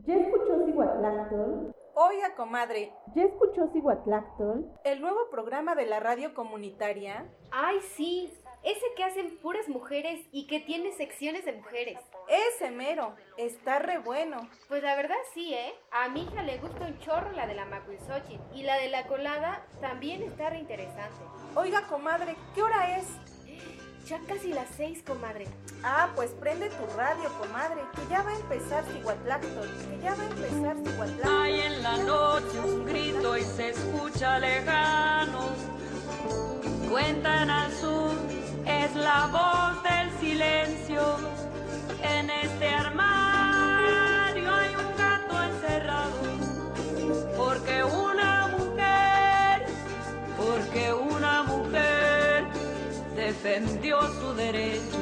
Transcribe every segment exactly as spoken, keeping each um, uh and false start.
¿Ya escuchó Cihuatlactol? Oiga, comadre, ¿Ya escuchó Cihuatlactol? ¿el nuevo programa de la radio comunitaria? ¡Ay, sí! Ese que hacen puras mujeres y que tiene secciones de mujeres. Ese mero, está re bueno. Pues la verdad sí, ¿eh? A mi hija le gusta un chorro la de la Macuilxochitl y la de la colada también está re interesante. Oiga, comadre, ¿qué hora es? Ya casi las seis, comadre. Ah, pues prende tu radio, comadre, que ya va a empezar Cihuatlactol, que ya va a empezar Cihuatlactol. Hay en la noche un grito y se escucha lejano. Cuentan al sur, es la voz del silencio. En este armario hay un gato encerrado. Porque una mujer, porque una mujer defendió su derecho.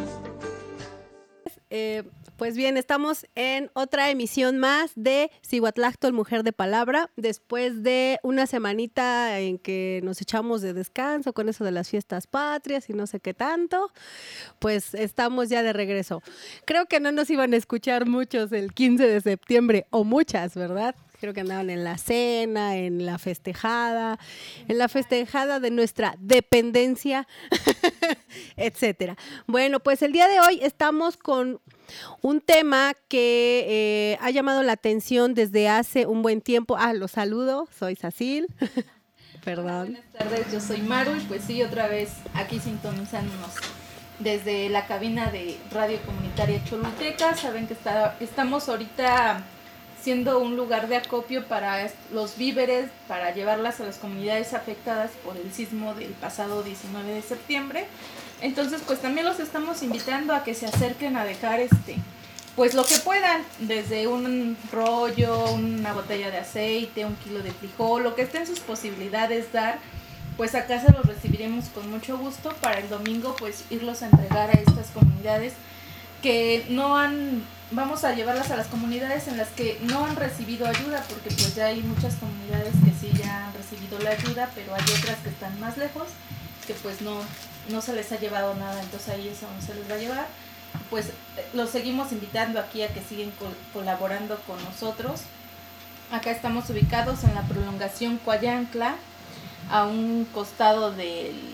Eh, pues bien, estamos en otra emisión más de Cihuatlactol, Mujer de Palabra, después de una semanita en que nos echamos de descanso con eso de las fiestas patrias y no sé qué tanto, pues estamos ya de regreso. Creo que no nos iban a escuchar muchos el quince de septiembre, o muchas, ¿verdad? Creo que andaban en la cena, en la festejada, en la festejada de nuestra dependencia, etcétera. Bueno, pues el día de hoy estamos con un tema que eh, ha llamado la atención desde hace un buen tiempo. Ah, los saludo, soy Sacil. Perdón. Buenas tardes, yo soy Maru y pues sí, otra vez aquí sintonizándonos desde la cabina de Radio Comunitaria Choluteca. Saben que está, estamos ahorita siendo un lugar de acopio para los víveres, para llevarlas a las comunidades afectadas por el sismo del pasado diecinueve de septiembre. Entonces, pues también los estamos invitando a que se acerquen a dejar este, pues lo que puedan, desde un rollo, una botella de aceite, un kilo de frijol, lo que esté en sus posibilidades dar, pues a casa los recibiremos con mucho gusto para el domingo, pues irlos a entregar a estas comunidades que no han, vamos a llevarlas a las comunidades en las que no han recibido ayuda, porque pues ya hay muchas comunidades que sí ya han recibido la ayuda, pero hay otras que están más lejos, que pues no, no se les ha llevado nada, entonces ahí es donde se les va a llevar. Pues los seguimos invitando aquí a que siguen col- colaborando con nosotros. Acá estamos ubicados en la prolongación Coayancla, a un costado del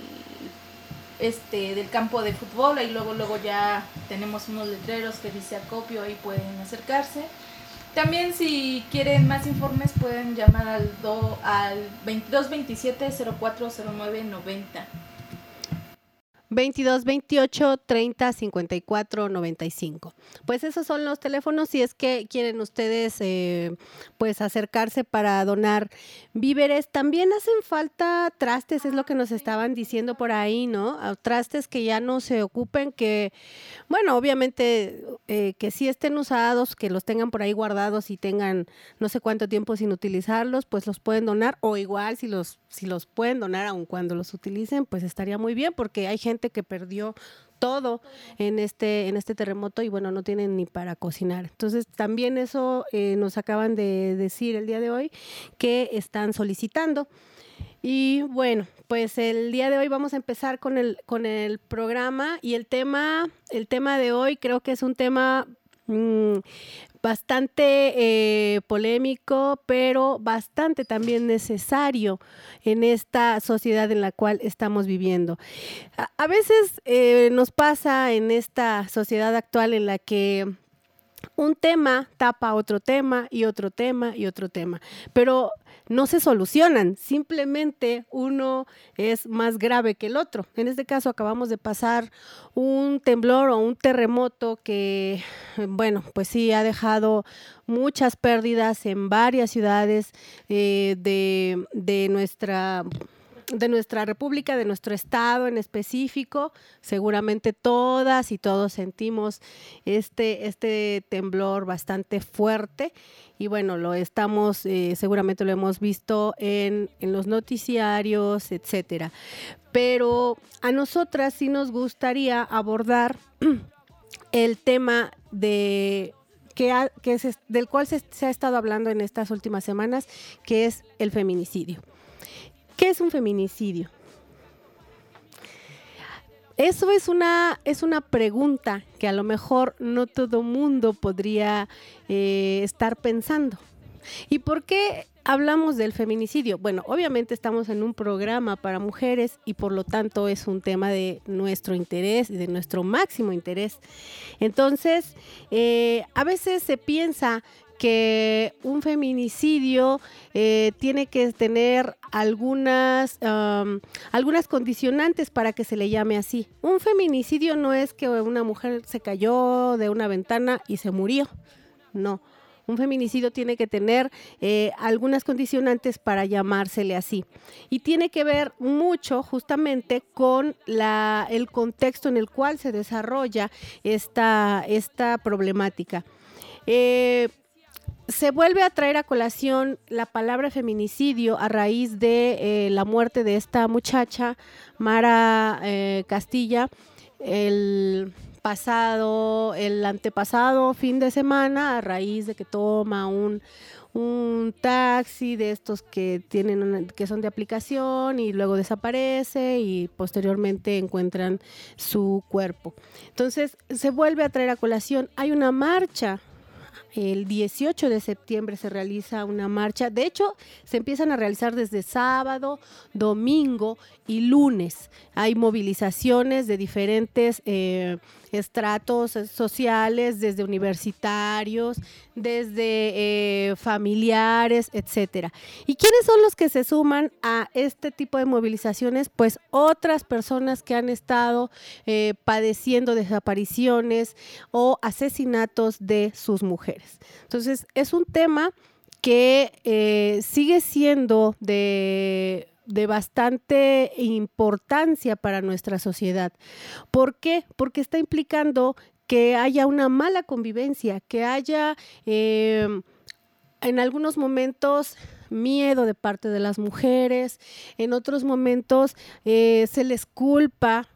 este del campo de fútbol, ahí luego luego ya tenemos unos letreros que dice acopio, ahí pueden acercarse. También si quieren más informes pueden llamar al do, al veintidós veintisiete cero cuatro cero nueve noventa. veintidós veintiocho treinta cincuenta y cuatro noventa y cinco. Pues esos son los teléfonos si es que quieren ustedes eh, pues acercarse para donar víveres. También hacen falta trastes, es lo que nos estaban diciendo por ahí, ¿no? Trastes que ya no se ocupen, que bueno, obviamente eh, que sí estén usados, que los tengan por ahí guardados y tengan no sé cuánto tiempo sin utilizarlos, pues los pueden donar, o igual si los, si los pueden donar aun cuando los utilicen, pues estaría muy bien, porque hay gente que perdió todo en este en este terremoto y bueno, no tienen ni para cocinar. Entonces también eso eh, nos acaban de decir el día de hoy que están solicitando. Y bueno, pues el día de hoy vamos a empezar con el con el programa y el tema el tema de hoy creo que es un tema mmm, bastante eh, polémico, pero bastante también necesario en esta sociedad en la cual estamos viviendo. A, a veces eh, nos pasa en esta sociedad actual en la que un tema tapa otro tema y otro tema y otro tema, pero no se solucionan, simplemente uno es más grave que el otro. En este caso acabamos de pasar un temblor o un terremoto que, bueno, pues sí ha dejado muchas pérdidas en varias ciudades eh, de, de nuestra de nuestra república, de nuestro estado en específico. Seguramente todas y todos sentimos este, este temblor bastante fuerte y bueno, lo estamos, eh, seguramente lo hemos visto en, en los noticiarios, etcétera. Pero a nosotras sí nos gustaría abordar el tema de que, ha, que es, del cual se, se ha estado hablando en estas últimas semanas, que es el feminicidio. ¿Qué es un feminicidio? eso es una, es una pregunta que a lo mejor no todo mundo podría eh, estar pensando. ¿Y por qué hablamos del feminicidio? Bueno, obviamente estamos en un programa para mujeres y por lo tanto es un tema de nuestro interés y de nuestro máximo interés. Entonces, eh, a veces se piensa que un feminicidio eh, tiene que tener algunas, um, algunas condicionantes para que se le llame así. Un feminicidio no es que una mujer se cayó de una ventana y se murió, no. Un feminicidio tiene que tener eh, algunas condicionantes para llamársele así. Y tiene que ver mucho justamente con la, el contexto en el cual se desarrolla esta, esta problemática. Eh, Se vuelve a traer a colación la palabra feminicidio a raíz de eh, la muerte de esta muchacha, Mara eh, Castilla, el pasado, el antepasado fin de semana, a raíz de que toma un, un taxi de estos que tienen una, que son de aplicación y luego desaparece y posteriormente encuentran su cuerpo. Entonces se vuelve a traer a colación, hay una marcha. El dieciocho de septiembre se realiza una marcha. De hecho, se empiezan a realizar desde sábado, domingo y lunes. Hay movilizaciones de diferentes eh, estratos sociales, desde universitarios, desde eh, familiares, etcétera. ¿Y quiénes son los que se suman a este tipo de movilizaciones? Pues otras personas que han estado eh, padeciendo desapariciones o asesinatos de sus mujeres. Entonces, es un tema que eh, sigue siendo de... de bastante importancia para nuestra sociedad. ¿Por qué? Porque está implicando que haya una mala convivencia, que haya eh, en algunos momentos miedo de parte de las mujeres, en otros momentos eh, se les culpa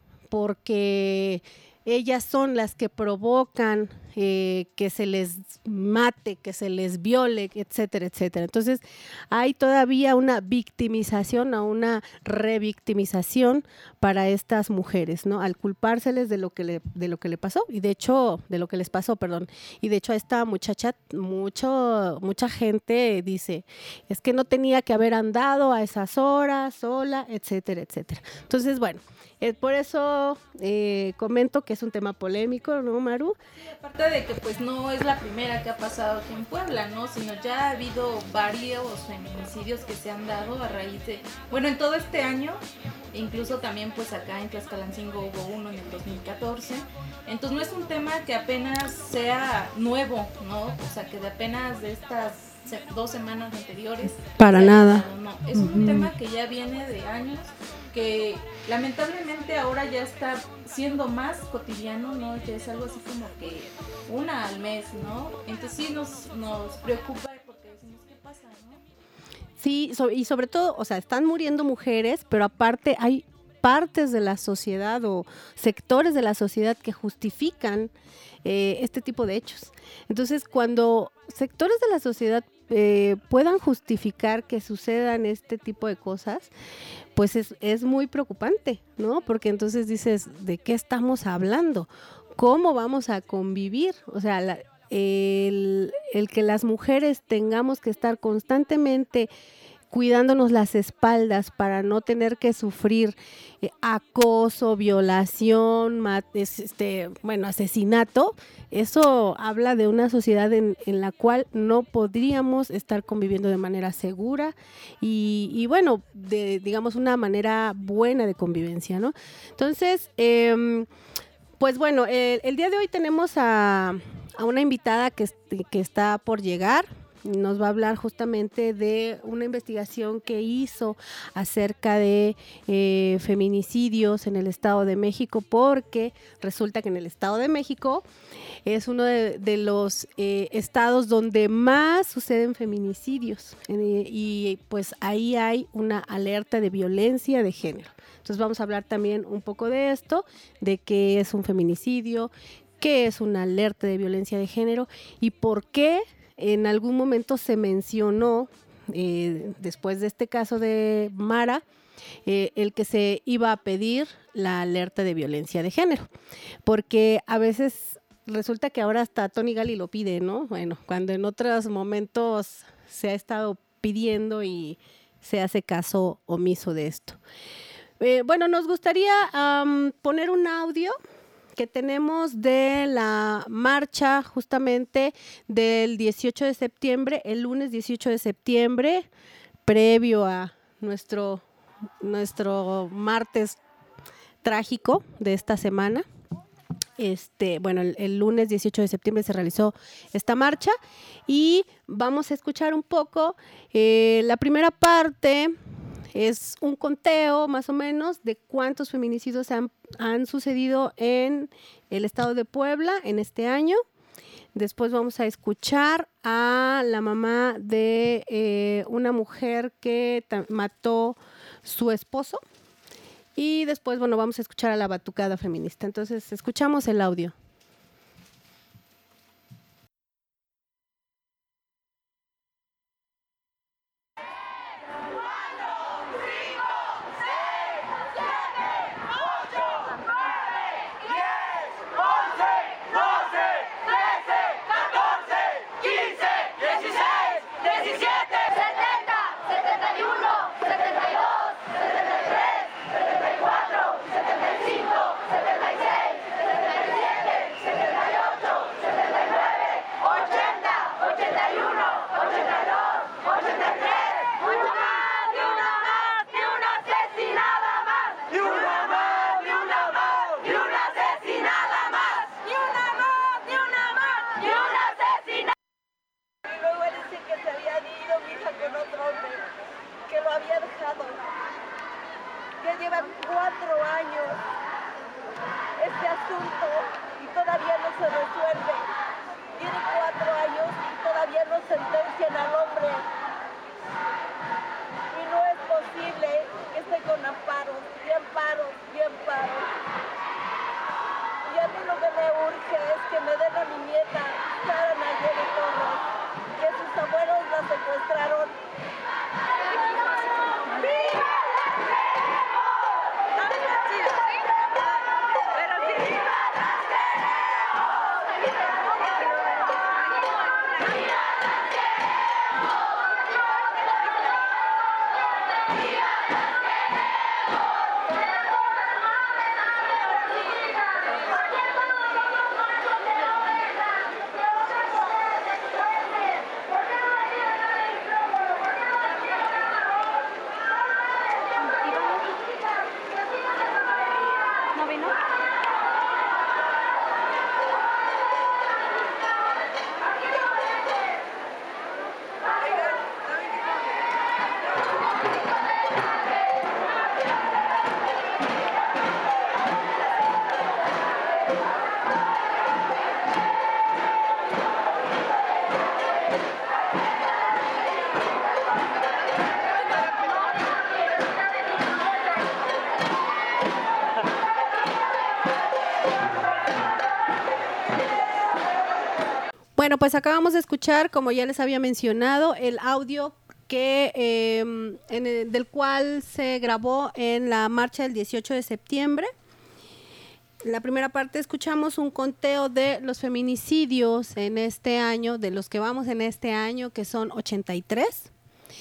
porque ellas son las que provocan eh, que se les mate, que se les viole, etcétera, etcétera. Entonces, hay todavía una victimización, o una revictimización para estas mujeres, ¿no? Al culpárseles de lo que le, de lo que le pasó, y de hecho, de lo que les pasó, perdón. Y de hecho, a esta muchacha, mucho, mucha gente dice, es que no tenía que haber andado a esas horas sola, etcétera, etcétera. Entonces, bueno, Eh, por eso eh, comento que es un tema polémico, ¿no, Maru? Sí, aparte de que pues no es la primera que ha pasado aquí en Puebla, ¿no? Sino ya ha habido varios feminicidios que se han dado a raíz de, bueno, en todo este año, incluso también pues acá en Tlaxcalancingo hubo uno en el dos mil catorce. Entonces no es un tema que apenas sea nuevo, ¿no? O sea, que de apenas de estas dos semanas anteriores. Para nada. Dado, no, es uh-huh. un tema que ya viene de años, que lamentablemente ahora ya está siendo más cotidiano, ¿no? Ya es algo así como que una al mes, ¿no? Entonces sí nos, nos preocupa porque decimos, ¿qué pasa, no? Sí, so, y sobre todo, o sea, están muriendo mujeres, pero aparte hay partes de la sociedad o sectores de la sociedad que justifican eh, este tipo de hechos. Entonces, cuando sectores de la sociedad eh, puedan justificar que sucedan este tipo de cosas, pues es, es muy preocupante, ¿no? Porque entonces dices, ¿de qué estamos hablando? ¿Cómo vamos a convivir? O sea, la, el, el que las mujeres tengamos que estar constantemente cuidándonos las espaldas para no tener que sufrir eh, acoso, violación, mat, este, bueno, asesinato, eso habla de una sociedad en, en la cual no podríamos estar conviviendo de manera segura y, y bueno, de, digamos, una manera buena de convivencia, ¿no? Entonces, eh, pues bueno, el, el día de hoy tenemos a, a una invitada que, que está por llegar. Nos va a hablar justamente de una investigación que hizo acerca de eh, feminicidios en el Estado de México, porque resulta que en el Estado de México es uno de, de los eh, estados donde más suceden feminicidios eh, y pues ahí hay una alerta de violencia de género. Entonces vamos a hablar también un poco de esto, de qué es un feminicidio, qué es una alerta de violencia de género y por qué en algún momento se mencionó, eh, después de este caso de Mara, eh, el que se iba a pedir la alerta de violencia de género, porque a veces resulta que ahora hasta Tony Gali lo pide, ¿no? Bueno, cuando en otros momentos se ha estado pidiendo y se hace caso omiso de esto. Eh, bueno, nos gustaría um, poner un audio que tenemos de la marcha justamente del dieciocho de septiembre, el lunes dieciocho de septiembre, previo a nuestro, nuestro martes trágico de esta semana. Este, bueno, el, el lunes dieciocho de septiembre se realizó esta marcha y vamos a escuchar un poco. Eh, la primera parte es un conteo más o menos de cuántos feminicidios han, han sucedido en el estado de Puebla en este año. Después vamos a escuchar a la mamá de eh, una mujer que ta- mató su esposo. Y después, bueno, vamos a escuchar a la batucada feminista. Entonces, escuchamos el audio. Bueno, pues acabamos de escuchar, como ya les había mencionado, el audio que eh, en el, del cual se grabó en la marcha del dieciocho de septiembre. En la primera parte escuchamos un conteo de los feminicidios en este año, de los que vamos en este año, que son ochenta y tres.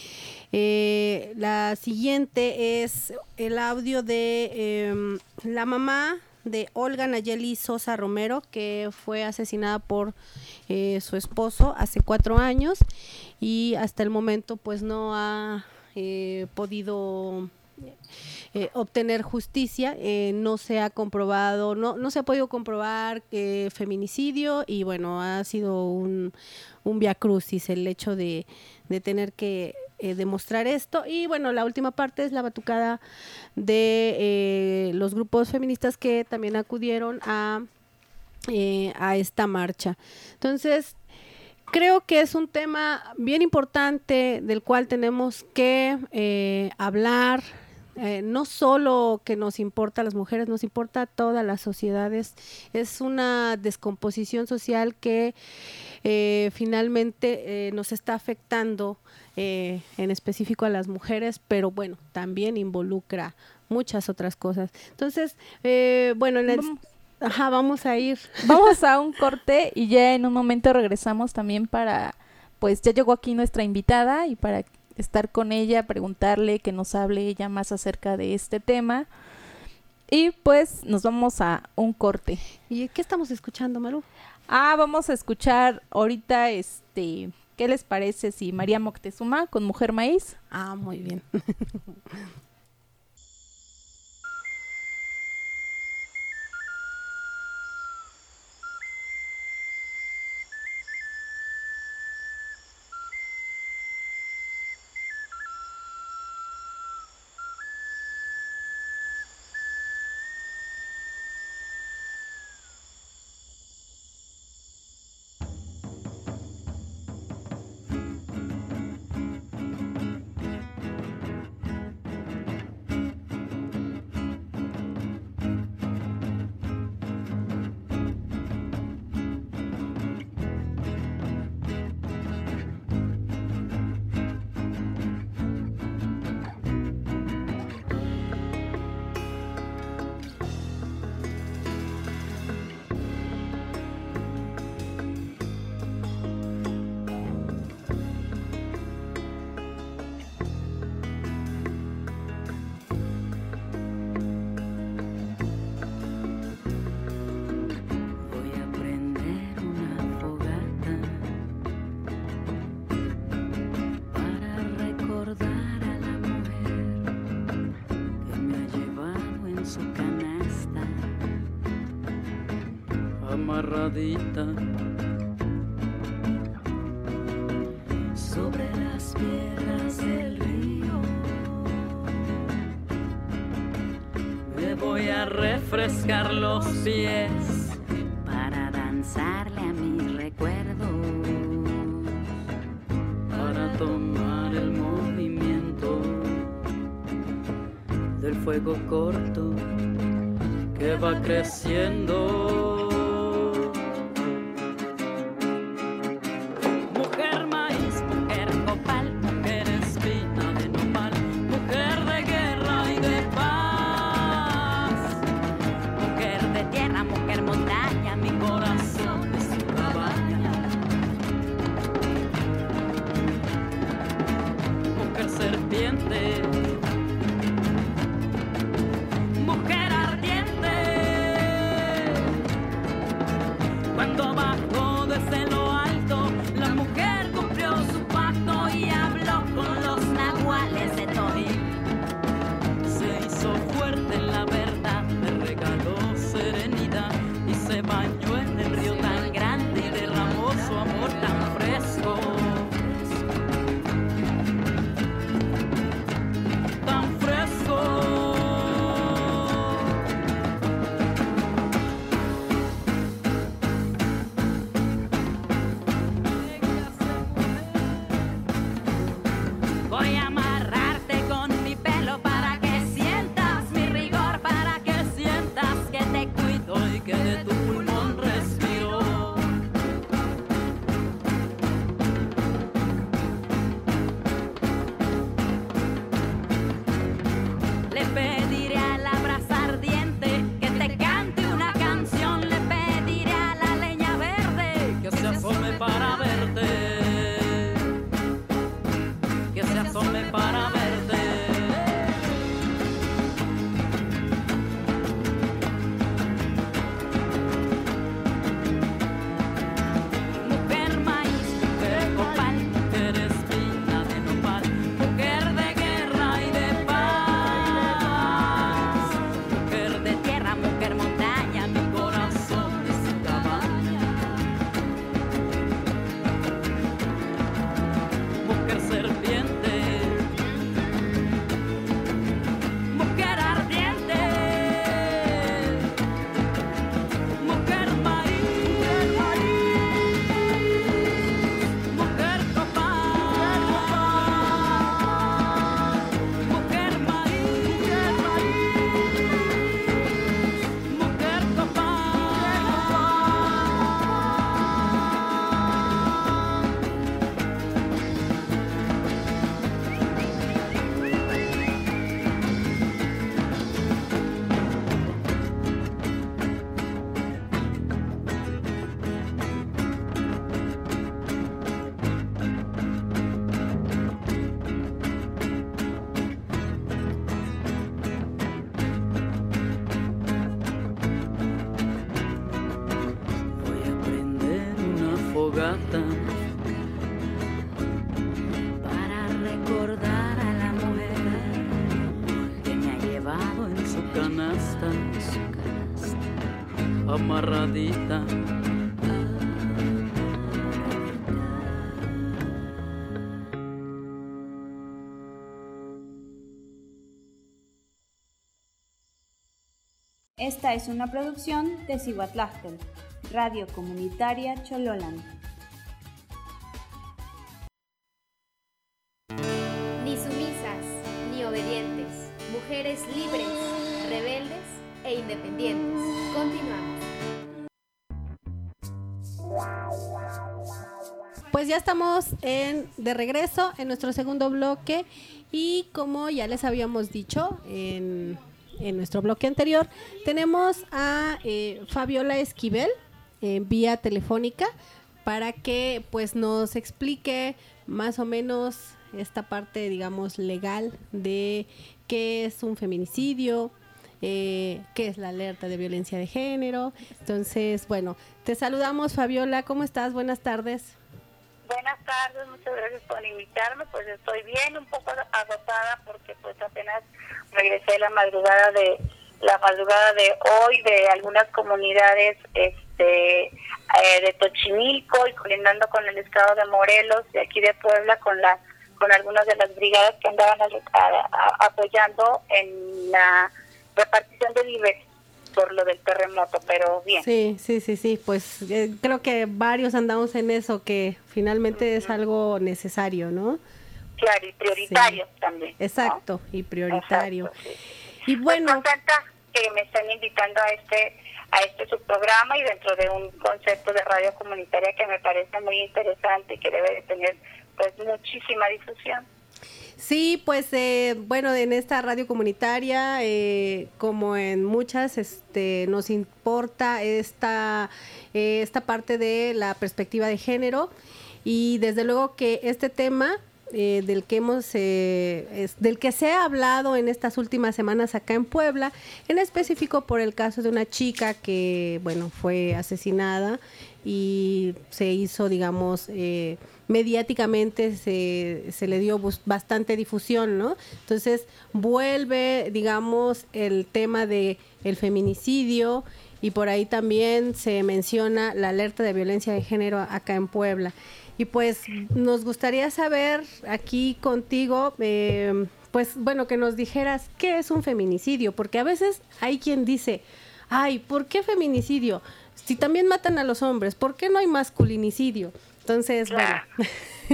Eh, la siguiente es el audio de eh, la mamá de Olga Nayeli Sosa Romero, que fue asesinada por eh, su esposo hace cuatro años y hasta el momento pues no ha eh, podido eh, obtener justicia, eh, no se ha comprobado, no, no se ha podido comprobar eh, feminicidio y bueno, ha sido un, un viacrucis el hecho de, de tener que Eh, demostrar esto. Y bueno, la última parte es la batucada de eh, los grupos feministas que también acudieron a, eh, a esta marcha. Entonces, creo que es un tema bien importante del cual tenemos que eh, hablar, eh, no solo que nos importa a las mujeres, nos importa a todas las sociedades. Es una descomposición social que eh, finalmente eh, nos está afectando eh, en específico a las mujeres, pero bueno, también involucra muchas otras cosas. Entonces, eh, bueno, en el, Vamos. ajá, vamos a ir. Vamos a un corte y ya en un momento regresamos también para, pues ya llegó aquí nuestra invitada y para estar con ella, preguntarle, que nos hable ella más acerca de este tema. Y pues nos vamos a un corte. ¿Y qué estamos escuchando, Maru? Ah, vamos a escuchar ahorita, este, ¿qué les parece si María Moctezuma con Mujer Maíz? Ah, muy bien. Amarradita sobre las piedras del río, me voy a refrescar los pies para danzarle a mis recuerdos, para tomar el movimiento del fuego corto que va creciendo. Mujer ardiente, amarradita. Esta es una producción de Cihuatláctel, Radio Comunitaria Chololán. Ni sumisas, ni obedientes, mujeres libres, rebeldes e independientes. Continuamos. Pues ya estamos en, de regreso en nuestro segundo bloque y como ya les habíamos dicho en... En nuestro bloque anterior tenemos a eh, Fabiola Esquivel en eh, vía telefónica para que pues nos explique más o menos esta parte, digamos, legal de qué es un feminicidio, eh, qué es la alerta de violencia de género. Entonces, bueno, te saludamos, Fabiola, ¿cómo estás? Buenas tardes. Buenas tardes, muchas gracias por invitarme. Pues estoy bien, un poco agotada porque pues apenas regresé la madrugada de la madrugada de hoy de algunas comunidades este eh, de Tochimilco y colindando con el estado de Morelos, de aquí de Puebla, con la con algunas de las brigadas que andaban a, a, a, apoyando en la repartición de víveres por lo del terremoto, pero bien. Sí, sí, sí, sí, pues eh, creo que varios andamos en eso, que finalmente uh-huh. es algo necesario, ¿no? Claro, y prioritario sí. también. Exacto, ¿no? Y prioritario. Exacto, sí. Y bueno, pues contenta que me estén invitando a este a este subprograma y dentro de un concepto de radio comunitaria que me parece muy interesante y que debe de tener pues muchísima difusión. Sí, pues eh, bueno, en esta radio comunitaria, eh, como en muchas, este, nos importa esta, eh, esta parte de la perspectiva de género y desde luego que este tema eh, del que hemos, eh, es, del que se ha hablado en estas últimas semanas acá en Puebla, en específico por el caso de una chica que, bueno, fue asesinada y se hizo, digamos, eh, mediáticamente se, se le dio bastante difusión, ¿no? Entonces vuelve, digamos, el tema de el feminicidio y por ahí también se menciona la alerta de violencia de género acá en Puebla. Y pues nos gustaría saber aquí contigo, eh, pues bueno, que nos dijeras qué es un feminicidio, porque a veces hay quien dice, ay, ¿por qué feminicidio? Si también matan a los hombres, ¿por qué no hay masculinicidio? Entonces, claro. bueno.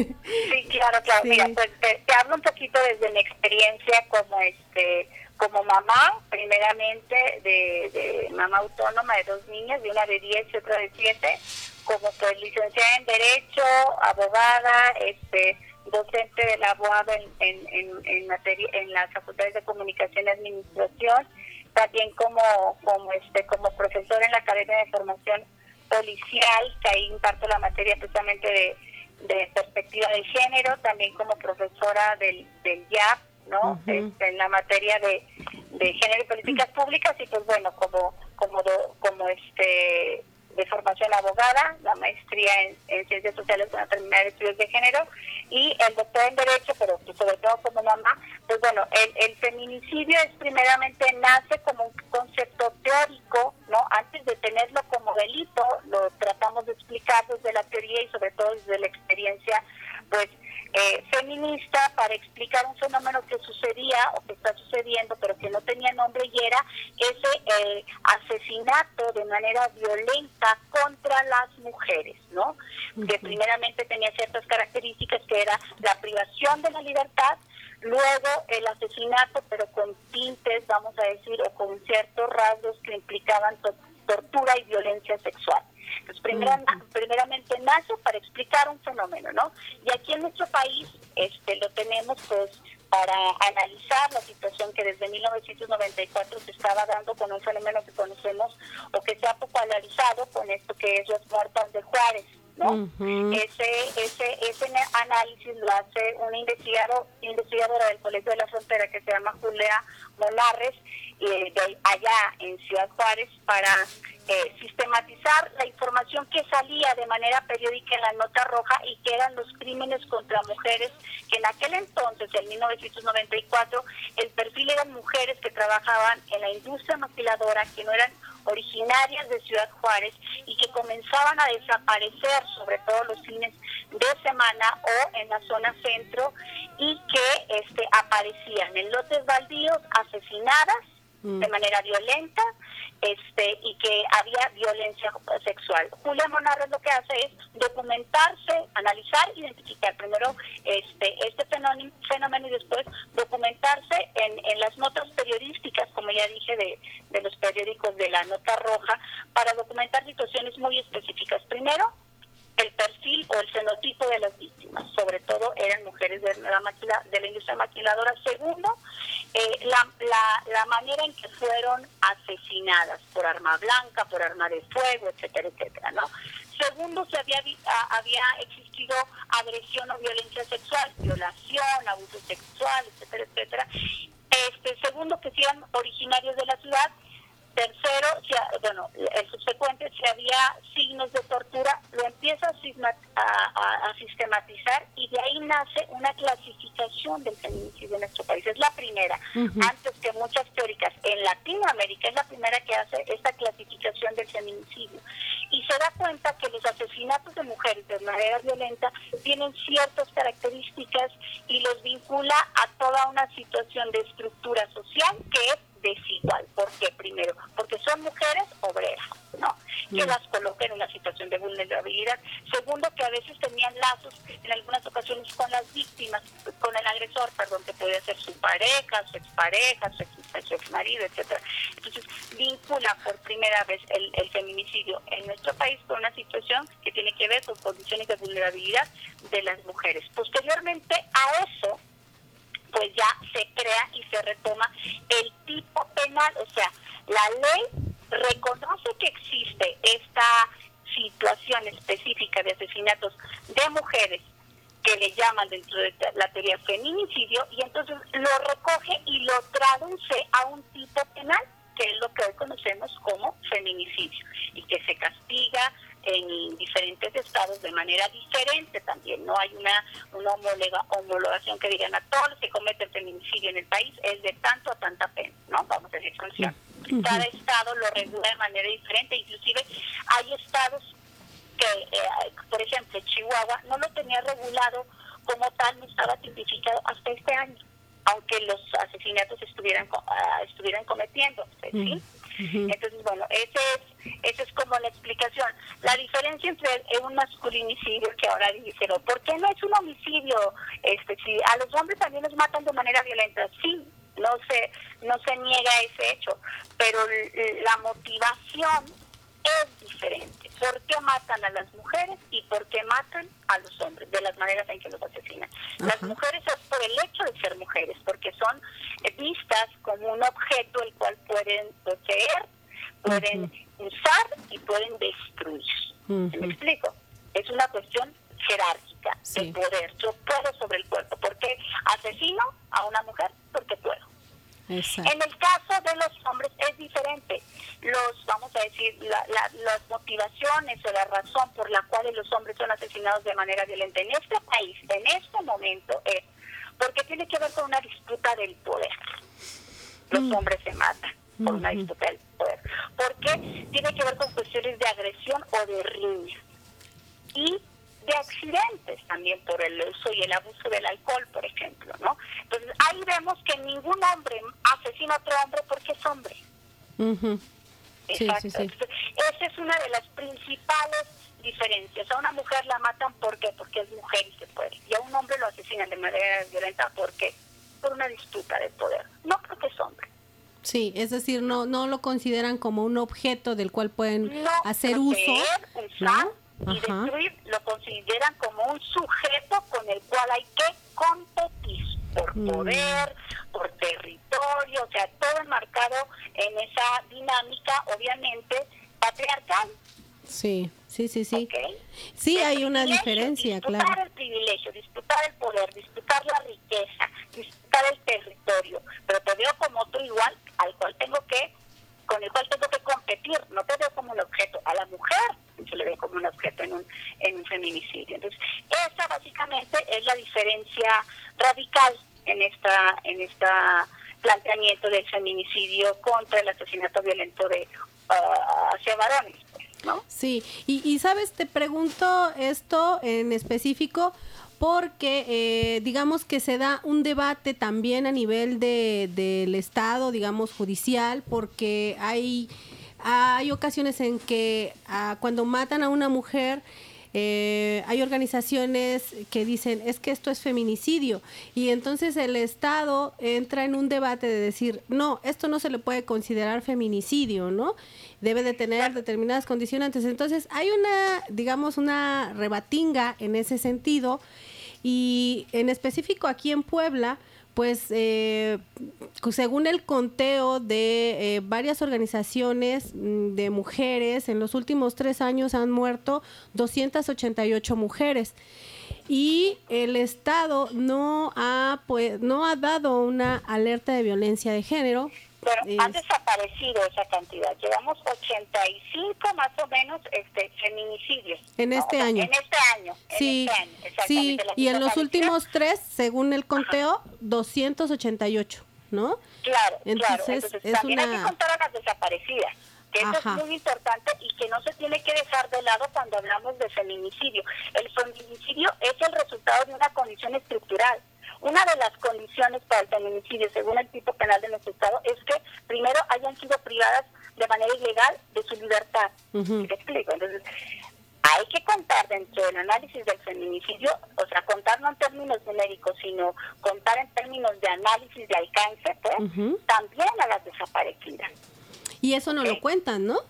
Sí, claro, claro. Sí. Mira, pues te, te hablo un poquito desde mi experiencia como este como mamá, primeramente de, de mamá autónoma de dos niñas, de una de diez y otra de siete, como pues licenciada en Derecho, abogada, este docente de la abogada en, en, en, en, materia, en las facultades de Comunicación y Administración, también como como este como profesora en la Academia de Formación Policial, que ahí imparto la materia precisamente de, de perspectiva de género, también como profesora del, del I A P, ¿no? Uh-huh. este, en la materia de, de género y políticas públicas, y pues bueno, como como do, como este de formación abogada, la maestría en, en ciencias sociales con la terminal de estudios de género y el doctor en derecho, pero pues sobre todo como mamá, pues bueno, el, el feminicidio es primeramente nace como un concepto teórico, ¿no? Antes de tenerlo como delito, lo tratamos de explicar desde la teoría y sobre todo desde la experiencia, pues, eh, feminista, para explicar un fenómeno que sucedía o que está sucediendo, pero que no tenía nombre, y era ese eh, asesinato de manera violenta contra las mujeres, ¿no? Uh-huh. Que primeramente tenía ciertas características, que era la privación de la libertad, luego el asesinato, pero con tintes, vamos a decir, o con ciertos rasgos que implicaban to- tortura y violencia sexual. Entonces, primera, uh-huh. primeramente nace para explicar un fenómeno, ¿no? Y aquí en nuestro país este lo tenemos, pues, para analizar la situación que desde mil novecientos noventa y cuatro se estaba dando con un fenómeno que conocemos o que se ha popularizado con esto que es las muertas de Juárez, ¿no? Uh-huh. Ese ese ese análisis lo hace una investigador, investigadora del Colegio de la Frontera que se llama Julia Monarres, eh, de allá en Ciudad Juárez, para eh, sistematizar la información que salía de manera periódica en la Nota Roja y que eran los crímenes contra mujeres, que en aquel entonces, en mil novecientos noventa y cuatro, el perfil eran mujeres que trabajaban en la industria maquiladora, que no eran originarias de Ciudad Juárez y que comenzaban a desaparecer, sobre todo los fines de semana o en la zona centro, y que este, aparecían en lotes baldíos, asesinadas mm. de manera violenta, este y que había violencia sexual. Julia Monarres lo que hace es documentarse, analizar, identificar primero este este fenómeno, fenómeno y después documentarse en, en las notas periodísticas, como ya dije, de, de los periódicos de la Nota Roja, para documentar situaciones muy específicas. Primero, el perfil o el fenotipo de las víctimas, sobre todo eran mujeres de la, maquila, de la industria maquiladora. Segundo, eh, la, la, la manera en que fueron asesinadas, por arma blanca, por arma de fuego, etcétera, etcétera, ¿no? Segundo, si había, había existido agresión o violencia sexual, violación, abuso sexual, etcétera, etcétera. Este, segundo, que sean originarios de la ciudad. Tercero, si, bueno, el subsecuente, si había signos de tortura, lo empieza a, a, a sistematizar y de ahí nace una clasificación del feminicidio en nuestro país. Es la primera, uh-huh. antes que muchas teóricas. En Latinoamérica es la primera que hace esta clasificación del feminicidio. Y se da cuenta que los asesinatos de mujeres de manera violenta tienen ciertas características y los vincula a toda una situación de estructura social que es desigual. ¿Por qué? Primero, porque son mujeres obreras, ¿no? Que mm. las coloca en una situación de vulnerabilidad. Segundo, que a veces tenían lazos en algunas ocasiones con las víctimas, con el agresor, perdón, que podía ser su pareja, su expareja, su, ex, su exmarido, etcétera. Entonces, vincula por primera vez el, el feminicidio en nuestro país con una situación que tiene que ver con condiciones de vulnerabilidad de las mujeres. Posteriormente a eso, pues ya se crea y se retoma el tipo penal, o sea, la ley reconoce que existe esta situación específica de asesinatos de mujeres que le llaman dentro de la teoría feminicidio, y entonces lo recoge y lo traduce a un tipo penal que es lo que hoy conocemos como feminicidio y que se castiga en diferentes estados de manera diferente también. No hay una, una homologa, homologación que digan a todos los que cometen feminicidio en el país es de tanto a tanta pena, ¿no? Vamos a decir sanción. Uh-huh. Cada estado lo regula de manera diferente, inclusive hay estados que, eh, por ejemplo, Chihuahua no lo tenía regulado como tal, no estaba tipificado hasta este año, aunque los asesinatos estuvieran uh, estuvieran cometiendo, ¿sí? Uh-huh. Entonces, bueno, ese es, esa es como la explicación. La diferencia entre un masculinicidio, que ahora dijeron, ¿por qué no es un homicidio? Este, si a los hombres también los matan de manera violenta, sí, no se, no se niega ese hecho, pero la motivación es diferente. ¿Por qué matan a las mujeres y por qué matan a los hombres? De las maneras en que los asesinan. Uh-huh. Las mujeres es por el hecho de ser mujeres, porque son vistas como un objeto el cual pueden poseer, pueden uh-huh. usar y pueden destruir. Uh-huh. ¿Me explico? Es una cuestión jerárquica, sí, de poder. Yo puedo sobre el cuerpo. ¿Por qué asesino a una mujer? Porque puedo. Exacto. En el caso de los hombres es diferente. Los, vamos a decir, la, la, las motivaciones o la razón por la cual los hombres son asesinados de manera violenta en este país, en este momento, es porque tiene que ver con una disputa del poder. Los mm. hombres se matan por mm-hmm. una disputa del poder. Porque tiene que ver con cuestiones de agresión o de riña. Y de accidentes también por el uso y el abuso del alcohol, por ejemplo, ¿no? Entonces ahí vemos que ningún hombre asesina a otro hombre porque es hombre. Uh-huh. Exacto. Sí, sí, sí. Entonces, esa es una de las principales diferencias. A una mujer la matan ¿por qué? Porque es mujer y se puede. Y a un hombre lo asesinan de manera violenta porque por una disputa de poder, no porque es hombre. Sí, es decir, no no lo consideran como un objeto del cual pueden no, hacer uso, usar, ¿no? Y Ajá. destruir, lo consideran como un sujeto con el cual hay que competir por mm. poder, por territorio, o sea, todo enmarcado en esa dinámica, obviamente, patriarcal. Sí, sí, sí, sí. ¿Okay? Sí, el hay una diferencia, disputar claro. Disputar el privilegio, disputar el poder, disputar la riqueza, disputar el territorio, pero te veo como otro igual, al cual tengo que, con el cual tengo que competir, no te veo como un objeto. A la mujer se le ve como un objeto en un, en un feminicidio. Entonces, esa básicamente es la diferencia radical en esta en esta planteamiento del feminicidio contra el asesinato violento de uh, hacia varones, pues, ¿no? Sí, y, y sabes, te pregunto esto en específico porque eh, digamos que se da un debate también a nivel de del Estado, digamos judicial, porque hay hay ocasiones en que ah, cuando matan a una mujer eh, hay organizaciones que dicen es que esto es feminicidio y entonces el Estado entra en un debate de decir no, esto no se le puede considerar feminicidio, ¿no? Debe de tener determinadas condicionantes. Entonces hay una, digamos, una rebatinga en ese sentido y en específico aquí en Puebla, pues eh, según el conteo de eh, varias organizaciones de mujeres, en los últimos tres años han muerto doscientas ochenta y ocho mujeres y el Estado no ha, pues, no ha dado una alerta de violencia de género. Bueno, es... han desaparecido esa cantidad. Llevamos ochenta y cinco más o menos este feminicidios. En este ¿no? año. En este año. Sí, en este año, sí. Y en los últimos tres, según el conteo, ajá, doscientos ochenta y ocho, ¿no? Claro, entonces, claro. Entonces es también una... hay que contar a las desaparecidas. Que eso ajá, es muy importante y que no se tiene que dejar de lado cuando hablamos de feminicidio. El feminicidio es el resultado de una condición estructural. Una de las condiciones para el feminicidio, según el tipo penal de nuestro Estado, es que primero hayan sido privadas de manera ilegal de su libertad. Uh-huh. ¿Te explico? Entonces, hay que contar dentro del análisis del feminicidio, o sea, contar no en términos numéricos, sino contar en términos de análisis de alcance, pues, uh-huh, también a las desaparecidas. Y eso no ¿sí? lo cuentan, ¿no?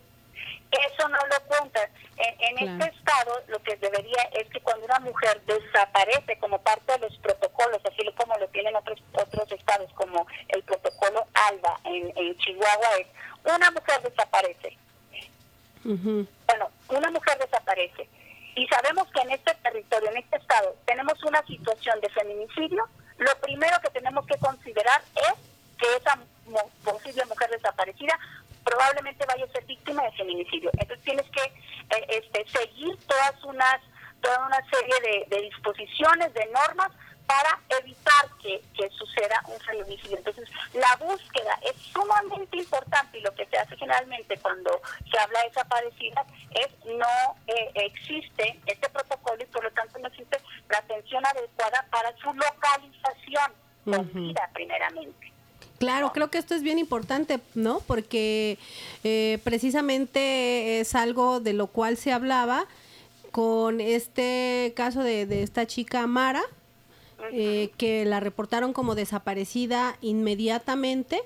Eso no lo cuentan. En, en claro, este estado lo que debería es que cuando una mujer desaparece como parte de los protocolos, así como lo tienen otros otros estados, como el protocolo ALBA en, en Chihuahua, es una mujer desaparece. Uh-huh. Bueno, una mujer desaparece. Y sabemos que en este territorio, en este estado, tenemos una situación de feminicidio. Lo primero que tenemos que considerar es que esa mo- posible mujer desaparecida probablemente vaya a ser víctima de feminicidio. Entonces tienes que eh, este, seguir todas unas toda una serie de, de disposiciones, de normas para evitar que, que suceda un feminicidio. Entonces la búsqueda es sumamente importante y lo que se hace generalmente cuando se habla de desaparecidas es no eh, existe este protocolo y por lo tanto no existe la atención adecuada para su localización con uh-huh, vida primeramente. Claro, creo que esto es bien importante, ¿no? Porque eh, precisamente es algo de lo cual se hablaba con este caso de, de esta chica Mara, eh, que la reportaron como desaparecida inmediatamente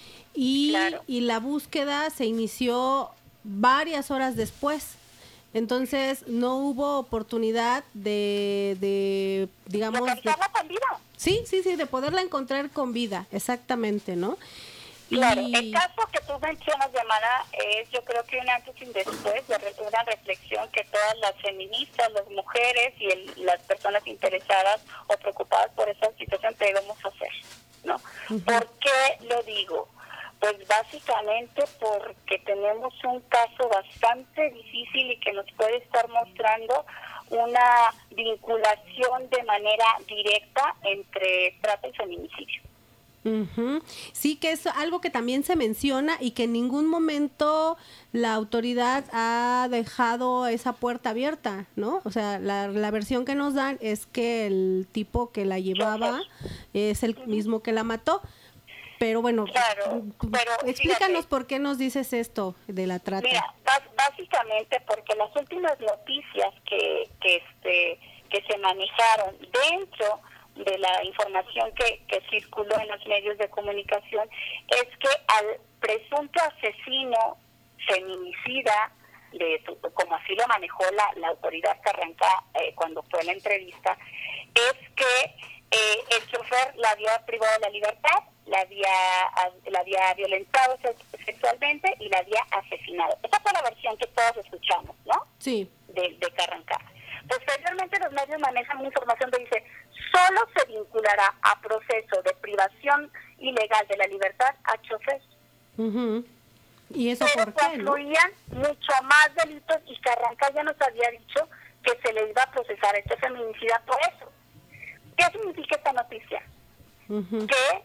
y, claro, y la búsqueda se inició varias horas después. Entonces no hubo oportunidad de, de digamos... de con vida. Sí, sí, sí, de poderla encontrar con vida, exactamente, ¿no? Claro, y... el caso que tú mencionas, Yamara, es yo creo que un antes y un después, de re- una reflexión que todas las feministas, las mujeres y el, las personas interesadas o preocupadas por esa situación debemos hacer, ¿no? Uh-huh. ¿Por qué lo digo? Pues básicamente porque tenemos un caso bastante difícil y que nos puede estar mostrando una vinculación de manera directa entre trata y feminicidio. Uh-huh. Sí, que es algo que también se menciona y que en ningún momento la autoridad ha dejado esa puerta abierta, ¿no? O sea, la, la versión que nos dan es que el tipo que la llevaba es el uh-huh, mismo que la mató. Pero bueno, claro, pero explícanos fíjate, por qué nos dices esto de la trata. Mira, básicamente porque las últimas noticias que que este que se manejaron dentro de la información que, que circuló en los medios de comunicación es que al presunto asesino feminicida, de como así lo manejó la, la autoridad Carranca eh, cuando fue la entrevista, es que eh, el chofer la había privado de la libertad, la había la había violentado sexualmente y la había asesinado. Esa fue la versión que todos escuchamos, ¿no? Sí. De, de Carranca. Posteriormente los medios manejan una información que dice solo se vinculará a proceso de privación ilegal de la libertad a chofer. Uh-huh. ¿Y eso Pero por qué, no? incluían mucho más delitos y Carranca ya nos había dicho que se le iba a procesar a este feminicida por eso. ¿Qué significa esta noticia? Uh-huh. Que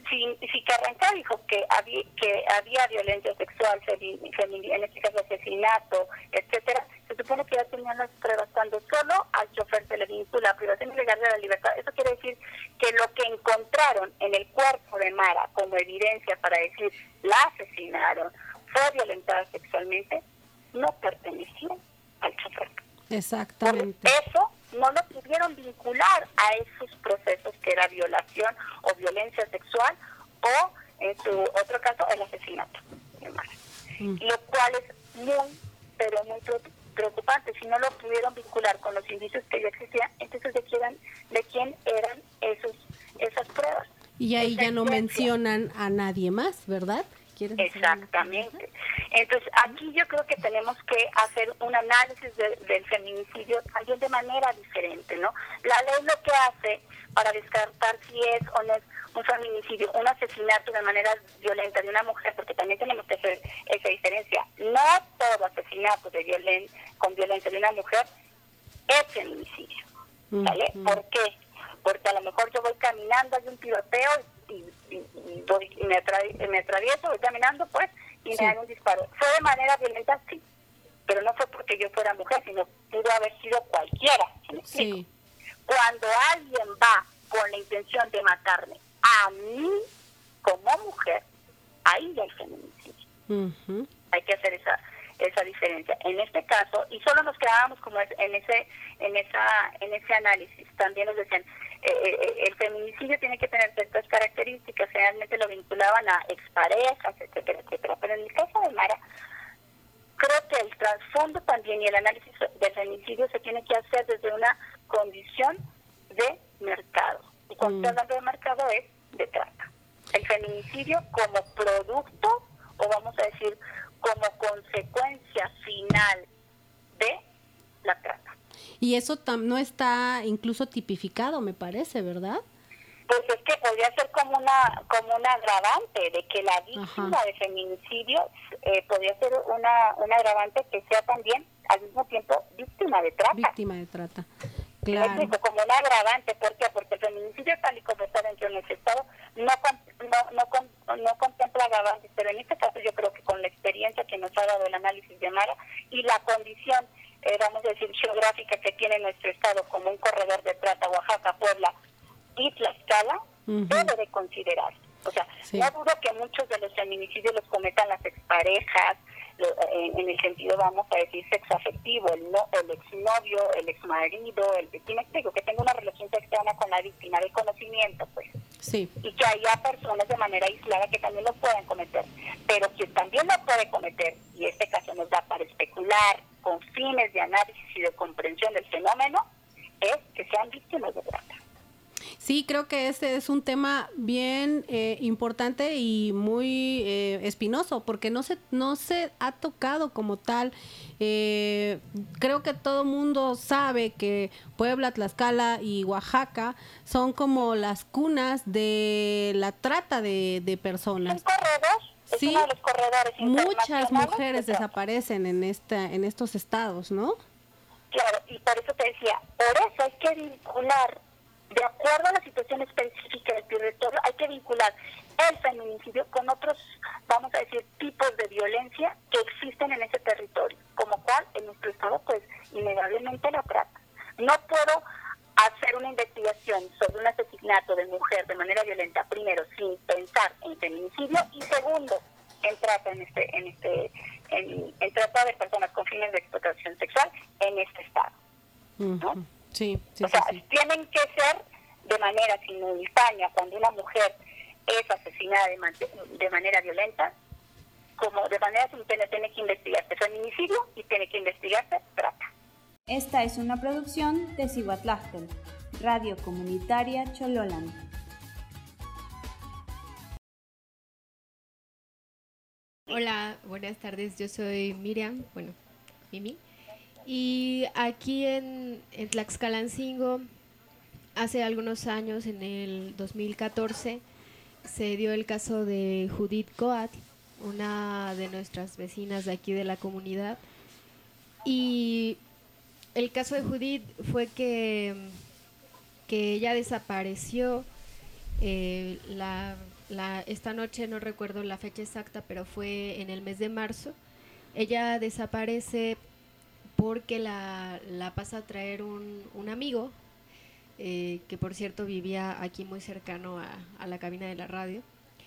si, si Carranca dijo que había, que había violencia sexual, femini, en este caso asesinato, etcétera, se supone que ya tenían las pruebas. Cuando solo al chofer se le vincula a privación ilegal de la libertad, eso quiere decir que lo que encontraron en el cuerpo de Mara como evidencia para decir la asesinaron, fue violentada sexualmente, no pertenecía al chofer. Exactamente. Por eso no lo pudieron vincular a esos procesos que era violación o violencia sexual o, en su otro caso, el asesinato de Mara. Mm. Lo cual es muy, pero muy preocupante. Si no lo pudieron vincular con los indicios que ya existían, entonces ¿de quién eran, de quién eran esos, esas pruebas? Y ahí Esa ya no evidencia. mencionan a nadie más, ¿verdad? Exactamente. Entonces, aquí yo creo que tenemos que hacer un análisis de, del feminicidio también de manera diferente, ¿no? La ley lo que hace para descartar si es o no es un feminicidio, un asesinato de manera violenta de una mujer, porque también tenemos que hacer esa diferencia. No todo asesinato de violen, con violencia de una mujer es feminicidio, ¿vale? Mm-hmm. ¿Por qué? Porque a lo mejor yo voy caminando, hay un tiroteo y, y, y, voy, y me, atrav- me atravieso, voy caminando pues y sí. me dan un disparo. ¿Fue de manera violenta? Sí, pero no fue porque yo fuera mujer, sino pudo haber sido cualquiera. ¿Me sí. Cuando alguien va con la intención de matarme a mí como mujer, ahí ya hay feminicidio. Uh-huh. Hay que hacer esa esa diferencia. En este caso, y solo nos quedábamos como en ese en esa en ese análisis, también nos decían, eh, eh, el feminicidio tiene que tener ciertas características, generalmente lo vinculaban a exparejas, etcétera, etcétera, pero en el caso de Mara, creo que el trasfondo también y el análisis del feminicidio se tiene que hacer desde una condición de mercado. Y cuando mm. estoy hablando de mercado es de trata. El feminicidio como producto, o vamos a decir, como consecuencia final de la trata. Y eso tam- no está incluso tipificado, me parece, ¿verdad? Pues es que podría ser como una como un agravante de que la víctima Ajá. de feminicidio eh, podría ser una, una agravante que sea también al mismo tiempo víctima de trata. Víctima de trata, claro. Digo, como un agravante, ¿por qué? Porque el feminicidio tal y como está dentro de nuestro Estado no, no, no, no contempla agravantes, pero en este caso yo creo que con la experiencia que nos ha dado el análisis de Mara y la condición, eh, vamos a decir, geográfica que tiene nuestro Estado como un corredor de trata, Oaxaca, Puebla y Tlaxcala, uh-huh. debe de considerar. O sea, sí. no dudo que muchos de los feminicidios los cometan las exparejas, en, en el sentido, vamos a decir, sexoafectivo, el, no, el exnovio, el exmarido, el vecino, digo, que tenga una relación cercana con la víctima del conocimiento, pues. Sí. Y que haya personas de manera aislada que también lo puedan cometer. Pero quien también lo puede cometer, y este caso nos da para especular con fines de análisis y de comprensión del fenómeno, es que sean víctimas de trata. Sí, creo que ese es un tema bien eh, importante y muy eh, espinoso, porque no se no se ha tocado como tal. Eh, creo que todo mundo sabe que Puebla, Tlaxcala y Oaxaca son como las cunas de la trata de, de personas. ¿Son corredores? Sí, uno de los corredores muchas mujeres desaparecen en esta en estos estados, ¿no? Claro, y por eso te decía, por eso hay que vincular, de acuerdo a la situación específica del territorio, hay que vincular el feminicidio con otros, vamos a decir, tipos de violencia que existen en ese territorio, como cual en nuestro estado, pues, innegablemente la trata. No puedo hacer una investigación sobre un asesinato de mujer de manera violenta, primero, sin pensar en feminicidio, y segundo, en trata en este, en este, en, en trata de personas con fines de explotación sexual en este estado, ¿no? Uh-huh. Sí, sí, o sea, sí, sí. tienen que ser de manera simultánea cuando una mujer es asesinada de, man- de manera violenta, como de manera simultánea tiene que investigarse feminicidio y tiene que investigarse trata. Esta es una producción de Cihuatlaxtl, Radio Comunitaria Chololan. Hola, buenas tardes, yo soy Miriam, bueno, Mimi. Y aquí en, en Tlaxcalancingo, hace algunos años, en el dos mil catorce, se dio el caso de Judith Coatl, una de nuestras vecinas de aquí de la comunidad. Y el caso de Judith fue que, que ella desapareció, eh, la la, esta noche, no recuerdo la fecha exacta, pero fue en el mes de marzo. Ella desaparece porque la, la pasa a traer un, un amigo, eh, que por cierto vivía aquí muy cercano a, a la cabina de la radio.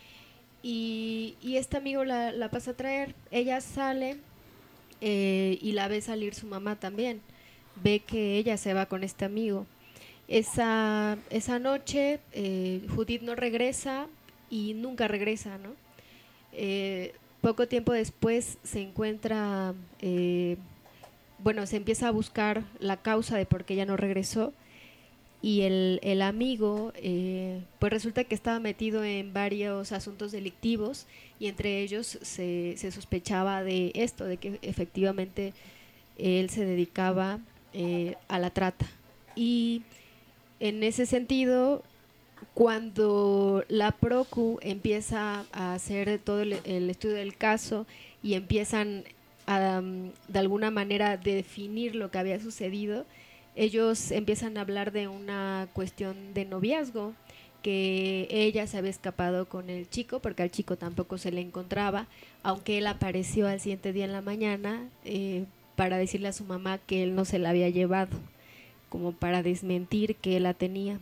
Y, y este amigo la, la pasa a traer, ella sale eh, y la ve salir su mamá también, ve que ella se va con este amigo. Esa, esa noche eh, Judith no regresa y nunca regresa, ¿no? Eh, poco tiempo después se encuentra, eh, bueno, se empieza a buscar la causa de por qué ella no regresó, y el, el amigo, eh, pues resulta que estaba metido en varios asuntos delictivos, y entre ellos se, se sospechaba de esto, de que efectivamente él se dedicaba eh, a la trata. Y en ese sentido, cuando la Procu empieza a hacer todo el, el estudio del caso y empiezan a, um, de alguna manera, definir lo que había sucedido, ellos empiezan a hablar de una cuestión de noviazgo, que ella se había escapado con el chico porque al chico tampoco se le encontraba, aunque él apareció al siguiente día en la mañana eh, para decirle a su mamá que él no se la había llevado, como para desmentir que él la tenía.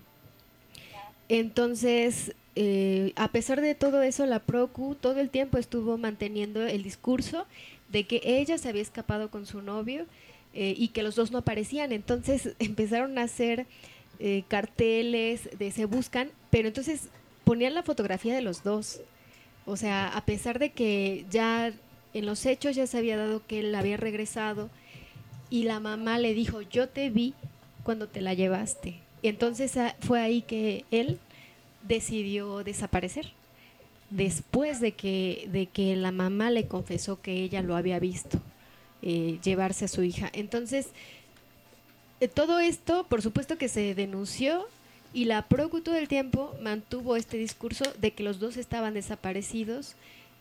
Entonces, eh, a pesar de todo eso, la Procu todo el tiempo estuvo manteniendo el discurso de que ella se había escapado con su novio eh, y que los dos no aparecían. Entonces empezaron a hacer eh, carteles de se buscan, pero entonces ponían la fotografía de los dos. O sea, a pesar de que ya en los hechos ya se había dado que él había regresado y la mamá le dijo, yo te vi cuando te la llevaste. Y entonces fue ahí que él decidió desaparecer, después de que, de que la mamá le confesó que ella lo había visto eh, llevarse a su hija. Entonces, eh, todo esto, por supuesto que se denunció, y la Procu todo el tiempo mantuvo este discurso de que los dos estaban desaparecidos,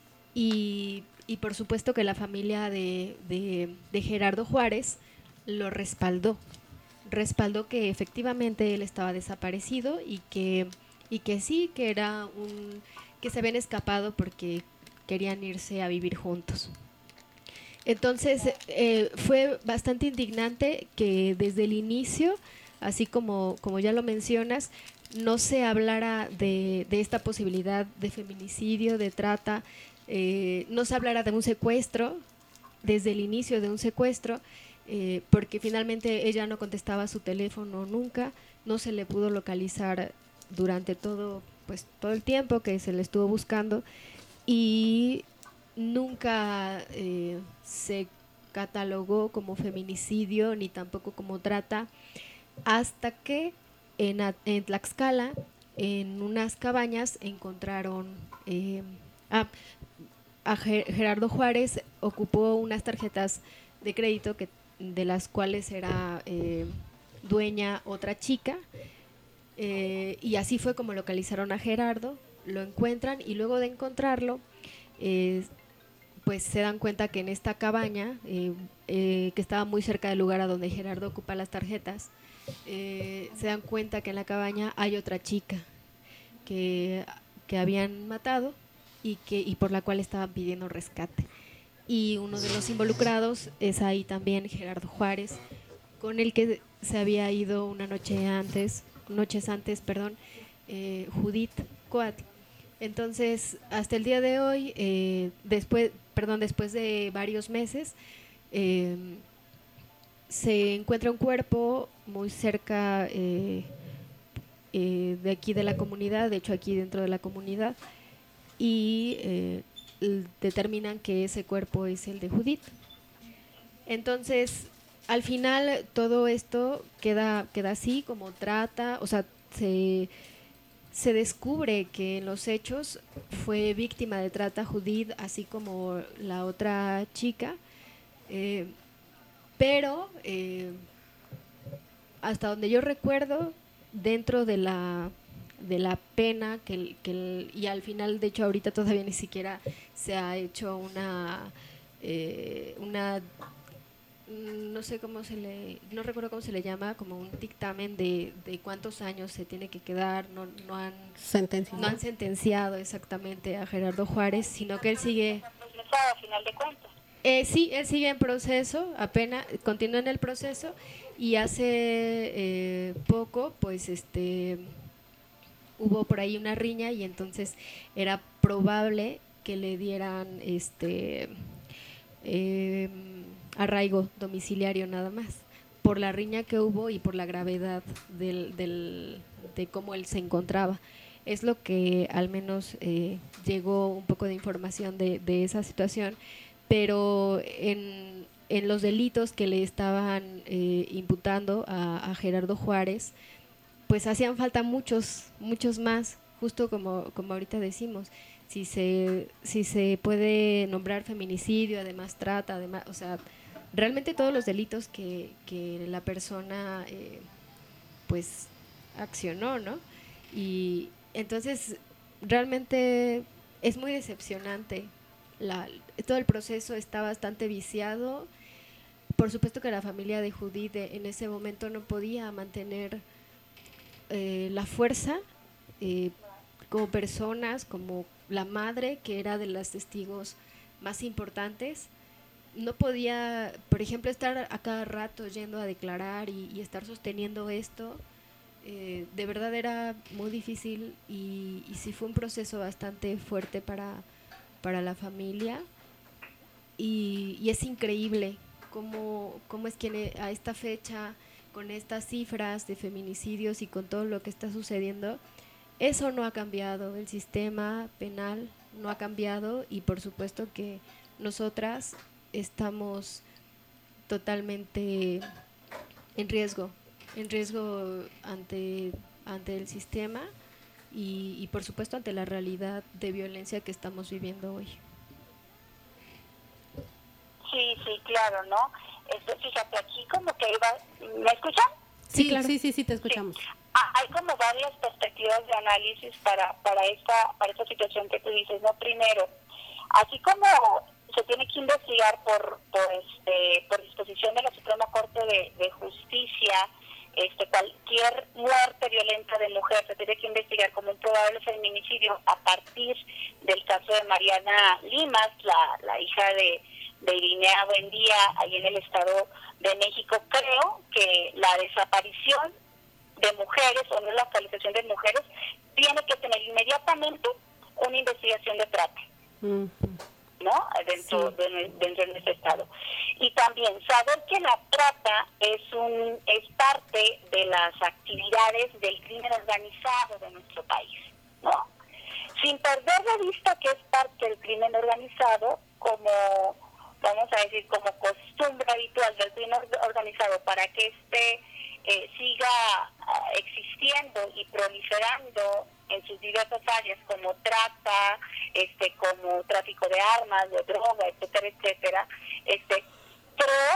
y, y por supuesto que la familia de, de, de Gerardo Juárez lo respaldó. respaldó que efectivamente él estaba desaparecido y que, y que sí, que era un que se habían escapado porque querían irse a vivir juntos. Entonces eh, fue bastante indignante que desde el inicio, así como, como ya lo mencionas, no se hablara de, de esta posibilidad de feminicidio, de trata, eh, no se hablara de un secuestro, desde el inicio de un secuestro, Eh, porque finalmente ella no contestaba su teléfono nunca, no se le pudo localizar durante todo, pues, todo el tiempo que se le estuvo buscando, y nunca eh, se catalogó como feminicidio ni tampoco como trata, hasta que en, en Tlaxcala, en unas cabañas, encontraron eh, a, a Gerardo Juárez ocupó unas tarjetas de crédito que de las cuales era eh, dueña otra chica, eh, y así fue como localizaron a Gerardo, lo encuentran, y luego de encontrarlo, eh, pues se dan cuenta que en esta cabaña, eh, eh, que estaba muy cerca del lugar a donde Gerardo ocupa las tarjetas, eh, se dan cuenta que en la cabaña hay otra chica que, que habían matado y, que, y por la cual estaban pidiendo rescate. Y uno de los involucrados es ahí también Gerardo Juárez, con el que se había ido una noche antes, noches antes, perdón, eh, Judith Coatl. Entonces, hasta el día de hoy, eh, después, perdón, después de varios meses, eh, se encuentra un cuerpo muy cerca eh, eh, de aquí de la comunidad, de hecho aquí dentro de la comunidad, y eh, determinan que ese cuerpo es el de Judith. Entonces, al final todo esto queda, queda así como trata, o sea, se, se descubre que en los hechos fue víctima de trata Judith, así como la otra chica, eh, pero eh, hasta donde yo recuerdo, dentro de la de la pena que, el, que el, y al final, de hecho ahorita todavía ni siquiera se ha hecho una eh, una no sé cómo se le, no recuerdo cómo se le llama, como un dictamen de, de cuántos años se tiene que quedar, no, no han sentenciado. no han sentenciado exactamente a Gerardo Juárez, sino que él sigue, a final de cuentas. eh, sí, él sigue en proceso, apenas continúa en el proceso, y hace eh, poco, pues este, hubo por ahí una riña y entonces era probable que le dieran este eh, arraigo domiciliario nada más, por la riña que hubo y por la gravedad del, del, de cómo él se encontraba. Es lo que al menos eh, llegó un poco de información de, de esa situación, pero en, en los delitos que le estaban eh, imputando a, a Gerardo Juárez, pues hacían falta muchos, muchos más, justo como, como ahorita decimos. Si se, si se puede nombrar feminicidio, además trata, además, o sea, realmente todos los delitos que, que la persona eh, pues accionó, ¿no? Y entonces realmente es muy decepcionante. La, todo el proceso está bastante viciado. Por supuesto que la familia de Judith de, en ese momento no podía mantener eh, la fuerza eh, como personas, como la madre, que era de los testigos más importantes. No podía, por ejemplo, estar a cada rato yendo a declarar y, y estar sosteniendo esto. Eh, de verdad era muy difícil y, y sí fue un proceso bastante fuerte para, para la familia. Y, y es increíble cómo, cómo es que a esta fecha, con estas cifras de feminicidios y con todo lo que está sucediendo, eso no ha cambiado, el sistema penal no ha cambiado, y por supuesto que nosotras estamos totalmente en riesgo, en riesgo ante, ante el sistema y, y por supuesto ante la realidad de violencia que estamos viviendo hoy. Sí, sí, claro, ¿no? Este, fíjate, aquí como que iba, ¿me escuchan? Sí, sí, claro. sí, sí, sí, te escuchamos. Sí. Ah, hay como varias perspectivas de análisis para para esta para esta situación que tú dices, ¿no? Primero, así como se tiene que investigar por por este por disposición de la Suprema Corte de, de Justicia, este cualquier muerte violenta de mujer se tiene que investigar como un probable feminicidio a partir del caso de Mariana Limas, la, la hija de, de Irinea Buendía, ahí en el Estado de México. Creo que la desaparición de mujeres o no la localización de mujeres tiene que tener inmediatamente una investigación de trata, uh-huh. ¿no? Dentro, sí. de, dentro de nuestro estado. Y también saber que la trata es un es parte de las actividades del crimen organizado de nuestro país, ¿no? Sin perder de vista que es parte del crimen organizado, como vamos a decir, como costumbre habitual del crimen organizado para que este Eh, siga uh, existiendo y proliferando en sus diversas áreas, como trata, este, como tráfico de armas, de droga, etcétera, etcétera. Este, creo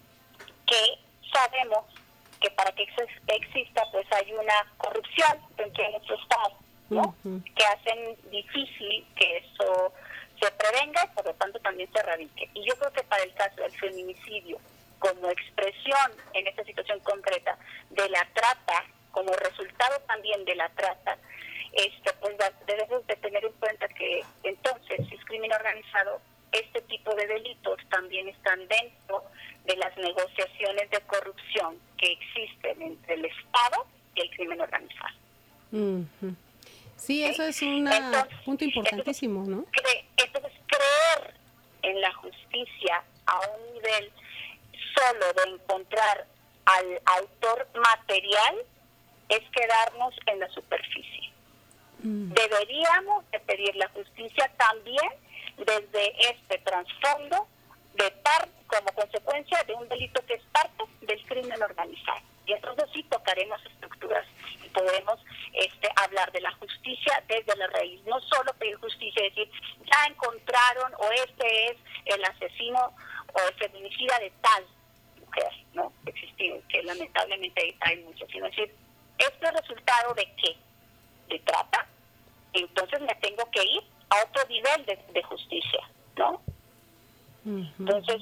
que sabemos que para que ex- exista, pues hay una corrupción dentro de nuestro estado, ¿no? Uh-huh. Que hacen difícil que eso se prevenga y por lo tanto también se erradique. Y yo creo que para el caso del feminicidio, como expresión en esta situación concreta de la trata, como resultado también de la trata, este, pues debemos de tener en cuenta que entonces, si es crimen organizado, este tipo de delitos también están dentro de las negociaciones de corrupción que existen entre el Estado y el crimen organizado. Uh-huh. Sí, eso ¿sí? es un punto importantísimo, entonces, ¿no? Cre- entonces, creer en la justicia a un nivel solo de encontrar al autor material es quedarnos en la superficie. Mm. Deberíamos de pedir la justicia también desde este trasfondo de par, como consecuencia de un delito que es parte del crimen organizado. Y entonces sí tocaremos estructuras y podemos este, hablar de la justicia desde la raíz. No solo pedir justicia y decir, ya encontraron o este es el asesino o el feminicida de tal mujer, ¿no? Existir, que lamentablemente hay, hay muchos, sino decir, ¿este es resultado de qué? ¿De trata? Entonces me tengo que ir a otro nivel de, de justicia, ¿no? Uh-huh. Entonces,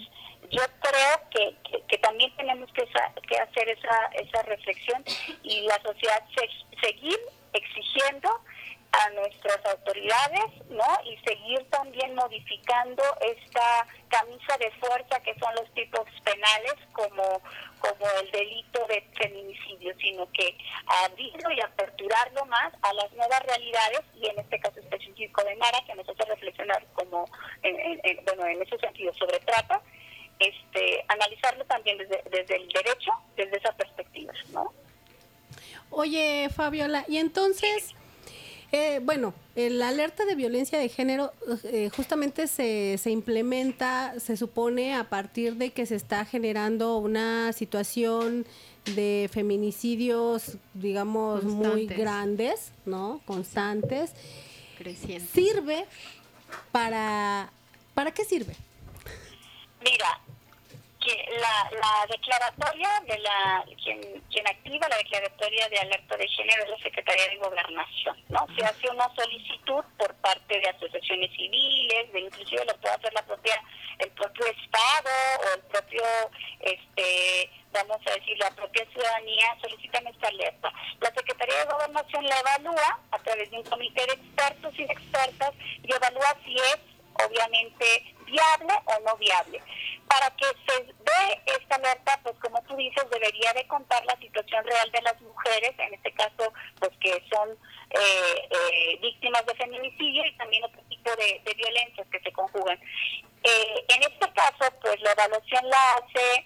yo creo que, que, que también tenemos que, que hacer esa, esa reflexión y la sociedad se, seguir exigiendo a nuestras autoridades, ¿no? Y seguir también modificando esta camisa de fuerza que son los tipos penales como, como el delito de feminicidio, sino que abrirlo y aperturarlo más a las nuevas realidades, y en este caso específico de Mara, que nos hace reflexionar como en, en, en, bueno, en ese sentido sobre trata, este, analizarlo también desde, desde el derecho, desde esa perspectiva, ¿no? Oye, Fabiola, y entonces, eh, bueno, la alerta de violencia de género eh, justamente se, se implementa, se supone, a partir de que se está generando una situación de feminicidios, digamos, constantes, muy grandes, ¿no? Constantes. Crecientes. ¿Sirve para... ¿Para qué sirve? Mira, que la, la declaratoria de la quien, quien activa la declaratoria de alerta de género es la Secretaría de Gobernación, ¿no? Se hace una solicitud por parte de asociaciones civiles, de inclusive lo puede hacer la propia el propio Estado o el propio este vamos a decir la propia ciudadanía, solicitan esta alerta. La Secretaría de Gobernación la evalúa a través de un comité de expertos y expertas y evalúa si es obviamente viable o no viable. Para que se dé esta alerta, pues como tú dices, debería de contar la situación real de las mujeres, en este caso, pues que son eh, eh, víctimas de feminicidio y también otro tipo de, de violencias que se conjugan. Eh, en este caso, pues la evaluación la hace,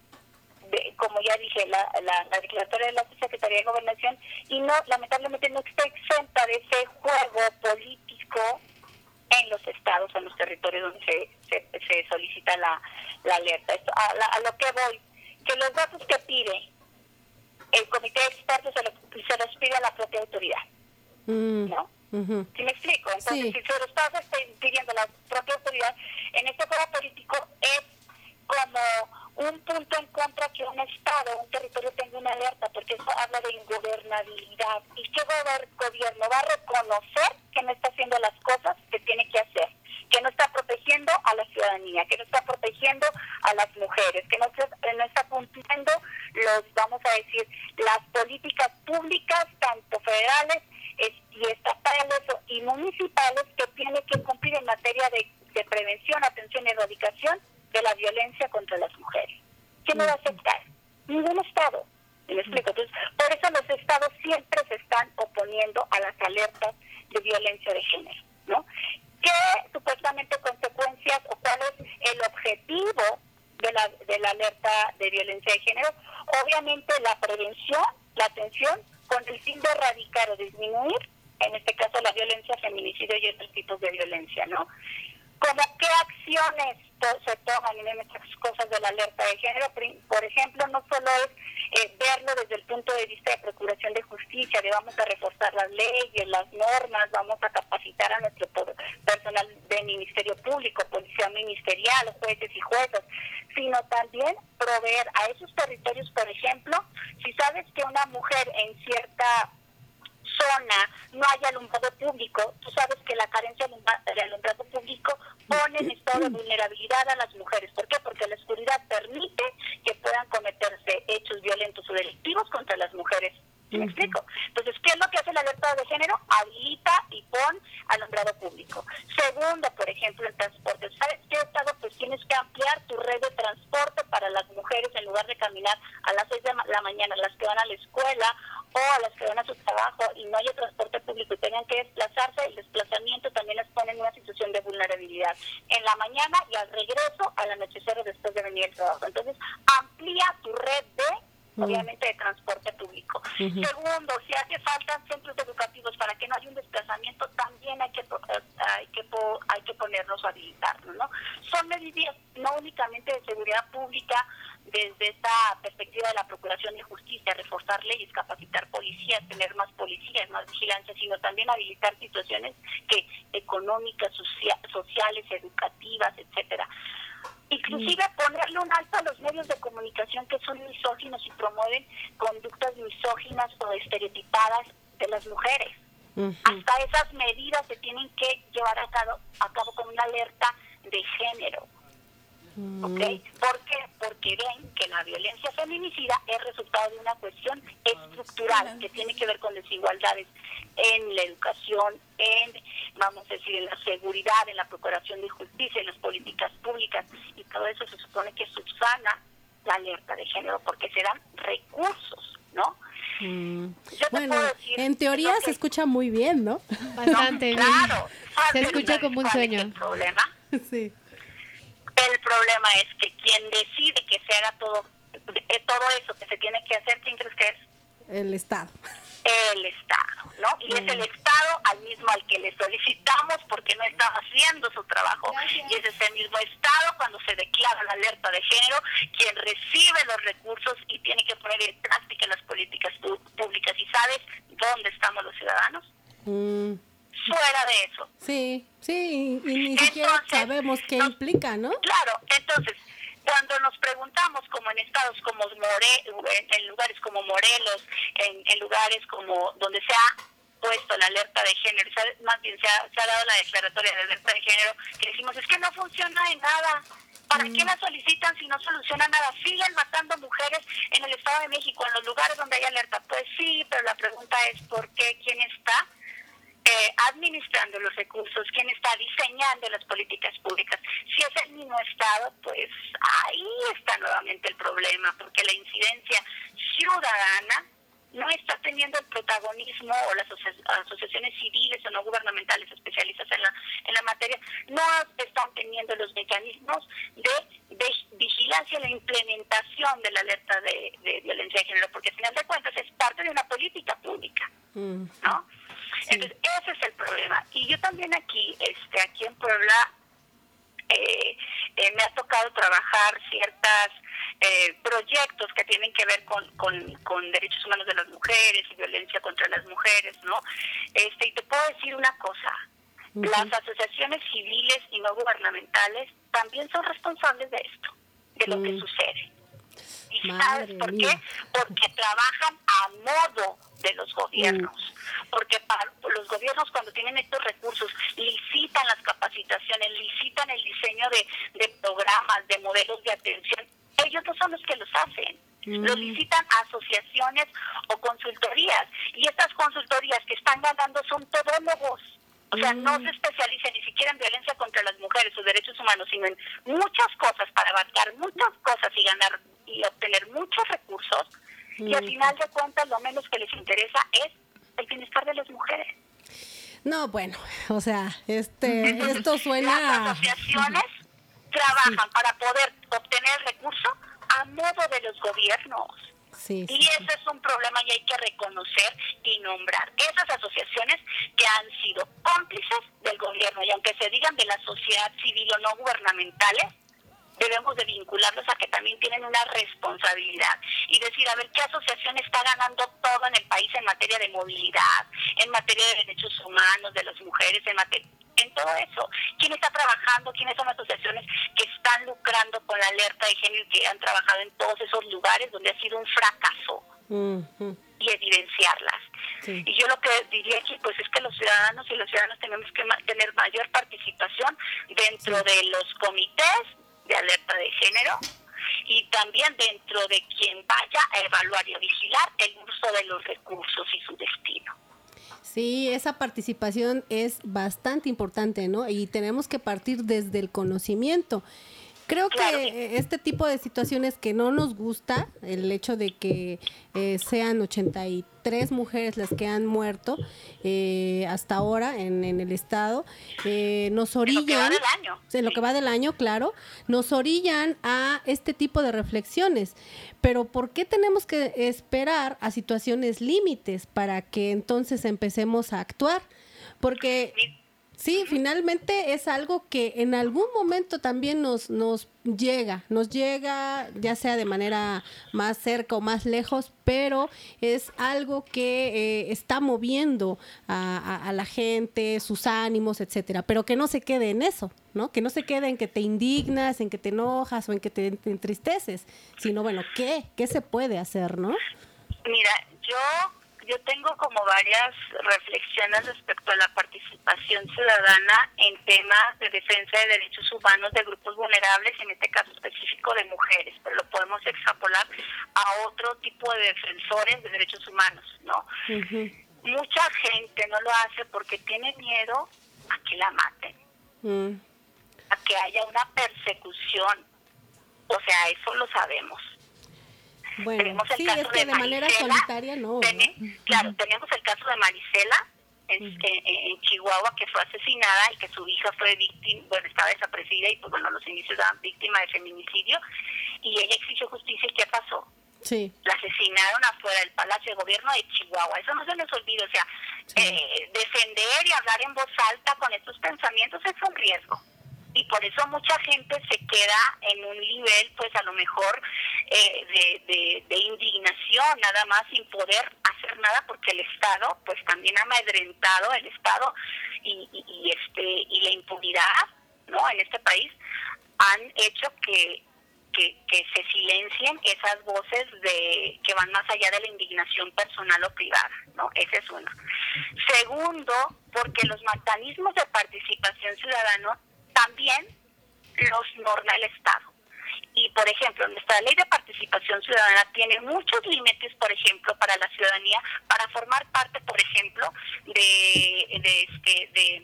de, como ya dije, la, la, la declaratoria de la Secretaría de Gobernación, y no, lamentablemente no está exenta de ese juego político en los estados, en los territorios donde se, se, se solicita la, la alerta. Esto, a, la, a lo que voy, que los datos que pide el comité de expertos se, lo, se los pide a la propia autoridad, mm. ¿no? Uh-huh. ¿Sí me explico? Entonces, sí. Si se los está pidiendo la propia autoridad, en este juego político es como un punto en contra que un estado, un territorio tenga una alerta, porque eso habla de ingobernabilidad. ¿Y qué gobierno va a reconocer que no está haciendo las cosas que tiene que hacer? Que no está protegiendo a la ciudadanía, que no está protegiendo a las mujeres, que no, se, no está cumpliendo los, vamos a decir, las políticas públicas, tanto federales y estatales y municipales, que tiene que cumplir en materia de, de prevención, atención y erradicación de la violencia contra las mujeres. ¿Quién no va a aceptar? Ningún estado. ¿Me explico? Entonces, por eso los estados siempre se están oponiendo a las alertas de violencia de género, ¿no? ¿Qué supuestamente consecuencias o cuál es el objetivo de la, de la alerta de violencia de género? Obviamente la prevención, la atención, con el fin de erradicar o disminuir, en este caso la violencia, feminicidio y otros tipos de violencia, ¿no? ¿Cómo qué acciones to- se toman en estas cosas de la alerta de género? Por ejemplo, no solo es eh, verlo desde el punto de vista de procuración de justicia, de vamos a reforzar las leyes, las normas, vamos a capacitar a nuestro personal de Ministerio Público, Policía Ministerial, jueces y juezas, sino también proveer a esos territorios, por ejemplo, si sabes que una mujer en cierta zona no hay alumbrado público, tú sabes que la carencia de alumbrado público pone en estado de vulnerabilidad a las mujeres. ¿Por qué? Porque la oscuridad permite que puedan cometerse hechos violentos o delictivos contra las mujeres. ¿Me explico? Entonces, ¿qué es lo que hace la alerta de género? Habilita y pon alumbrado público. Segundo, por ejemplo, el transporte. ¿Sabes qué, Estado? Pues tienes que ampliar tu red de transporte para las mujeres en lugar de caminar a las seis de la mañana, las que van a la escuela o a las que van a su trabajo y no haya transporte público y tengan que desplazarse. El desplazamiento también las pone en una situación de vulnerabilidad en la mañana y al regreso al anochecer o después de venir al trabajo. Entonces, amplía tu red de obviamente de transporte público. Uh-huh. Segundo, si hace falta centros educativos para que no haya un desplazamiento, también hay que hay que hay que ponernos a habilitarnos, ¿no? Son medidas no únicamente de seguridad pública desde esta perspectiva de la procuración de justicia, reforzar leyes, capacitar policías, tener más policías, más vigilancia, sino también habilitar situaciones que económicas, socia- sociales, educativas, etcétera. Inclusive ponerle un alto a los medios de comunicación que son misóginos y promueven conductas misóginas o estereotipadas de las mujeres. Uh-huh. Hasta esas medidas se tienen que llevar a cabo, a cabo con una alerta de género. ¿Ok? ¿Por qué? Porque ven que la violencia feminicida es resultado de una cuestión estructural que tiene que ver con desigualdades en la educación, en, vamos a decir, en la seguridad, en la procuración de justicia, en las políticas públicas, y todo eso se supone que subsana la alerta de género porque se dan recursos, ¿no? Mm. Yo te Bueno, puedo decir en teoría lo que- se escucha muy bien, ¿no? Bastante No, bien. claro. Se escucha como un ¿Cuál es sueño. el problema? Sí. El problema es que quien decide que se haga todo, eh, todo eso que se tiene que hacer, ¿quién crees que es? El Estado. El Estado, ¿no? Y es el Estado al mismo al que le solicitamos porque no está haciendo su trabajo. Y es ese mismo Estado, cuando se declara la alerta de género, quien recibe los recursos y tiene que poner en práctica las políticas pu- públicas. ¿Y sabes dónde estamos los ciudadanos? Mm. Fuera de eso. Sí, sí, y, y ni siquiera Entonces, sabemos qué nos- implica, ¿no? Claro, entonces, cuando nos preguntamos, como en estados como More, en, en lugares como Morelos, en, en lugares como donde se ha puesto la alerta de género, se ha- más bien se ha, se ha dado la declaratoria de alerta de género, que decimos, es que no funciona en nada. ¿Para qué la solicitan si no soluciona nada? Siguen matando mujeres en el Estado de México, en los lugares donde hay alerta. Pues sí, pero la pregunta es, ¿por qué? ¿Quién está Eh, administrando los recursos, quién está diseñando las políticas públicas? Si es el mismo Estado, pues ahí está nuevamente el problema, porque la incidencia ciudadana no está teniendo el protagonismo, o las asoci- asociaciones civiles o no gubernamentales especialistas en la en la materia no están teniendo los mecanismos de, de vigilancia y la implementación de la alerta de, de violencia de género, porque al final de cuentas es parte de una política pública, Mm. ¿no? Sí. Entonces, ese es el problema. Y yo también aquí, este, aquí en Puebla, eh, eh, me ha tocado trabajar ciertos eh, proyectos que tienen que ver con, con, con derechos humanos de las mujeres y violencia contra las mujeres, ¿no? Este, y te puedo decir una cosa, Ujú. las asociaciones civiles y no gubernamentales también son responsables de esto, de lo que Mm. sucede. ¿Y Madre sabes por mía. qué? Porque trabajan a modo de los gobiernos. Porque para los gobiernos, cuando tienen estos recursos, licitan las capacitaciones, licitan el diseño de, de programas, de modelos de atención. Ellos no son los que los hacen. Mm. Lo licitan asociaciones o consultorías. Y estas consultorías que están ganando son todólogos. O sea, no se especializan ni siquiera en violencia contra las mujeres o derechos humanos, sino en muchas cosas para abarcar muchas cosas y ganar y obtener muchos recursos. Y al Mm. final de cuentas, lo menos que les interesa es el bienestar de las mujeres. No, bueno, o sea, este, esto Las suena... asociaciones trabajan para poder obtener recursos a modo de los gobiernos. Sí, sí, Y sí. ese es un problema y hay que reconocer y nombrar esas asociaciones que han sido cómplices del gobierno, y aunque se digan de la sociedad civil o no gubernamentales, debemos de vincularlos a que también tienen una responsabilidad y decir, a ver, ¿qué asociación está ganando todo en el país en materia de movilidad, en materia de derechos humanos de las mujeres, en materia, en todo eso? ¿Quién está trabajando? ¿Quiénes son las asociaciones que están lucrando con la alerta de género y que han trabajado en todos esos lugares donde ha sido un fracaso? Ujú. Y evidenciarlas. Sí. Y yo lo que diría aquí, pues es que los ciudadanos y los ciudadanos tenemos que ma- tener mayor participación dentro Sí. de los comités de alerta de género y también dentro de quien vaya a evaluar y a vigilar el uso de los recursos y su destino. Sí, esa participación es bastante importante, ¿no? Y tenemos que partir desde el conocimiento. Creo Claro. que este tipo de situaciones que no nos gusta, el hecho de que eh, sean ochenta y tres mujeres las que han muerto eh, hasta ahora en, en el estado, eh, nos En lo que va orillan, del año. en lo que va del año, claro, nos orillan a este tipo de reflexiones. Pero ¿por qué tenemos que esperar a situaciones límites para que entonces empecemos a actuar? Porque sí, finalmente es algo que en algún momento también nos, nos llega, nos llega ya sea de manera más cerca o más lejos, pero es algo que eh, está moviendo a, a, a la gente, sus ánimos, etcétera, pero que no se quede en eso, ¿no? Que no se quede en que te indignas, en que te enojas o en que te, te entristeces, sino bueno, ¿qué? ¿Qué se puede hacer, no? Mira, yo yo tengo como varias reflexiones respecto a la participación ciudadana en temas de defensa de derechos humanos de grupos vulnerables, en este caso específico de mujeres, pero lo podemos extrapolar a otro tipo de defensores de derechos humanos, ¿no? Uh-huh. Mucha gente no lo hace porque tiene miedo a que la maten, uh-huh. a que haya una persecución, o sea, eso lo sabemos. Bueno, tenemos el sí, caso es que de, de manera solitaria no. Ten, ¿no? Claro, uh-huh. tenemos el caso de Marisela en, uh-huh. en, en Chihuahua, que fue asesinada y que su hija fue víctima, bueno, estaba desaparecida y pues bueno, los inicios eran víctima de feminicidio, y ella exigió justicia. ¿Y qué pasó? Sí. La asesinaron afuera del Palacio de Gobierno de Chihuahua. Eso no se les olvida, o sea, sí. eh, defender y hablar en voz alta con estos pensamientos es un riesgo. Y por eso mucha gente se queda en un nivel, pues a lo mejor eh, de, de, de indignación, nada más, sin poder hacer nada, porque el Estado, pues también ha amedrentado el Estado y, y, y este y la impunidad, ¿no? En este país han hecho que, que que se silencien esas voces de que van más allá de la indignación personal o privada, ¿no? Ese es uno. Segundo, porque los mecanismos de participación ciudadana también los norma el Estado. Y, por ejemplo, nuestra ley de participación ciudadana tiene muchos límites, por ejemplo, para la ciudadanía, para formar parte, por ejemplo, de, de, este, de,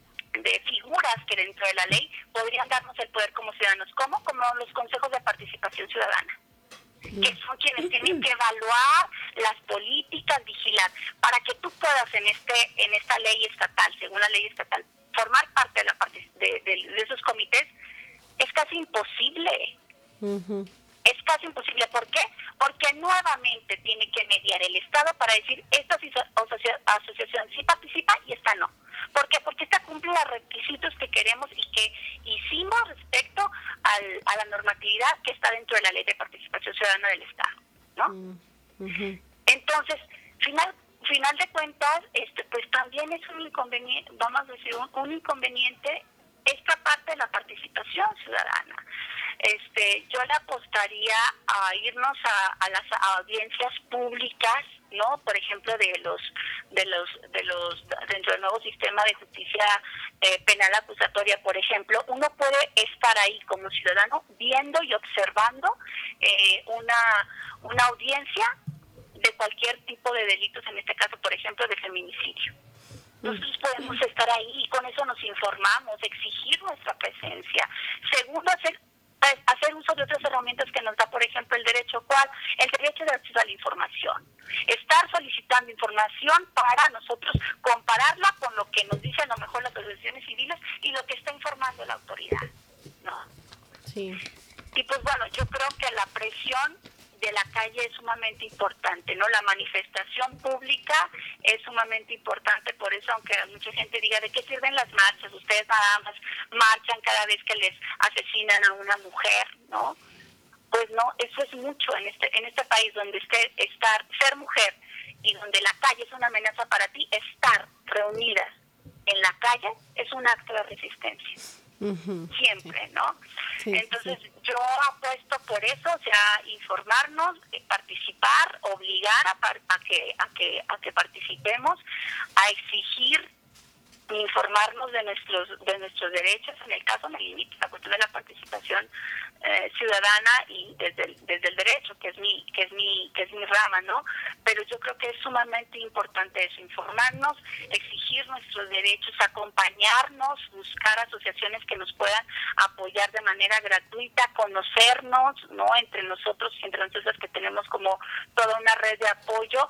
de figuras que dentro de la ley podrían darnos el poder como ciudadanos. ¿Cómo? Como los consejos de participación ciudadana, que son quienes tienen que evaluar las políticas, vigilar, para que tú puedas en este en esta ley estatal, según la ley estatal, formar parte de, la parte de, de, de esos comités. Es casi imposible. Uh-huh. Es casi imposible. ¿Por qué? Porque nuevamente tiene que mediar el Estado para decir esta asociación sí participa y esta no. ¿Por qué? Porque esta cumple los requisitos que queremos y que hicimos respecto al, a la normatividad que está dentro de la Ley de Participación Ciudadana del Estado, ¿no? Uh-huh. Entonces, final final de cuentas, este pues también es un inconveniente, vamos a decir, un, un inconveniente esta parte de la participación ciudadana. Este, yo le apostaría a irnos a, a las audiencias públicas, ¿no? Por ejemplo, de los, de los, de los, dentro del nuevo sistema de justicia eh, penal acusatoria, por ejemplo, uno puede estar ahí como ciudadano viendo y observando eh, una, una audiencia de cualquier tipo de delitos, en este caso, por ejemplo, de feminicidio. Nosotros podemos estar ahí y con eso nos informamos, exigir nuestra presencia. Segundo, hacer hacer uso de otras herramientas que nos da, por ejemplo, el derecho, ¿cuál? El derecho de acceso a la información. Estar solicitando información para nosotros compararla con lo que nos dicen a lo mejor las asociaciones civiles y lo que está informando la autoridad, ¿no? Sí. Y pues bueno, yo creo que la presión de la calle es sumamente importante, ¿no? La manifestación pública es sumamente importante, por eso, aunque mucha gente diga, ¿de qué sirven las marchas? Ustedes nada más marchan cada vez que les asesinan a una mujer, ¿no? Pues no, eso es mucho en este en este país donde esté, estar, ser mujer y donde la calle es una amenaza para ti, estar reunidas en la calle es un acto de resistencia. Uh-huh. Siempre, ¿no? Sí, Entonces sí. yo apuesto por eso, o sea, informarnos, eh, participar, obligar a, a que a que a que participemos, a exigir, informarnos de nuestros de nuestros derechos. En el caso me limito a la cuestión de la participación eh, ciudadana y desde el, desde el derecho, que es mi que es mi que es mi rama, ¿no? Pero yo creo que es sumamente importante eso, informarnos, exigir nuestros derechos, acompañarnos, buscar asociaciones que nos puedan apoyar de manera gratuita, conocernos, ¿no? Entre nosotros, entre nosotros que tenemos como toda una red de apoyo,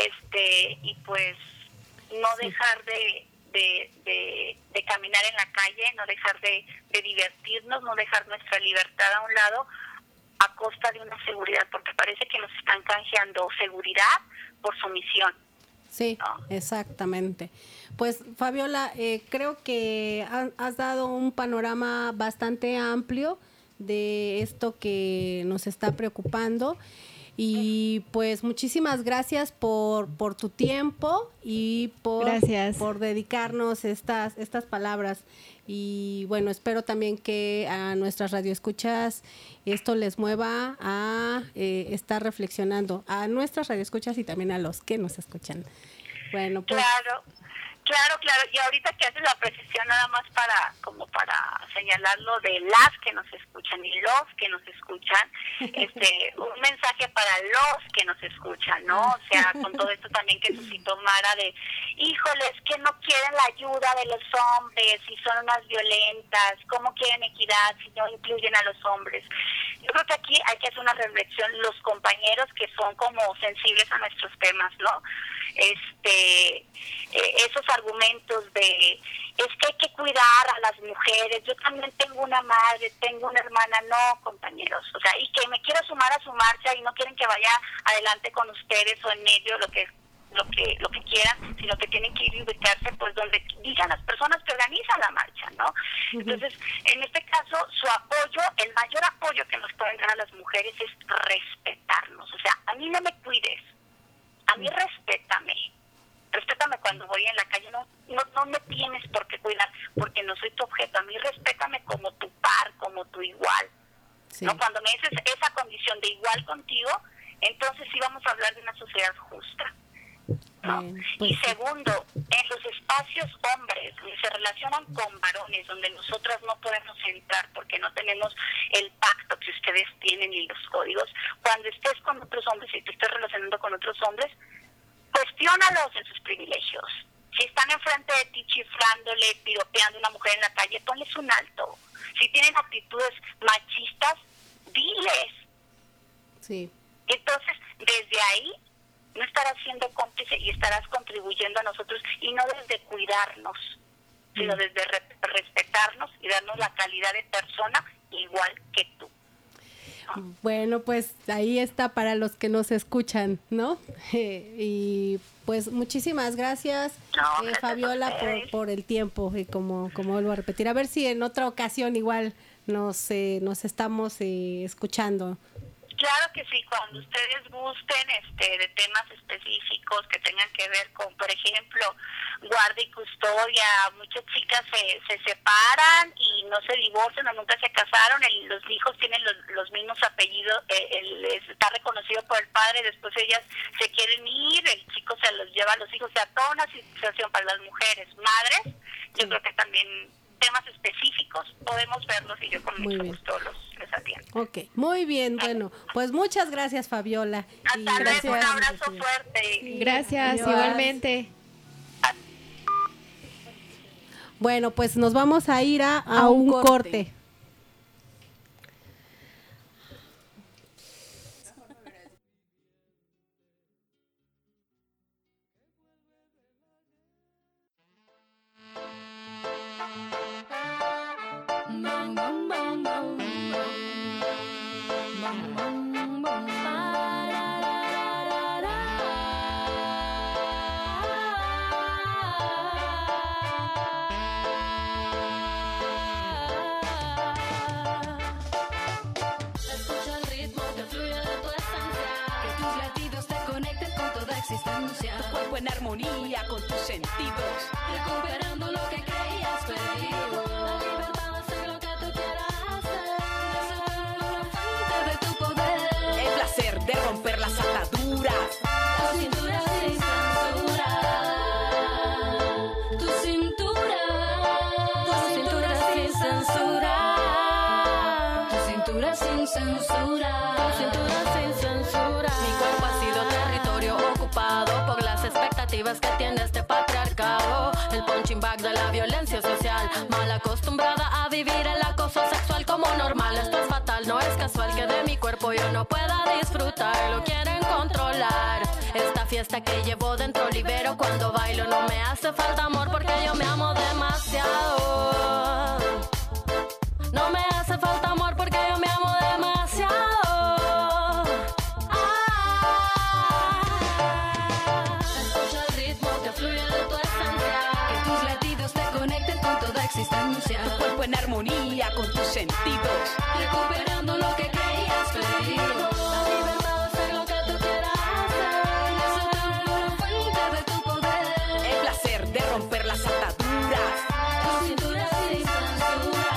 este y pues no dejar de De, de, de caminar en la calle, no dejar de, de divertirnos, no dejar nuestra libertad a un lado a costa de una seguridad, porque parece que nos están canjeando seguridad por sumisión. Sí, ¿no? Exactamente. Pues Fabiola, eh, creo que has dado un panorama bastante amplio de esto que nos está preocupando. Y pues muchísimas gracias por, por tu tiempo y por, Gracias. por dedicarnos estas, estas palabras. Y bueno, espero también que a nuestras radioescuchas esto les mueva a eh, estar reflexionando, a nuestras radioescuchas y también a los que nos escuchan. Bueno, pues... Claro. Claro, claro, y ahorita que haces la precisión nada más para como para señalarlo de las que nos escuchan y los que nos escuchan, este un mensaje para los que nos escuchan, ¿no? O sea, con todo esto también que suscitó Mara de, híjoles, que no quieren la ayuda de los hombres y son unas violentas, ¿cómo quieren equidad si no incluyen a los hombres? Yo creo que aquí hay que hacer una reflexión los compañeros que son como sensibles a nuestros temas, ¿no? Este, eh, esos argumentos de es que hay que cuidar a las mujeres, yo también tengo una madre, tengo una hermana, no, compañeros, o sea, y que me quiero sumar a su marcha y no quieren que vaya adelante con ustedes o en medio, lo que lo que lo que quieran, sino que tienen que ir y ubicarse pues donde digan las personas que organizan la marcha, ¿no? Uh-huh. Entonces, en este caso, su apoyo, el mayor apoyo que nos pueden dar a las mujeres es respetarnos, o sea, a mí no me cuides, a mí respétame, respétame cuando voy en la calle, no, no, no me tienes por qué cuidar, porque no soy tu objeto, a mí respétame como tu par, como tu igual, sí. ¿No? Cuando me dices esa condición de igual contigo, entonces sí vamos a hablar de una sociedad justa, ¿no? Bien, pues, y segundo, en los espacios hombres, donde se relacionan con varones, donde nosotras no podemos entrar porque no tenemos el pacto que ustedes tienen y los códigos, cuando estés con otros hombres y te estés relacionando con otros hombres, cuestiónalos en sus privilegios. Si están enfrente de ti chiflándole, piropeando a una mujer en la calle, ponles un alto. Si tienen actitudes machistas, diles. Sí. Entonces, desde ahí, no estarás siendo cómplice y estarás contribuyendo a nosotros, y no desde cuidarnos, mm. sino desde re- respetarnos y darnos la calidad de persona igual que tú. Bueno, pues ahí está para los que nos escuchan, ¿no? Eh, y pues muchísimas gracias, no, eh, Fabiola, por, por el tiempo, y como, como vuelvo a repetir, a ver si en otra ocasión igual nos, eh, nos estamos eh, escuchando. Claro que sí, cuando ustedes gusten este, de temas específicos que tengan que ver con, por ejemplo, guarda y custodia, muchas chicas se, se separan y no se divorcian o nunca se casaron, el, los hijos tienen los, los mismos apellidos, eh, el, está reconocido por el padre, después ellas se quieren ir, el chico se los lleva a los hijos, o sea, toda una situación para las mujeres, madres, yo sí. creo que también temas específicos podemos verlos y yo con mucho gusto los les atiendo. Ok, muy bien, bueno, pues muchas gracias, Fabiola. Hasta y luego, gracias, un abrazo fuerte. Sí, gracias, Adiós. Igualmente. Bueno, pues nos vamos a ir a, a, a un, un corte. corte. Tu cuerpo en armonía con tus sentidos, recuperando lo que creías perdido. La libertad de hacer lo que tú quieras hacer, la fuente de tu poder. El placer de romper las ataduras. Tu cintura sin censura. Tu cintura. Tu cintura sin censura. Tu cintura sin censura. Tu cintura sin censura. Mi cuerpo ha sido territorio ocupado por las expectativas que tiene este patriarcado. El punching bag de la violencia social, mal acostumbrada a vivir el acoso sexual como normal. Esto es fatal, no es casual que de mi cuerpo yo no pueda disfrutar. Lo quieren controlar. Esta fiesta que llevo dentro libero cuando bailo. No me hace falta amor porque yo me amo demasiado. No me hace falta amor porque yo me amo demasiado. Tu cuerpo en armonía con tus sentidos, recuperando lo que creías perdido. La libertad de hacer lo que las ataduras. Tu cintura sin censura.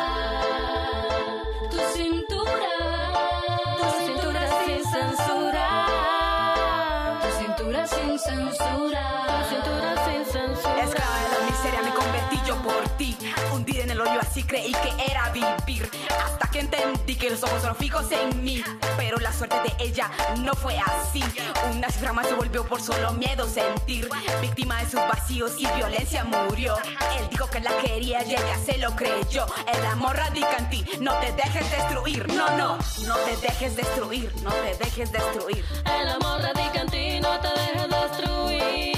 Tu cintura. Tu cintura sin censura. Tu cintura sin censura. Tu cintura sin censura. Esclava de la miseria me convertí yo por ti. Hundida en el hoyo así creí que era vivir. Hasta que entendí que los ojos son fijos en mí. Pero la suerte de ella no fue así. Una cifra más se volvió por solo miedo sentir. Víctima de sus vacíos y violencia murió. Él dijo que la quería y ella se lo creyó. El amor radica en ti, no te dejes destruir. No, no, no te dejes destruir. No te dejes destruir. El amor radica en ti, no te dejes destruir.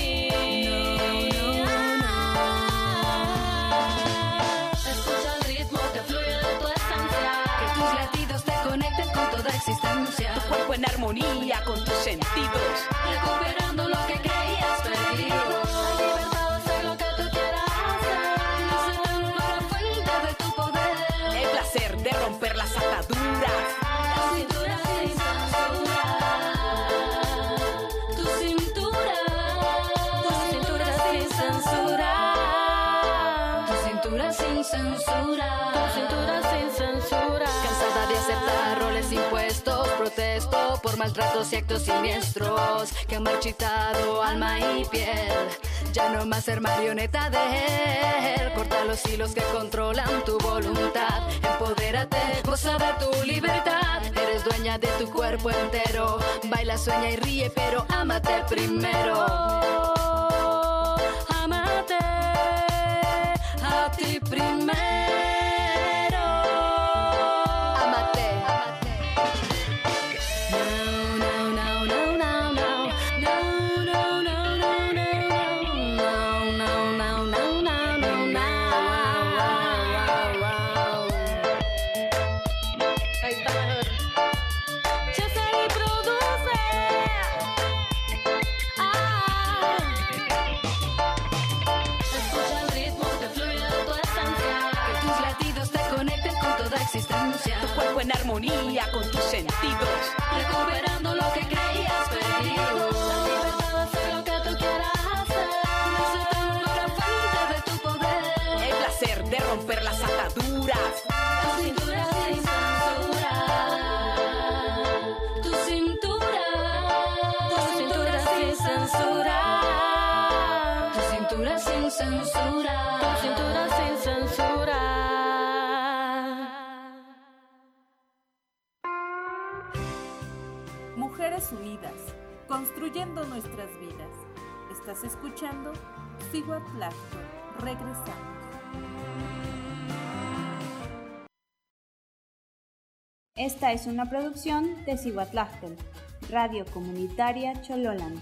Escucha el ritmo que fluye de tu esencia. Que tus latidos te conecten con toda existencia. Tu cuerpo en armonía con tus sentidos. Recuperando lo que creías perdido. La libertad de hacer lo que tú quieras hacer. Disfrutar una fuente de tu poder. El placer de romper las ataduras. Tu cintura sin censura. Tu cintura. Tu cintura sin censura. Tu cintura sin censura. Tu cintura sin censura. Cansada de aceptar roles impuestos, protesto por maltratos y actos siniestros que han marchitado alma y piel. Ya no más ser marioneta de él. Corta los hilos que controlan tu voluntad. Empodérate, goza de tu libertad. Eres dueña de tu cuerpo entero. Baila, sueña y ríe, pero ámate primero. Ámate a ti primero. Ámate. No, no, no, no, no, no. No, no, no, no, no, no. No, no, no, no, no, no. Ahí está mejor. Chesel produce. Ah. Escucha el ritmo que fluye de tu esencia. Que tus latidos te conecten con toda existencia. Tu cuerpo en armonía con tus sentidos. Recuperando lo que creías perdido. La libertad de hacer lo que tú quieras hacer. Disfrutando la fuente de tu poder. El placer de romper las ataduras. Tu cintura sin censura. Tu cintura. Tu cintura sin censura. Tu cintura sin censura. Tu cintura sin censura. Mujeres unidas, construyendo nuestras vidas. Estás escuchando Cihuatlacto. Regresamos. Esta es una producción de Cihuatlacto, Radio Comunitaria Chololán.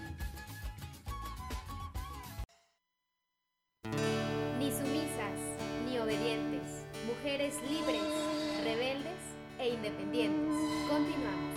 Ni sumisas, ni obedientes, mujeres libres, rebeldes e independientes. Continuamos.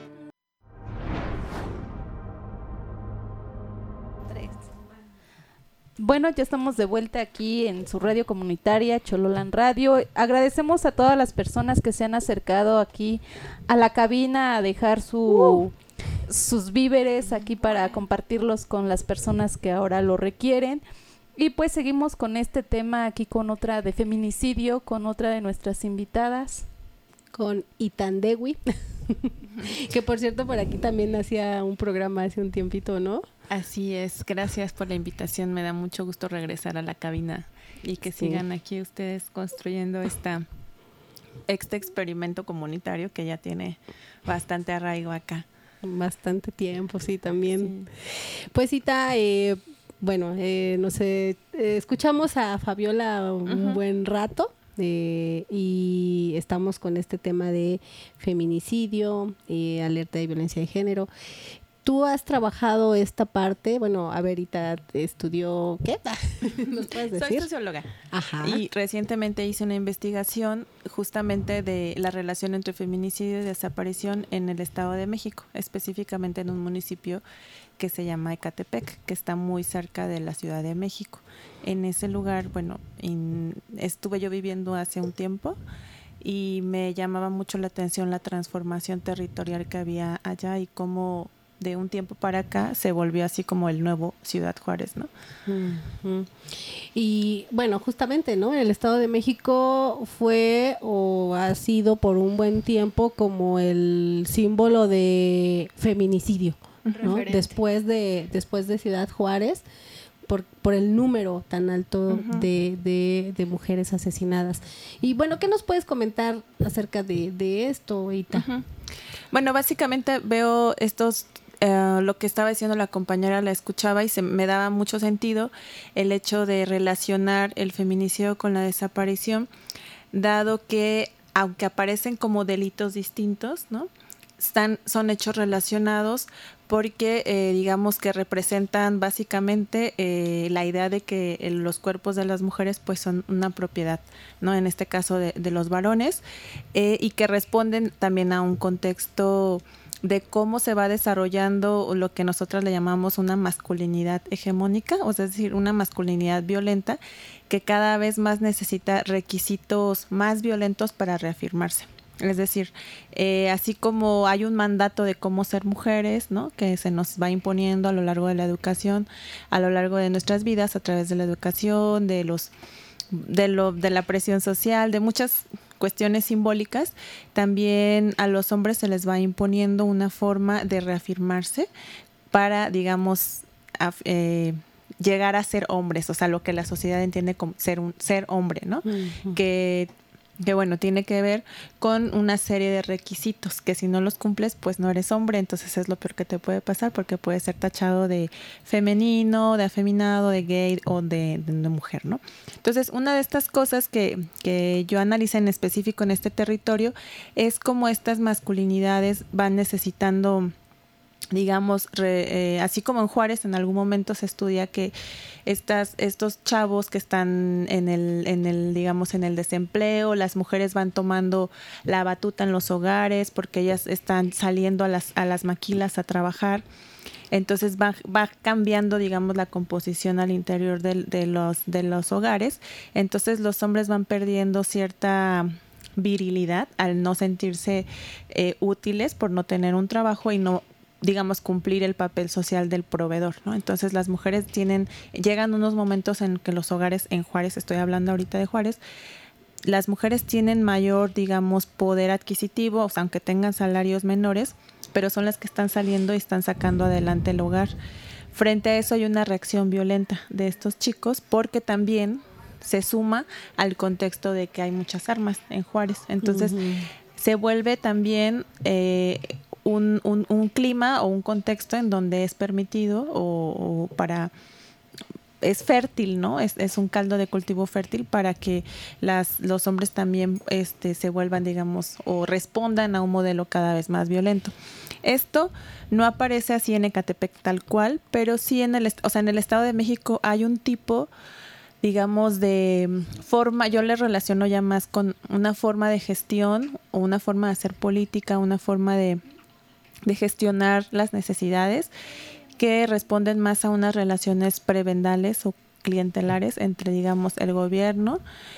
Bueno, ya estamos de vuelta aquí en su radio comunitaria Chololán Radio. Agradecemos a todas las personas que se han acercado aquí a la cabina a dejar su, uh. sus víveres aquí para compartirlos con las personas que ahora lo requieren. Y pues seguimos con este tema aquí con otra de feminicidio, con otra de nuestras invitadas. Con Itandewi, que por cierto por aquí también hacía un programa hace un tiempito, ¿no? Así es, gracias por la invitación, me da mucho gusto regresar a la cabina y que sí. sigan aquí ustedes construyendo esta, este experimento comunitario que ya tiene bastante arraigo acá. Bastante tiempo, sí, también. Sí. Pues Ita, eh, bueno, eh, no sé, eh, escuchamos a Fabiola un uh-huh. buen rato. Eh, y estamos con este tema de feminicidio, eh, alerta de violencia de género. ¿Tú has trabajado esta parte? Bueno, a ver, Ita estudió, ¿qué? ¿Nos puedes decir? Soy socióloga. Ajá. Y recientemente hice una investigación justamente de la relación entre feminicidio y desaparición en el Estado de México, específicamente en un municipio que se llama Ecatepec, que está muy cerca de la Ciudad de México. En ese lugar, bueno, in, estuve yo viviendo hace un tiempo y me llamaba mucho la atención la transformación territorial que había allá y cómo de un tiempo para acá se volvió así como el nuevo Ciudad Juárez, ¿no? Uh-huh. Y bueno, justamente, ¿no? El Estado de México fue o ha sido por un buen tiempo como el símbolo de feminicidio, ¿no? Referente. Después de, después de Ciudad Juárez, por, por el número tan alto Ujú. de, de, de mujeres asesinadas. Y bueno, ¿qué nos puedes comentar acerca de, de esto, Ita? Ujú. Bueno, básicamente veo estos, eh, lo que estaba diciendo la compañera, la escuchaba y se me daba mucho sentido el hecho de relacionar el feminicidio con la desaparición, dado que aunque aparecen como delitos distintos, ¿no? Están, son hechos relacionados porque eh, digamos que representan básicamente eh, la idea de que eh, los cuerpos de las mujeres pues son una propiedad, ¿no? En este caso de, de los varones, eh, y que responden también a un contexto de cómo se va desarrollando lo que nosotros le llamamos una masculinidad hegemónica, o sea, es decir, una masculinidad violenta que cada vez más necesita requisitos más violentos para reafirmarse. Es decir, eh, así como hay un mandato de cómo ser mujeres, ¿no? Que se nos va imponiendo a lo largo de la educación, a lo largo de nuestras vidas, a través de la educación, de los, de lo, de la presión social, de muchas cuestiones simbólicas, también a los hombres se les va imponiendo una forma de reafirmarse para, digamos, af, eh, llegar a ser hombres, o sea, lo que la sociedad entiende como ser un ser hombre, ¿no? Uh-huh. Que que bueno, tiene que ver con una serie de requisitos que si no los cumples, pues no eres hombre, entonces es lo peor que te puede pasar porque puede ser tachado de femenino, de afeminado, de gay o de, de, de mujer, ¿no? Entonces, una de estas cosas que, que yo analicé en específico en este territorio es cómo estas masculinidades van necesitando, digamos, re, eh, así como en Juárez en algún momento se estudia que estas, estos chavos que están en el, en el, digamos, en el desempleo, las mujeres van tomando la batuta en los hogares porque ellas están saliendo a las, a las maquilas a trabajar. Entonces va, va cambiando, digamos, la composición al interior de, de, los, de los hogares. Entonces los hombres van perdiendo cierta virilidad al no sentirse eh, útiles por no tener un trabajo y no, digamos, cumplir el papel social del proveedor, ¿no? Entonces las mujeres tienen, llegan unos momentos en que los hogares, en Juárez, estoy hablando ahorita de Juárez, las mujeres tienen mayor, digamos, poder adquisitivo, o sea, aunque tengan salarios menores, pero son las que están saliendo y están sacando adelante el hogar. Frente a eso hay una reacción violenta de estos chicos porque también se suma al contexto de que hay muchas armas en Juárez. Entonces uh-huh. se vuelve también eh, Un, un, un clima o un contexto en donde es permitido o, o para es fértil, ¿no? Es, es un caldo de cultivo fértil para que las los hombres también este se vuelvan, digamos, o respondan a un modelo cada vez más violento. Esto no aparece así en Ecatepec tal cual, pero sí en el, o sea, en el Estado de México hay un tipo, digamos, de forma, yo le relaciono ya más con una forma de gestión o una forma de hacer política, una forma de de gestionar las necesidades que responden más a unas relaciones prebendales o clientelares entre, digamos, el gobierno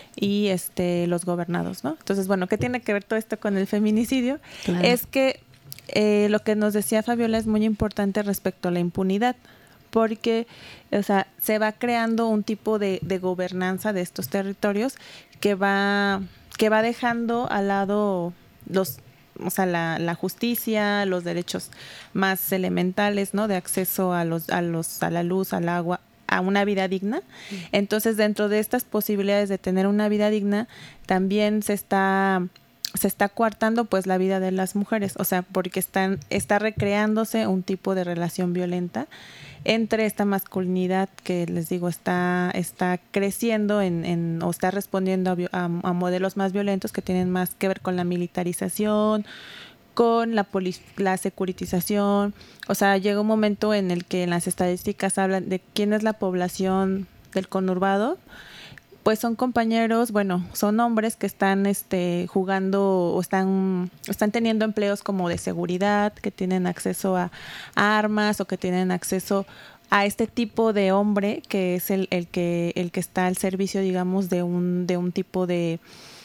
y este los gobernados, ¿no? Entonces, bueno, ¿qué tiene que ver todo esto con el feminicidio? Claro. Es que eh, lo que nos decía Fabiola es muy importante respecto a la impunidad, porque, o sea, se va creando un tipo de, de gobernanza de estos territorios que va, que va dejando al lado los o sea, la, la justicia, los derechos más elementales, ¿no? De acceso a los, a los, a la luz, al agua, a una vida digna. Entonces, dentro de estas posibilidades de tener una vida digna, también se está, se está coartando, pues, la vida de las mujeres. O sea, porque están, está recreándose un tipo de relación violenta entre esta masculinidad que les digo está está creciendo en, en o está respondiendo a, a, a modelos más violentos que tienen más que ver con la militarización, con la poli- la securitización. O sea, llega un momento en el que en las estadísticas hablan de quién es la población del conurbado. Pues son compañeros, bueno, son hombres que están este jugando o están están teniendo empleos como de seguridad, que tienen acceso a, a armas o que tienen acceso a este tipo de hombre que es el, el que el que está al servicio, digamos, de un de un tipo de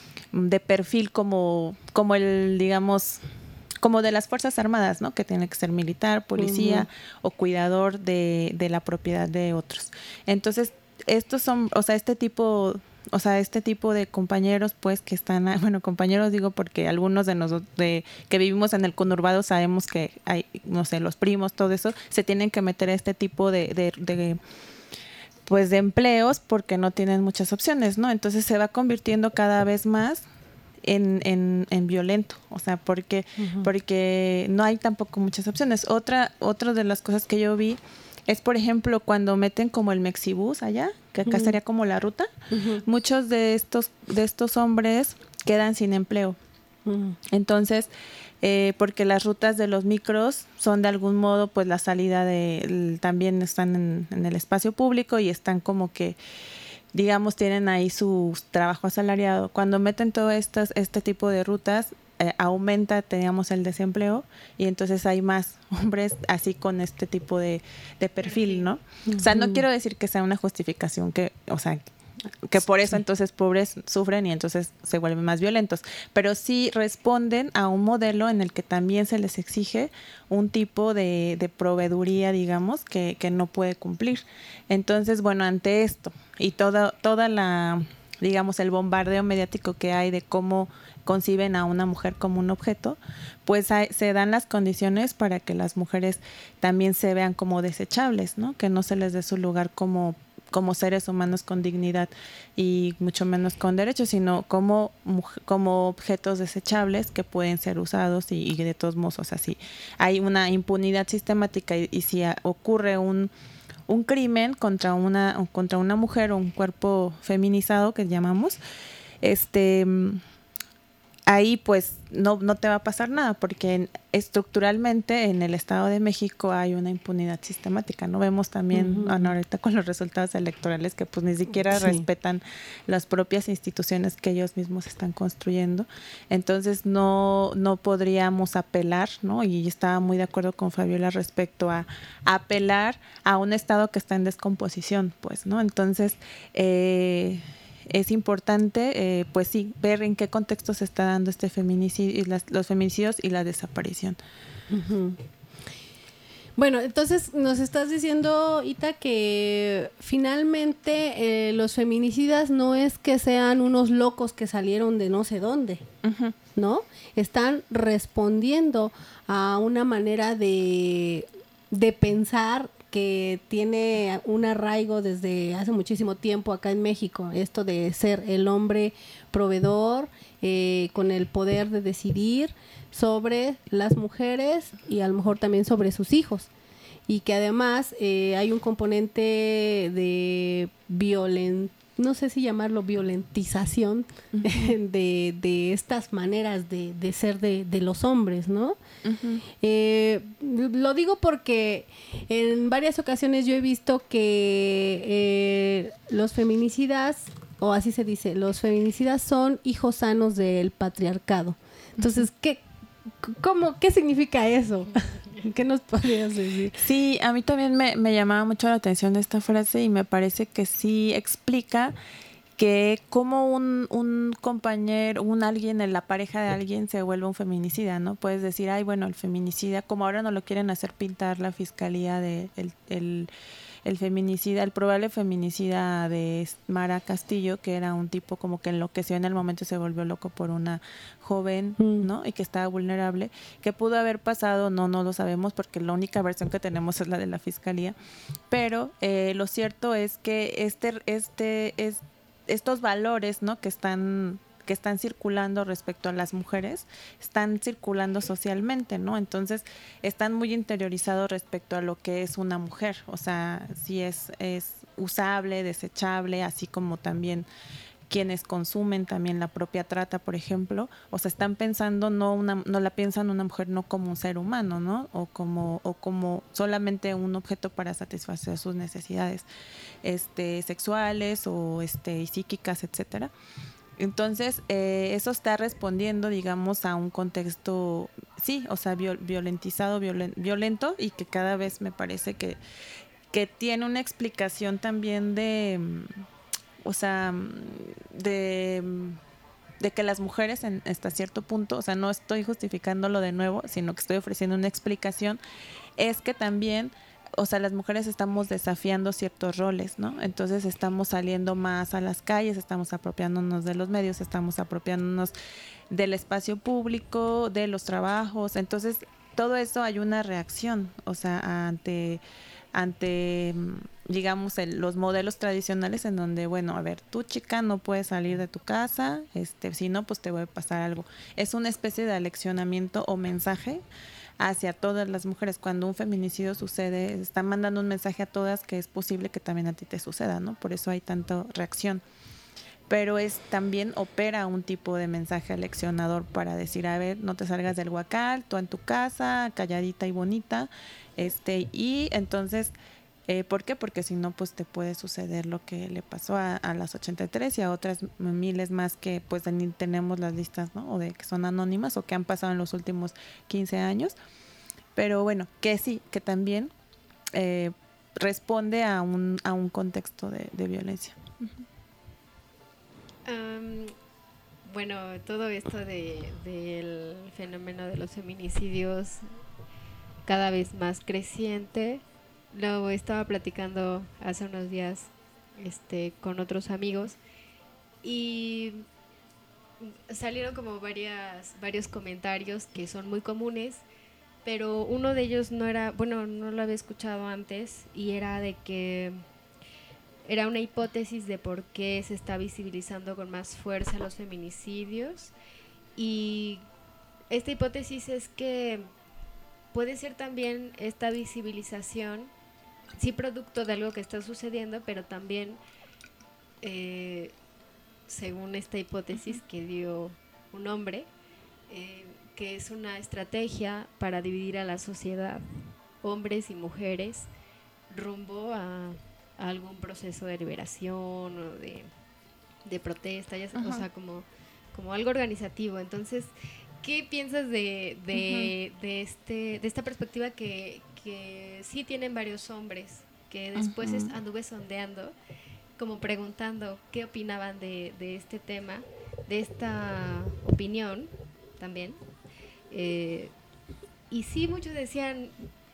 de perfil como como el, digamos, como de las Fuerzas Armadas, ¿no? Que tiene que ser militar, policía uh-huh. o cuidador de, de la propiedad de otros. Entonces, estos son, o sea, este tipo, o sea, este tipo de compañeros, pues, que están, bueno, compañeros digo porque algunos de nosotros de, que vivimos en el conurbado sabemos que hay, no sé, los primos, todo eso, se tienen que meter a este tipo de, de, de pues, de empleos porque no tienen muchas opciones, ¿no? Entonces se va convirtiendo cada vez más en, en, en violento, o sea, porque, uh-huh. porque no hay tampoco muchas opciones. Otra, otra de las cosas que yo vi es, por ejemplo, cuando meten como el Mexibus allá, que acá uh-huh. sería como la ruta, uh-huh. muchos de estos, de estos hombres quedan sin empleo. Uh-huh. Entonces, eh, porque las rutas de los micros son de algún modo, pues la salida de, el, también están en, en el espacio público y están como que, digamos, tienen ahí su trabajo asalariado. Cuando meten todo estas, este tipo de rutas, Eh, aumenta, teníamos el desempleo y entonces hay más hombres así con este tipo de, de perfil, ¿no? Uh-huh. O sea, no quiero decir que sea una justificación que, o sea, que por eso entonces pobres sufren y entonces se vuelven más violentos, pero sí responden a un modelo en el que también se les exige un tipo de, de proveeduría, digamos, que, que no puede cumplir. Entonces, bueno, ante esto y toda, toda la, digamos, el bombardeo mediático que hay de cómo conciben a una mujer como un objeto, pues hay, se dan las condiciones para que las mujeres también se vean como desechables, ¿no? Que no se les dé su lugar como, como seres humanos con dignidad y mucho menos con derechos, sino como, como objetos desechables que pueden ser usados y, y de todos modos, o sea, si hay una impunidad sistemática y, y si a, ocurre un un crimen contra una contra una mujer o un cuerpo feminizado que llamamos, este ahí pues no, no te va a pasar nada porque en, estructuralmente en el Estado de México hay una impunidad sistemática, ¿no? Vemos también uh-huh. bueno, ahorita con los resultados electorales que pues ni siquiera sí. respetan las propias instituciones que ellos mismos están construyendo. Entonces no, no podríamos apelar, ¿no? Y estaba muy de acuerdo con Fabiola respecto a, a apelar a un Estado que está en descomposición, pues, ¿no? Entonces, eh, es importante, eh, pues sí, ver en qué contexto se está dando este feminicidio, y las, los feminicidios y la desaparición. Uh-huh. Bueno, entonces nos estás diciendo, Ita, que finalmente eh, los feminicidas no es que sean unos locos que salieron de no sé dónde, uh-huh. ¿no? Están respondiendo a una manera de, de pensar que tiene un arraigo desde hace muchísimo tiempo acá en México, esto de ser el hombre proveedor, eh, con el poder de decidir sobre las mujeres y a lo mejor también sobre sus hijos, y que además eh, hay un componente de violencia, no sé si llamarlo violentización uh-huh. de, de estas maneras de, de ser de, de los hombres, ¿no? Uh-huh. Eh, lo digo porque en varias ocasiones yo he visto que eh, los feminicidas, o así se dice, los feminicidas son hijos sanos del patriarcado. Entonces, ¿qué, cómo, qué significa eso? ¿Qué nos podrías decir? Sí, a mí también me, me llamaba mucho la atención esta frase y me parece que sí explica que como un, un compañero, un alguien en la pareja de alguien se vuelve un feminicida, ¿no? Puedes decir, ay, bueno, el feminicida, como ahora no lo quieren hacer pintar la fiscalía de el, el, el feminicida, el probable feminicida de Mara Castillo, que era un tipo como que enloqueció en el momento, se volvió loco por una joven, ¿no? Y que estaba vulnerable, que pudo haber pasado, no, no lo sabemos porque la única versión que tenemos es la de la fiscalía, pero eh, lo cierto es que este, este, es, estos valores, ¿no? Que están que están circulando respecto a las mujeres, están circulando socialmente, ¿no? Entonces, están muy interiorizados respecto a lo que es una mujer, o sea, si es, es usable, desechable, así como también quienes consumen también la propia trata, por ejemplo, o sea, están pensando, no una, no la piensan una mujer no como un ser humano, ¿no? O como, o como solamente un objeto para satisfacer sus necesidades este, sexuales o este, psíquicas, etcétera. Entonces, eh, eso está respondiendo, digamos, a un contexto, sí, o sea, viol, violentizado, violen, violento, y que cada vez me parece que, que tiene una explicación también de, o sea, de, de que las mujeres en, hasta cierto punto, o sea, no estoy justificándolo de nuevo, sino que estoy ofreciendo una explicación, es que también o sea, las mujeres estamos desafiando ciertos roles, ¿no? Entonces estamos saliendo más a las calles, estamos apropiándonos de los medios, estamos apropiándonos del espacio público, de los trabajos. Entonces, todo eso hay una reacción, o sea, ante, ante digamos, el, los modelos tradicionales en donde, bueno, a ver, tú chica no puedes salir de tu casa, este, si no, pues te va a pasar algo. Es una especie de aleccionamiento o mensaje hacia todas las mujeres. Cuando un feminicidio sucede, están mandando un mensaje a todas que es posible que también a ti te suceda, ¿no? Por eso hay tanta reacción. Pero es también opera un tipo de mensaje aleccionador para decir, a ver, no te salgas del huacal, tú en tu casa, calladita y bonita, este, y entonces, eh, ¿por qué? Porque si no, pues te puede suceder lo que le pasó a, a las ochenta y tres y a otras miles más que pues ni tenemos las listas, ¿no? O de que son anónimas o que han pasado en los últimos quince años. Pero bueno, que sí, que también eh, responde a un, a un contexto de, de violencia. Uh-huh. Um, bueno, todo esto de, del fenómeno de los feminicidios cada vez más creciente, lo estaba platicando hace unos días este, con otros amigos y salieron como varias, varios comentarios que son muy comunes, pero uno de ellos no era, bueno, no lo había escuchado antes y era de que era una hipótesis de por qué se está visibilizando con más fuerza los feminicidios y esta hipótesis es que puede ser también esta visibilización, sí producto de algo que está sucediendo, pero también eh, según esta hipótesis uh-huh. que dio un hombre, eh, que es una estrategia para dividir a la sociedad, hombres y mujeres, rumbo a algún proceso de liberación o de, de protesta, ya, o sea, como, como algo organizativo. Entonces, ¿qué piensas de, de, uh-huh. de, este, de esta perspectiva que, que sí tienen varios hombres, que después uh-huh. es, anduve sondeando, como preguntando qué opinaban de, de este tema, de esta opinión también? Eh, y sí, muchos decían,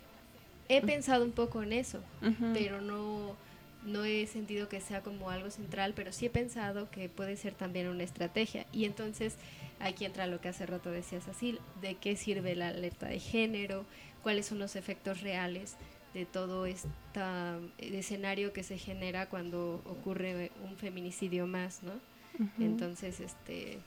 he pensado un poco en eso, uh-huh. pero no... no he sentido que sea como algo central, pero sí he pensado que puede ser también una estrategia. Y entonces aquí entra lo que hace rato decías, así, de qué sirve la alerta de género, cuáles son los efectos reales de todo este escenario que se genera cuando ocurre un feminicidio más, ¿no? Uh-huh. Entonces, este,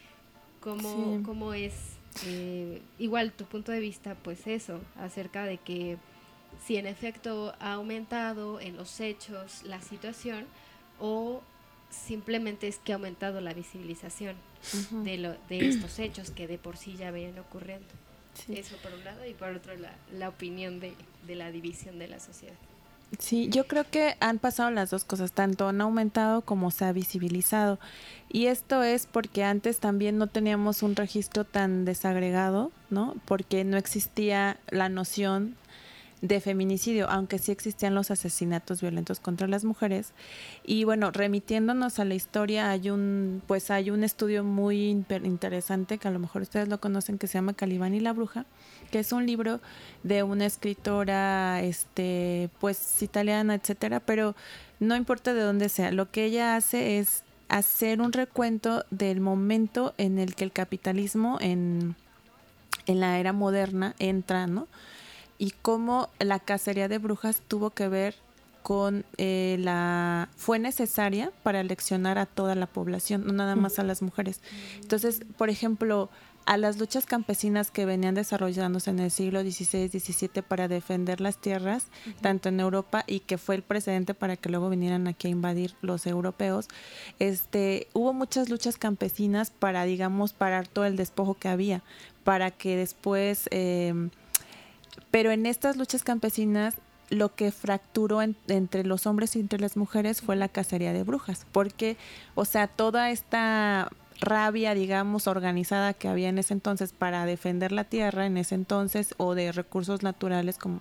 ¿cómo, sí. cómo es, eh, igual tu punto de vista, pues eso, acerca de que si en efecto ha aumentado en los hechos la situación o simplemente es que ha aumentado la visibilización uh-huh. de, lo, de estos hechos que de por sí ya venían ocurriendo? Sí. Eso por un lado, y por otro la, la opinión de, de la división de la sociedad. Sí, yo creo que han pasado las dos cosas, tanto han aumentado como se ha visibilizado, y esto es porque antes también no teníamos un registro tan desagregado, ¿no? Porque no existía la noción de feminicidio, aunque sí existían los asesinatos violentos contra las mujeres. Y bueno, remitiéndonos a la historia, hay un pues hay un estudio muy interesante que a lo mejor ustedes lo conocen, que se llama Calibán y la bruja, que es un libro de una escritora este pues italiana, etcétera, pero no importa de dónde sea, lo que ella hace es hacer un recuento del momento en el que el capitalismo en en la era moderna entra, ¿no? Y cómo la cacería de brujas tuvo que ver con eh, la... fue necesaria para aleccionar a toda la población, no nada más a las mujeres. Entonces, por ejemplo, a las luchas campesinas que venían desarrollándose en el siglo dieciséis, diecisiete para defender las tierras, uh-huh. tanto en Europa, y que fue el precedente para que luego vinieran aquí a invadir los europeos, este, hubo muchas luchas campesinas para, digamos, parar todo el despojo que había, para que después... Eh, Pero en estas luchas campesinas lo que fracturó en, entre los hombres y entre las mujeres fue la cacería de brujas, porque, o sea, toda esta rabia, digamos, organizada que había en ese entonces para defender la tierra en ese entonces, o de recursos naturales, como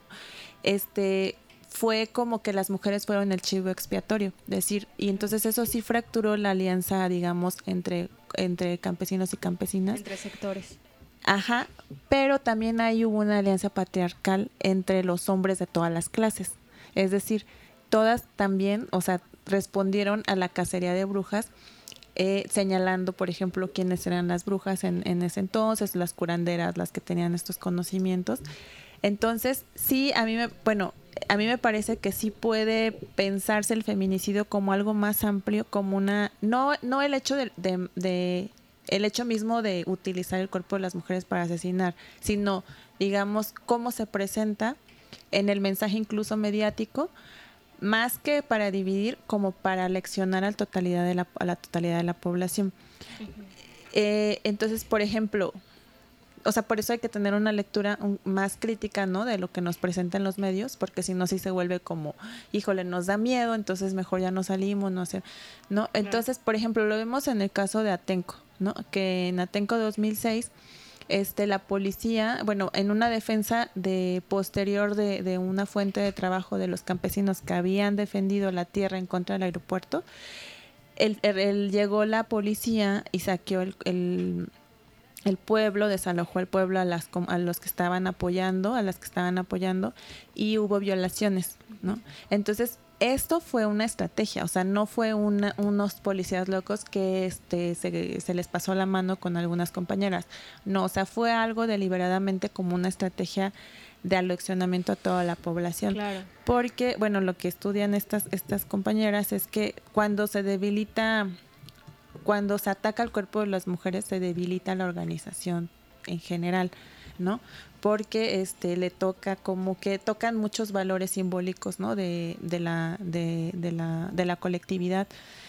este fue como que las mujeres fueron el chivo expiatorio, decir, y entonces eso sí fracturó la alianza, digamos, entre entre campesinos y campesinas. Entre sectores. Ajá, pero también ahí hubo una alianza patriarcal entre los hombres de todas las clases. Es decir, todas también, o sea, respondieron a la cacería de brujas, eh, señalando, por ejemplo, quiénes eran las brujas en, en ese entonces, las curanderas, las que tenían estos conocimientos. Entonces, sí, a mí me, bueno, a mí me parece que sí puede pensarse el feminicidio como algo más amplio, como una, no, no el hecho de, de, de el hecho mismo de utilizar el cuerpo de las mujeres para asesinar, sino, digamos, cómo se presenta en el mensaje incluso mediático, más que para dividir, como para leccionar a la totalidad de la, a la totalidad de la población. Uh-huh. Eh, entonces, por ejemplo, o sea, por eso hay que tener una lectura un, más crítica, ¿no?, de lo que nos presentan los medios, porque si no, sí se vuelve como, híjole, nos da miedo, entonces mejor ya no salimos, no sé, ¿no? Entonces, por ejemplo, lo vemos en el caso de Atenco, ¿no?, que en Atenco dos mil seis, este, la policía, bueno, en una defensa de posterior de, de una fuente de trabajo de los campesinos que habían defendido la tierra en contra del aeropuerto, el, el, el, llegó la policía y saqueó el, el el pueblo, desalojó el pueblo a las a los que estaban apoyando, a las que estaban apoyando, y hubo violaciones, ¿no? Entonces, esto fue una estrategia, o sea, no fue una, unos policías locos que este se, se les pasó la mano con algunas compañeras. No, o sea, fue algo deliberadamente como una estrategia de aleccionamiento a toda la población. Claro. Porque, bueno, lo que estudian estas, estas compañeras es que cuando se debilita... Cuando se ataca al cuerpo de las mujeres, se debilita la organización en general, ¿no? Porque este le toca como que tocan muchos valores simbólicos, ¿no?, de, de la de, de la de la colectividad,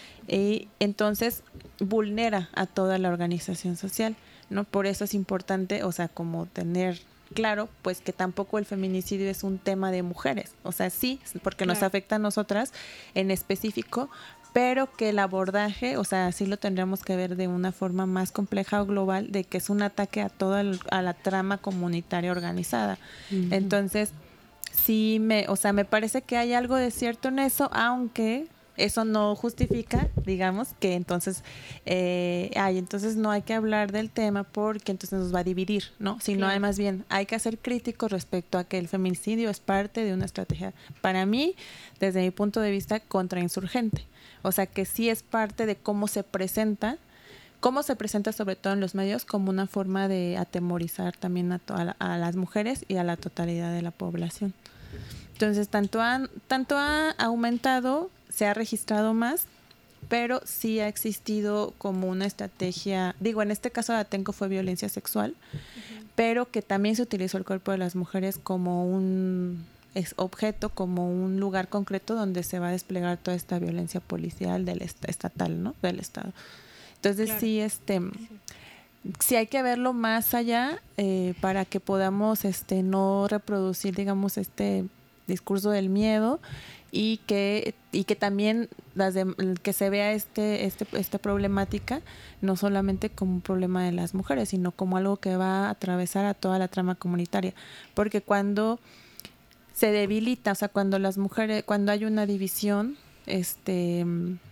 y entonces vulnera a toda la organización social, ¿no? Por eso es importante, o sea, como tener claro, pues que tampoco el feminicidio es un tema de mujeres, o sea, sí, porque claro, nos afecta a nosotras en específico, pero que el abordaje, o sea, sí lo tendríamos que ver de una forma más compleja o global, de que es un ataque a toda el, a la trama comunitaria organizada. Uh-huh. Entonces, sí me, o sea, me parece que hay algo de cierto en eso, aunque eso no justifica, digamos, que entonces, eh, ay, entonces no hay que hablar del tema porque entonces nos va a dividir, ¿no? Sino claro, más bien hay que ser críticos respecto a que el feminicidio es parte de una estrategia, para mí, desde mi punto de vista, contrainsurgente. O sea, que sí es parte de cómo se presenta, cómo se presenta sobre todo en los medios, como una forma de atemorizar también a, to- a, la, a las mujeres y a la totalidad de la población. Entonces, tanto, han, tanto ha aumentado, se ha registrado más, pero sí ha existido como una estrategia, digo, en este caso de Atenco fue violencia sexual, uh-huh, pero que también se utilizó el cuerpo de las mujeres como un... es objeto, como un lugar concreto donde se va a desplegar toda esta violencia policial del est- estatal, ¿no? Del Estado. Entonces claro, sí, este, sí. sí hay que verlo más allá eh, para que podamos este no reproducir, digamos, este discurso del miedo y que y que también las de, que se vea este este esta problemática no solamente como un problema de las mujeres, sino como algo que va a atravesar a toda la trama comunitaria, porque cuando se debilita, o sea, cuando las mujeres, cuando hay una división, este,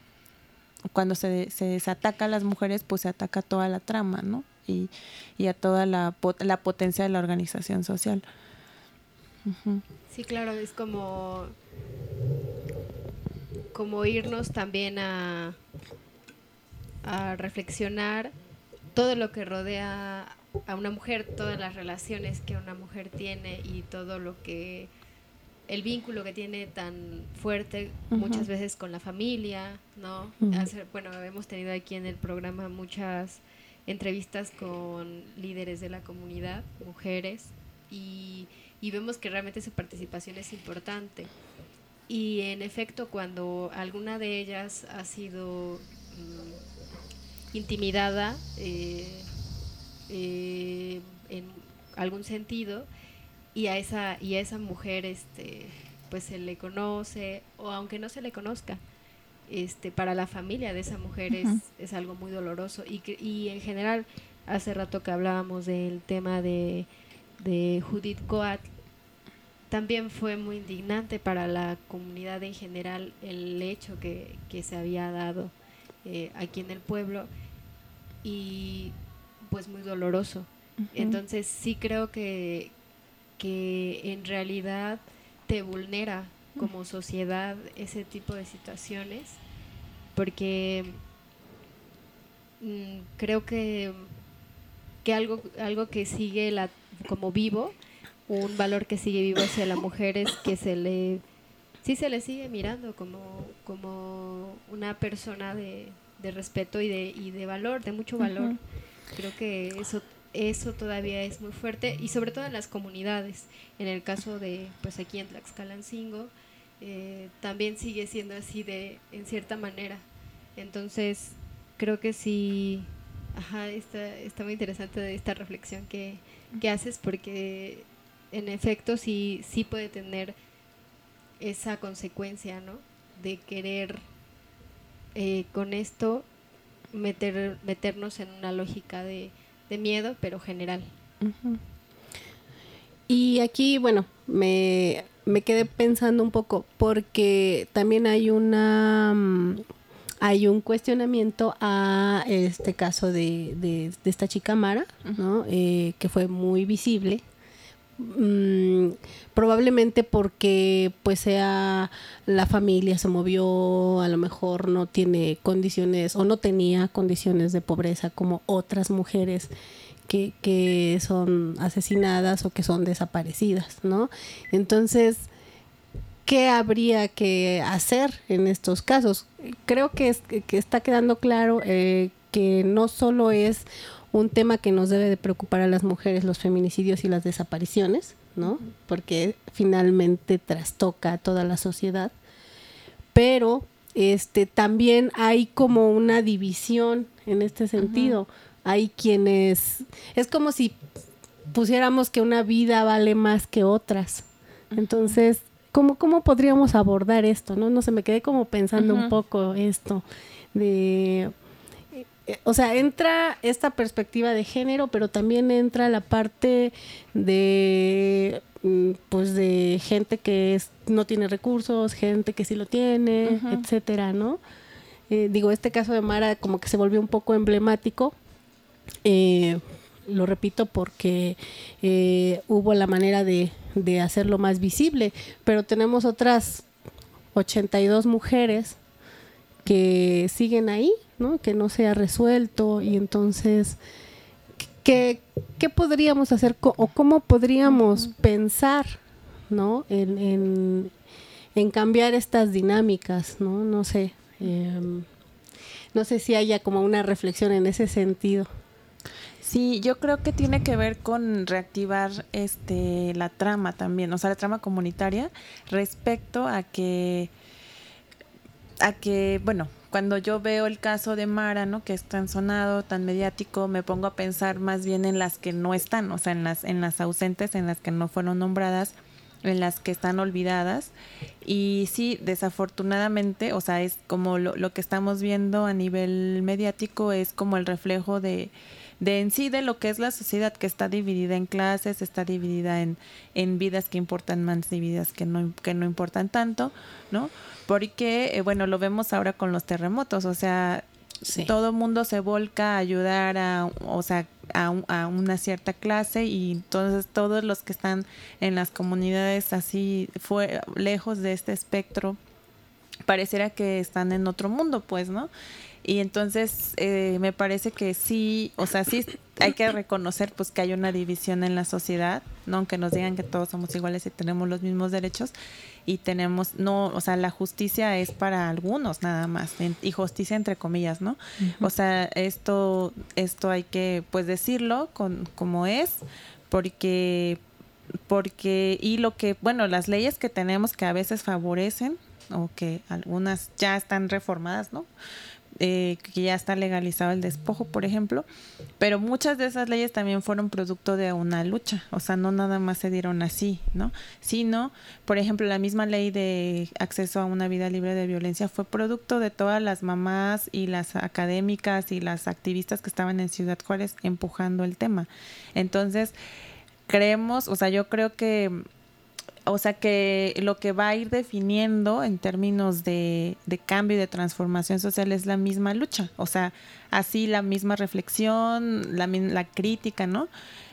cuando se, se, se ataca a las mujeres, pues se ataca toda la trama, ¿no? Y, y a toda la, la potencia de la organización social. Uh-huh. Sí, claro, es como, como irnos también a, a reflexionar todo lo que rodea a una mujer, todas las relaciones que una mujer tiene y todo lo que el vínculo que tiene tan fuerte uh-huh, muchas veces con la familia, ¿no? Uh-huh. Hacer, bueno, hemos tenido aquí en el programa muchas entrevistas con líderes de la comunidad, mujeres, y, y vemos que realmente su participación es importante. Y en efecto, cuando alguna de ellas ha sido mm, intimidada eh, eh, en algún sentido, y a esa y a esa mujer este pues se le conoce, o aunque no se le conozca, este para la familia de esa mujer uh-huh, es, es algo muy doloroso, y que, y en general hace rato que hablábamos del tema de, de Judith Goat, también fue muy indignante para la comunidad en general el hecho que, que se había dado eh, aquí en el pueblo, y pues muy doloroso. Uh-huh. Entonces sí creo que, que en realidad te vulnera como sociedad ese tipo de situaciones, porque mmm, creo que, que algo, algo que sigue la, como vivo, un valor que sigue vivo hacia la mujer es que se le sí se le sigue mirando como, como una persona de, de respeto y de, y de valor, de mucho valor. Uh-huh. Creo que eso, eso todavía es muy fuerte, y sobre todo en las comunidades. En el caso de, pues aquí en Tlaxcalancingo, eh, también sigue siendo así de, en cierta manera. Entonces, creo que sí, ajá, está, está muy interesante esta reflexión que, que haces, porque en efecto sí, sí puede tener esa consecuencia, ¿no? De querer eh, con esto meter meternos en una lógica de, de miedo, pero general. Uh-huh. Y aquí, bueno, me, me quedé pensando un poco, porque también hay una hay un cuestionamiento a este caso de, de, de esta chica Mara, ¿no? Eh, que fue muy visible. Mm, probablemente porque pues sea la familia se movió, a lo mejor no tiene condiciones o no tenía condiciones de pobreza como otras mujeres que, que son asesinadas o que son desaparecidas, ¿no? Entonces, ¿qué habría que hacer en estos casos? Creo que, es, que está quedando claro eh, que no solo es un tema que nos debe de preocupar a las mujeres, los feminicidios y las desapariciones, ¿no? Porque finalmente trastoca a toda la sociedad, pero este también hay como una división en este sentido. Uh-huh. Hay quienes, es como si pusiéramos que una vida vale más que otras. Uh-huh. Entonces, ¿cómo, cómo podríamos abordar esto? No, no sé, me quedé como pensando uh-huh. un poco esto de... O sea, entra esta perspectiva de género, pero también entra la parte de pues de gente que es, no tiene recursos, gente que sí lo tiene, uh-huh. etcétera, ¿no? Eh, digo, este caso de Mara como que se volvió un poco emblemático, eh, lo repito porque eh, hubo la manera de, de hacerlo más visible, pero tenemos otras ochenta y dos mujeres que siguen ahí, ¿no? Que no se ha resuelto, y entonces ¿qué, qué podríamos hacer co- o cómo podríamos uh-huh. pensar, ¿no? En, en, en cambiar estas dinámicas, ¿no? No sé, eh, no sé si haya como una reflexión en ese sentido. Sí, yo creo que tiene que ver con reactivar este la trama también, o sea, la trama comunitaria respecto a que a que, bueno, cuando yo veo el caso de Mara, ¿no? Que es tan sonado, tan mediático, me pongo a pensar más bien en las que no están, o sea, en las en las ausentes, en las que no fueron nombradas, en las que están olvidadas. Y sí, desafortunadamente, o sea, es como lo, lo que estamos viendo a nivel mediático es como el reflejo de de en sí de lo que es la sociedad, que está dividida en clases, está dividida en, en vidas que importan más y vidas que no, que no importan tanto, ¿no? Porque, eh, bueno, lo vemos ahora con los terremotos, o sea, sí. Todo mundo se volca a ayudar a, o sea, a, un, a una cierta clase, y entonces todos los que están en las comunidades así fue, lejos de este espectro, pareciera que están en otro mundo, pues, ¿no? Y entonces eh, me parece que sí, o sea, sí hay que reconocer pues que hay una división en la sociedad, ¿no? Aunque nos digan que todos somos iguales y tenemos los mismos derechos y tenemos, no, o sea, la justicia es para algunos nada más, y justicia entre comillas, ¿no? Uh-huh. O sea, esto esto hay que pues decirlo con como es, porque porque y lo que, bueno, las leyes que tenemos que a veces favorecen o que algunas ya están reformadas, ¿no? Eh, que ya está legalizado el despojo, por ejemplo, pero muchas de esas leyes también fueron producto de una lucha, o sea, no nada más se dieron así, ¿no? Sino, por ejemplo, la misma ley de acceso a una vida libre de violencia fue producto de todas las mamás y las académicas y las activistas que estaban en Ciudad Juárez empujando el tema. Entonces, creemos, o sea, yo creo que O sea que lo que va a ir definiendo en términos de, de cambio y de transformación social es la misma lucha, o sea, así la misma reflexión, la, la crítica, ¿no?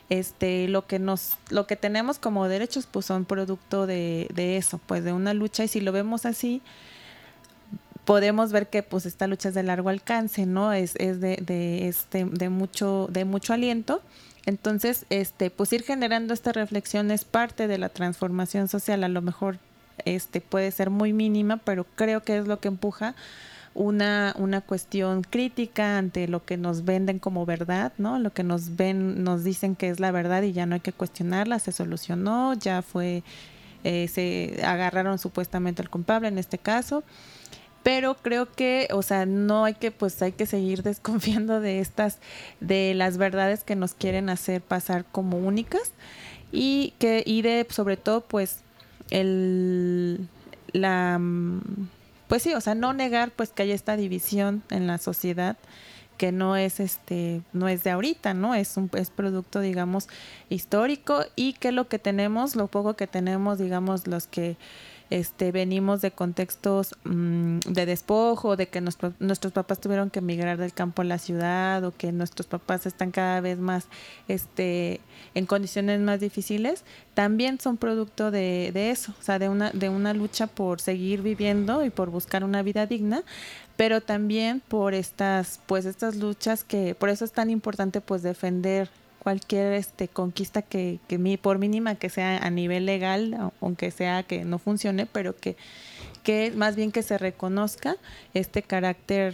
este, lo que nos, lo que tenemos como derechos, pues son producto de, de eso, pues de una lucha, y si lo vemos así, podemos ver que pues esta lucha es de largo alcance, ¿no? Es, es de, de este, de mucho, de mucho aliento. Entonces, este, pues ir generando esta reflexión es parte de la transformación social. A lo mejor este puede ser muy mínima, pero creo que es lo que empuja una, una cuestión crítica ante lo que nos venden como verdad, ¿no? Lo que nos ven, nos dicen que es la verdad y ya no hay que cuestionarla, se solucionó, ya fue, eh, se agarraron supuestamente al culpable en este caso. Pero creo que, o sea, no hay que, pues hay que seguir desconfiando de estas, de las verdades que nos quieren hacer pasar como únicas, y que, y de, sobre todo, pues, el, la, pues sí, o sea, no negar, pues, que hay esta división en la sociedad, que no es, este, no es de ahorita, ¿no? Es un, es producto, digamos, histórico, y que lo que tenemos, lo poco que tenemos, digamos, los que Este, venimos de contextos mmm, de despojo, de que nuestro, nuestros papás tuvieron que emigrar del campo a la ciudad, o que nuestros papás están cada vez más este, en condiciones más difíciles, también son producto de, de eso, o sea, de una, de una lucha por seguir viviendo y por buscar una vida digna, pero también por estas, pues estas luchas que, por eso es tan importante pues defender cualquier este conquista que, que mi, por mínima que sea a nivel legal, aunque sea que no funcione, pero que, que más bien que se reconozca este carácter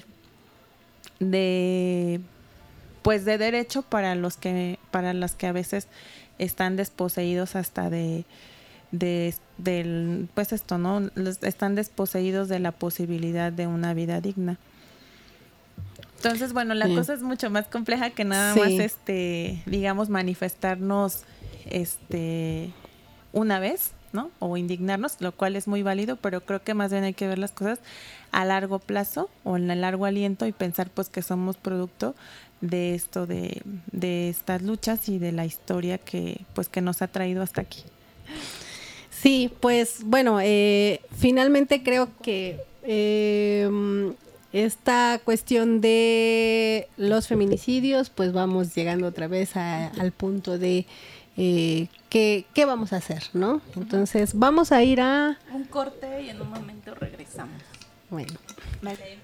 de pues de derecho para los que, para las que a veces están desposeídos hasta de, de del pues esto, ¿no? Están desposeídos de la posibilidad de una vida digna. Entonces, bueno, la sí. cosa es mucho más compleja que nada sí. más, este, digamos, manifestarnos, este, una vez, ¿no? O indignarnos, lo cual es muy válido, pero creo que más bien hay que ver las cosas a largo plazo o en el largo aliento y pensar, pues, que somos producto de esto, de, de estas luchas y de la historia que, pues, que nos ha traído hasta aquí. Sí, pues, bueno, eh, finalmente creo que eh, esta cuestión de los feminicidios, pues vamos llegando otra vez a, al punto de eh, ¿qué, qué vamos a hacer, ¿no? Entonces vamos a ir a... un corte y en un momento regresamos. Bueno. Vale.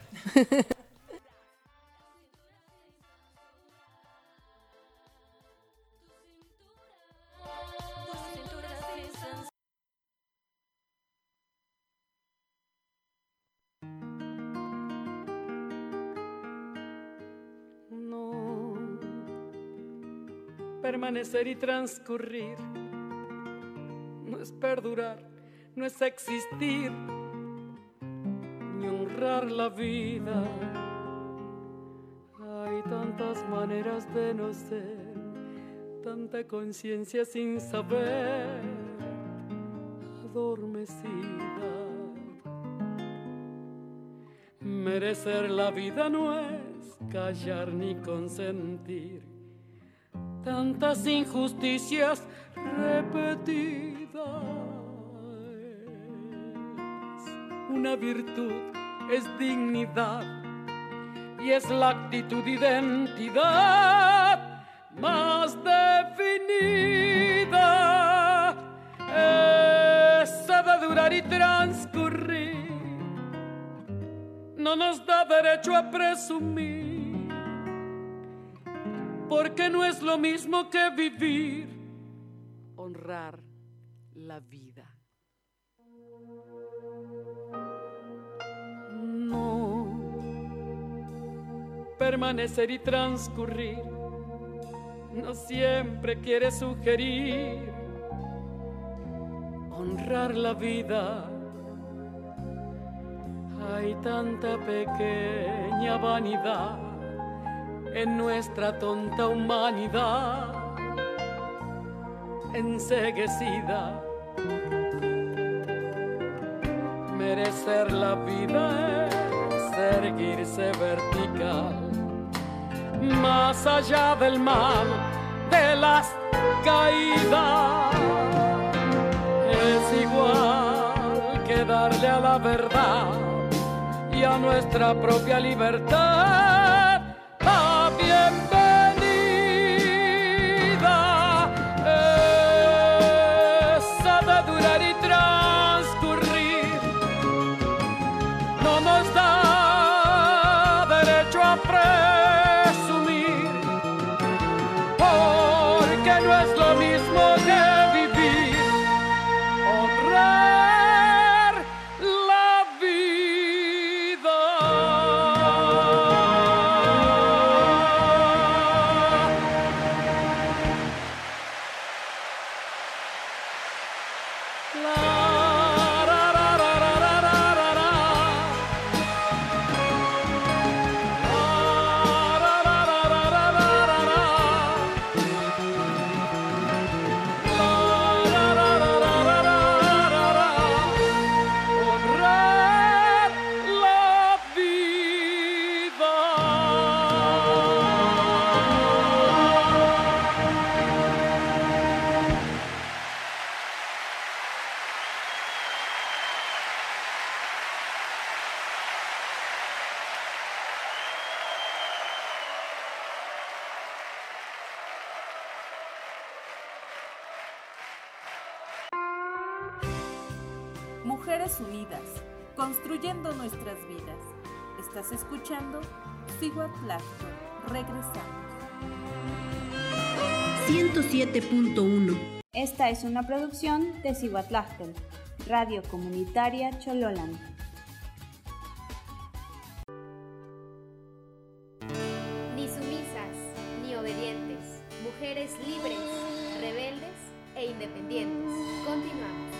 Permanecer y transcurrir no es perdurar, no es existir, ni honrar la vida. Hay tantas maneras de no ser, tanta conciencia sin saber, adormecida. Merecer la vida no es callar ni consentir tantas injusticias repetidas. Una virtud es dignidad y es la actitud identidad más definida. Esa de durar y transcurrir no nos da derecho a presumir, porque no es lo mismo que vivir, honrar la vida. No, permanecer y transcurrir no siempre quiere sugerir honrar la vida. Hay tanta pequeña vanidad en nuestra tonta humanidad enceguecida. Merecer la vida es erguirse vertical, más allá del mal, de las caídas. Es igual que darle a la verdad y a nuestra propia libertad la bienvenida. Mujeres unidas, construyendo nuestras vidas. ¿Estás escuchando? Cihuatlacto. Regresamos. ciento siete punto uno. Esta es una producción de Cihuatlacto, Radio Comunitaria Chololán. Ni sumisas, ni obedientes, mujeres libres, rebeldes e independientes. Continuamos.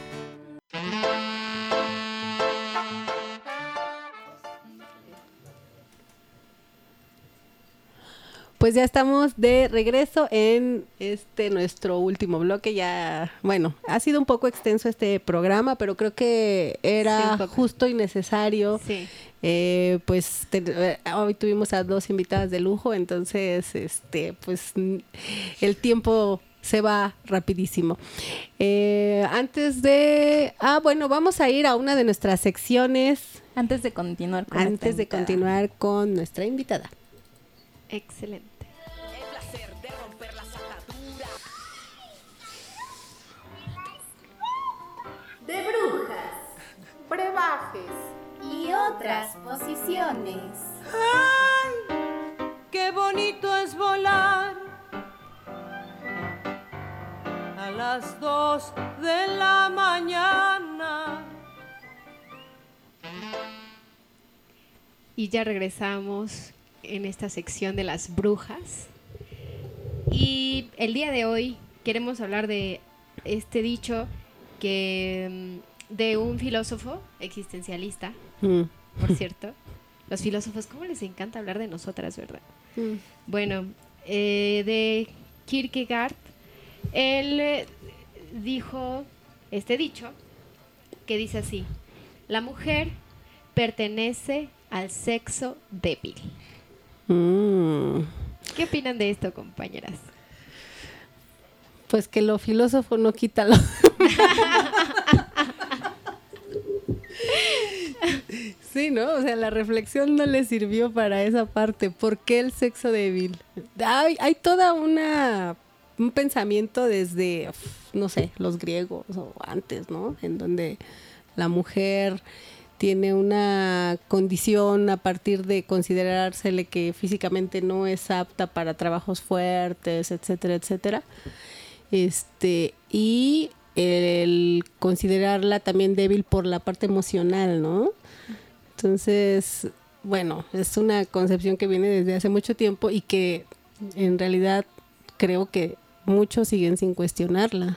Pues ya estamos de regreso en este nuestro último bloque. Ya, bueno, ha sido un poco extenso este programa, pero creo que era sí, justo y necesario. Sí. Eh, pues te, hoy tuvimos a dos invitadas de lujo, entonces, este, pues el tiempo se va rapidísimo. Eh, antes de, ah, bueno, vamos a ir a una de nuestras secciones. Antes de continuar con antes de continuar con nuestra invitada. Excelente. El placer de romper las ataduras. De brujas, brebajes y otras posiciones. ¡Ay! ¡Qué bonito es volar! A las dos de la mañana. Y ya regresamos en esta sección de las brujas. Y el día de hoy queremos hablar de este dicho que de un filósofo existencialista, mm. por cierto. Los filósofos, ¿cómo les encanta hablar de nosotras, verdad? Mm. Bueno, eh, de Kierkegaard. Él eh, dijo este dicho que dice así: la mujer pertenece al sexo débil. Mm. ¿Qué opinan de esto, compañeras? Pues que lo filósofo no quita lo... Sí, ¿no? O sea, la reflexión no le sirvió para esa parte. ¿Por qué el sexo débil? Hay, hay toda una... un pensamiento desde, no sé, los griegos o antes, ¿no? En donde la mujer tiene una condición a partir de considerársele que físicamente no es apta para trabajos fuertes, etcétera, etcétera. Este, y el considerarla también débil por la parte emocional, ¿no? Entonces, bueno, es una concepción que viene desde hace mucho tiempo y que en realidad creo que muchos siguen sin cuestionarla.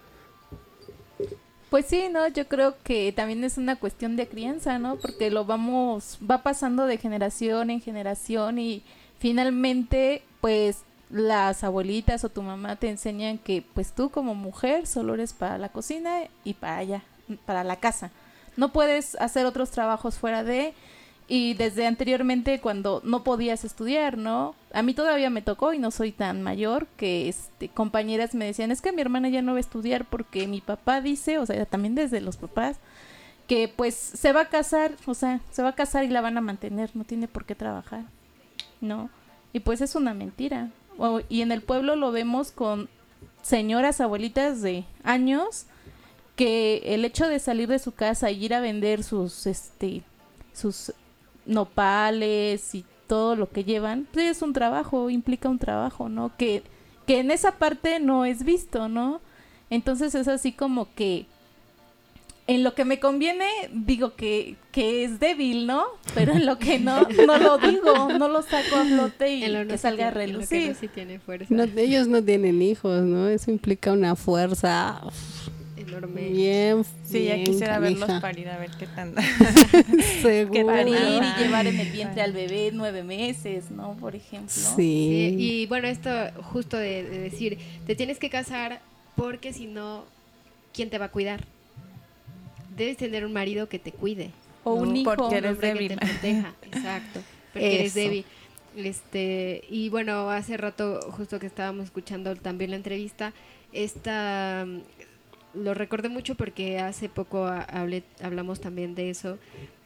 Pues sí, ¿no? Yo creo que también es una cuestión de crianza, ¿no? Porque lo vamos, va pasando de generación en generación y finalmente, pues, las abuelitas o tu mamá te enseñan que, pues, tú como mujer solo eres para la cocina y para allá, para la casa. No puedes hacer otros trabajos fuera de... Y desde anteriormente cuando no podías estudiar, ¿no? A mí todavía me tocó y no soy tan mayor que este, compañeras me decían, es que mi hermana ya no va a estudiar porque mi papá dice, o sea, también desde los papás, que pues se va a casar, o sea, se va a casar y la van a mantener, no tiene por qué trabajar, ¿no? Y pues es una mentira. O, y en el pueblo lo vemos con señoras abuelitas de años que el hecho de salir de su casa y ir a vender sus, este, sus... nopales y todo lo que llevan, pues es un trabajo, implica un trabajo, ¿no? Que, que en esa parte no es visto, ¿no? Entonces es así como que en lo que me conviene digo que, que es débil, ¿no? Pero en lo que no, no lo digo, no lo saco a flote y no que salga a tiene, relucir. En lo que no sí tiene fuerza. No, ellos no tienen hijos, ¿no? Eso implica una fuerza... enorme. Bien, sí, bien, ya quisiera canija. verlos parir, a ver qué tan... Seguro. Parir y llevar en el vientre al bebé nueve meses, ¿no? Por ejemplo. Sí. Sí, y bueno, esto justo de, de decir, te tienes que casar porque si no, ¿quién te va a cuidar? Debes tener un marido que te cuide. O un ¿no? hijo. Porque eres un hombre débil. que te proteja. Exacto. Porque eres débil. Este, y bueno, hace rato, justo que estábamos escuchando también la entrevista, esta... lo recordé mucho porque hace poco hablé, hablamos también de eso,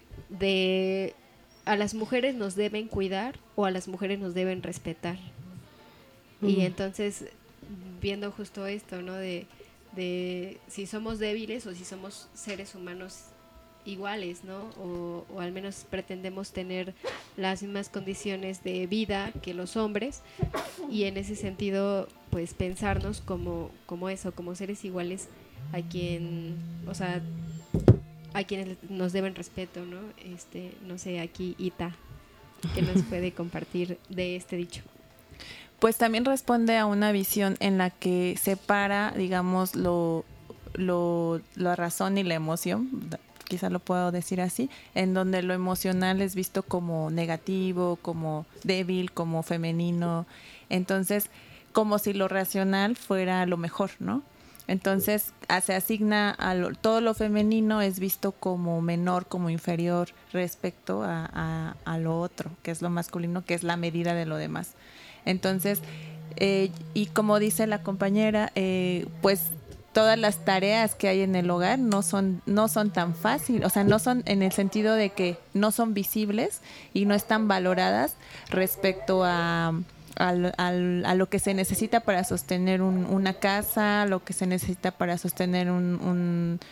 de a las mujeres nos deben cuidar o a las mujeres nos deben respetar. Uh-huh. Y entonces, viendo justo esto, ¿no? De, de si somos débiles o si somos seres humanos iguales, ¿no? O, o al menos pretendemos tener las mismas condiciones de vida que los hombres, y en ese sentido pues pensarnos como, como eso, como seres iguales a quien, o sea, a quienes nos deben respeto, ¿no? Este, no sé, aquí Ita, ¿qué nos puede compartir de este dicho? Pues también responde a una visión en la que separa, digamos, lo, lo, la razón y la emoción, quizá lo puedo decir así, en donde lo emocional es visto como negativo, como débil, como femenino, entonces como si lo racional fuera lo mejor, ¿no? Entonces se asigna a lo, todo lo femenino es visto como menor, como inferior respecto a, a, a lo otro, que es lo masculino, que es la medida de lo demás. Entonces, eh, y como dice la compañera, eh, pues todas las tareas que hay en el hogar no son, no son tan fáciles, o sea, no son en el sentido de que no son visibles y no están valoradas respecto a, al, al, a lo que se necesita para sostener un, una casa, lo que se necesita para sostener un, un,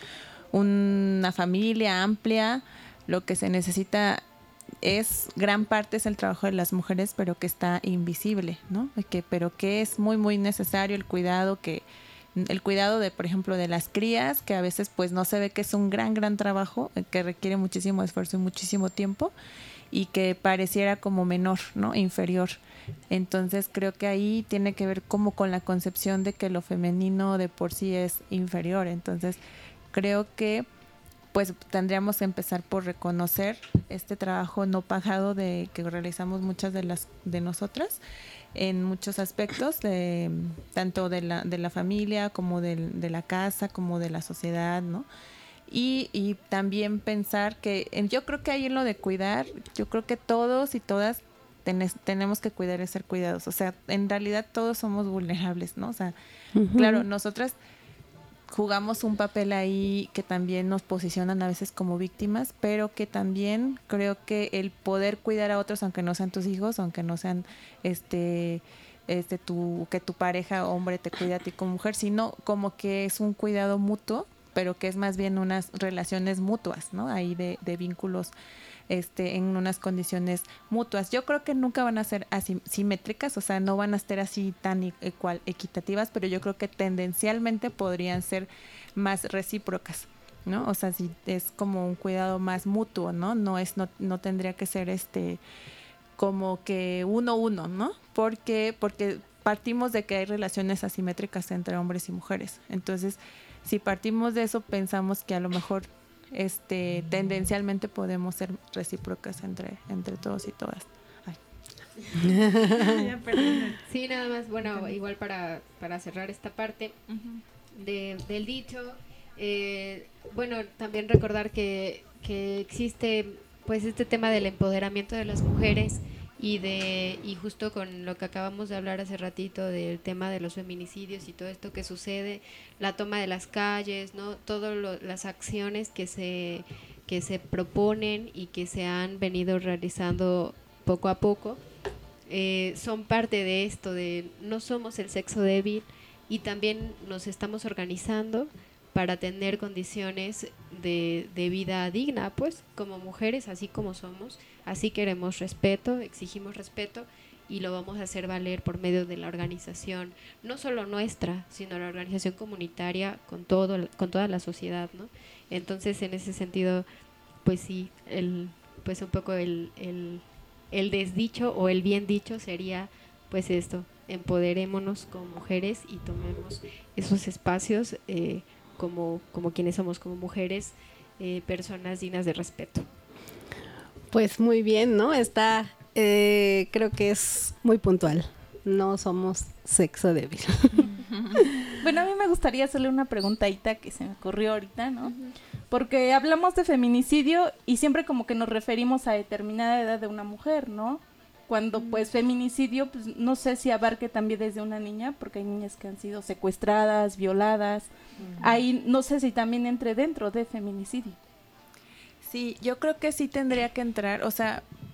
una familia amplia, lo que se necesita es, gran parte es el trabajo de las mujeres, pero que está invisible, ¿no? Que, pero que es muy, muy necesario el cuidado que, el cuidado de, por ejemplo, de las crías, que a veces pues no se ve que es un gran, gran trabajo, que requiere muchísimo esfuerzo y muchísimo tiempo, y que pareciera como menor, ¿no? Inferior. Entonces creo que ahí tiene que ver como con la concepción de que lo femenino de por sí es inferior. Entonces creo que pues tendríamos que empezar por reconocer este trabajo no pagado de que realizamos muchas de las de nosotras en muchos aspectos, de, tanto de la, de la familia como de, de la casa, como de la sociedad, ¿no? Y, y también pensar que, yo creo que ahí en lo de cuidar, yo creo que todos y todas tenes, tenemos que cuidar y ser cuidados. O sea, en realidad todos somos vulnerables, ¿no? O sea, uh-huh. Claro, nosotras jugamos un papel ahí que también nos posicionan a veces como víctimas, pero que también creo que el poder cuidar a otros, aunque no sean tus hijos, aunque no sean este este tu que tu pareja hombre te cuida a ti como mujer, sino como que es un cuidado mutuo, pero que es más bien unas relaciones mutuas, ¿no? Ahí de, de vínculos este en unas condiciones mutuas. Yo creo que nunca van a ser así simétricas, o sea, no van a ser así tan igual, equitativas, pero yo creo que tendencialmente podrían ser más recíprocas, ¿no? O sea, si es como un cuidado más mutuo, ¿no? No es no no tendría que ser este como que uno uno, ¿no? Porque porque partimos de que hay relaciones asimétricas entre hombres y mujeres. Entonces, si partimos de eso, pensamos que a lo mejor este tendencialmente podemos ser recíprocas entre entre todos y todas. Ay. Sí, nada más, bueno, igual para, para cerrar esta parte uh-huh. de, del dicho, eh, bueno, también recordar que, que existe pues este tema del empoderamiento de las mujeres y de y justo con lo que acabamos de hablar hace ratito del tema de los feminicidios y todo esto que sucede, la toma de las calles, ¿no? Todas las acciones que se que se proponen y que se han venido realizando poco a poco eh, son parte de esto de no somos el sexo débil y también nos estamos organizando para tener condiciones de, de vida digna, pues, como mujeres, así como somos, así queremos respeto, exigimos respeto y lo vamos a hacer valer por medio de la organización, no solo nuestra, sino la organización comunitaria con todo, con toda la sociedad, ¿no? Entonces, en ese sentido, pues sí, el, pues un poco el, el, el desdicho o el bien dicho sería, pues esto, empoderémonos como mujeres y tomemos esos espacios eh, como, como quienes somos, como mujeres, eh, personas dignas de respeto. Pues muy bien, ¿no? Está, eh, creo que es muy puntual. No somos sexo débil. Bueno, a mí me gustaría hacerle una preguntadita que se me ocurrió ahorita, ¿no? Porque hablamos de feminicidio y siempre como que nos referimos a determinada edad de una mujer, ¿no? Cuando pues feminicidio, pues no sé si abarque también desde una niña, porque hay niñas que han sido secuestradas, violadas. Uh-huh. Ahí no sé si también entre dentro de feminicidio. Sí, yo creo que sí tendría que entrar, o sea,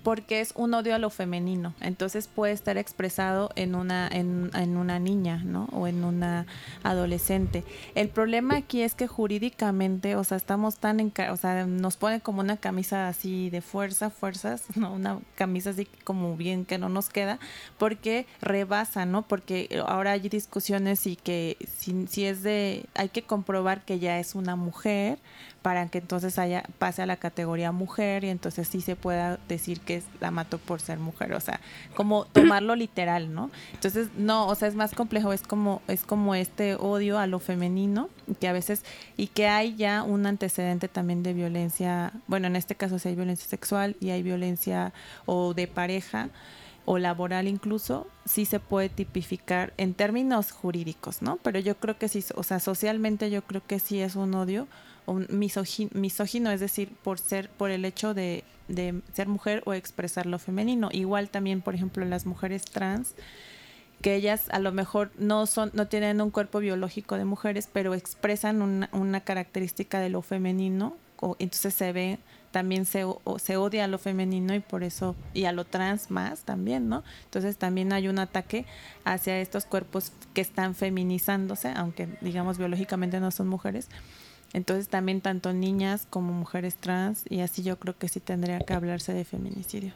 porque es un odio a lo femenino, entonces puede estar expresado en una en, en una niña, ¿no? O en una adolescente. El problema aquí es que jurídicamente, o sea, estamos tan en, o sea, nos ponen como una camisa así de fuerza, fuerzas, no, una camisa así como bien que no nos queda, porque rebasa, ¿no? Porque ahora hay discusiones y que si, si es de, hay que comprobar que ya es una mujer para que entonces haya pase a la categoría mujer y entonces sí se pueda decir que es, la mató por ser mujer, o sea, como tomarlo literal, ¿no? Entonces, no, o sea, es más complejo, es como es como este odio a lo femenino que a veces y que hay ya un antecedente también de violencia, bueno, en este caso sí hay violencia sexual y hay violencia o de pareja o laboral incluso, sí se puede tipificar en términos jurídicos, ¿no? Pero yo creo que sí, o sea, socialmente yo creo que sí es un odio un misógino, misógino, es decir, por ser, por el hecho de, de ser mujer o expresar lo femenino. Igual también, por ejemplo, las mujeres trans, que ellas a lo mejor no son, no tienen un cuerpo biológico de mujeres, pero expresan una, una característica de lo femenino, o, entonces se ve, también se, o, se odia a lo femenino y por eso, y a lo trans más también, ¿no? Entonces también hay un ataque hacia estos cuerpos que están feminizándose, aunque digamos biológicamente no son mujeres. Entonces también tanto niñas como mujeres trans, y así yo creo que sí tendría que hablarse de feminicidio.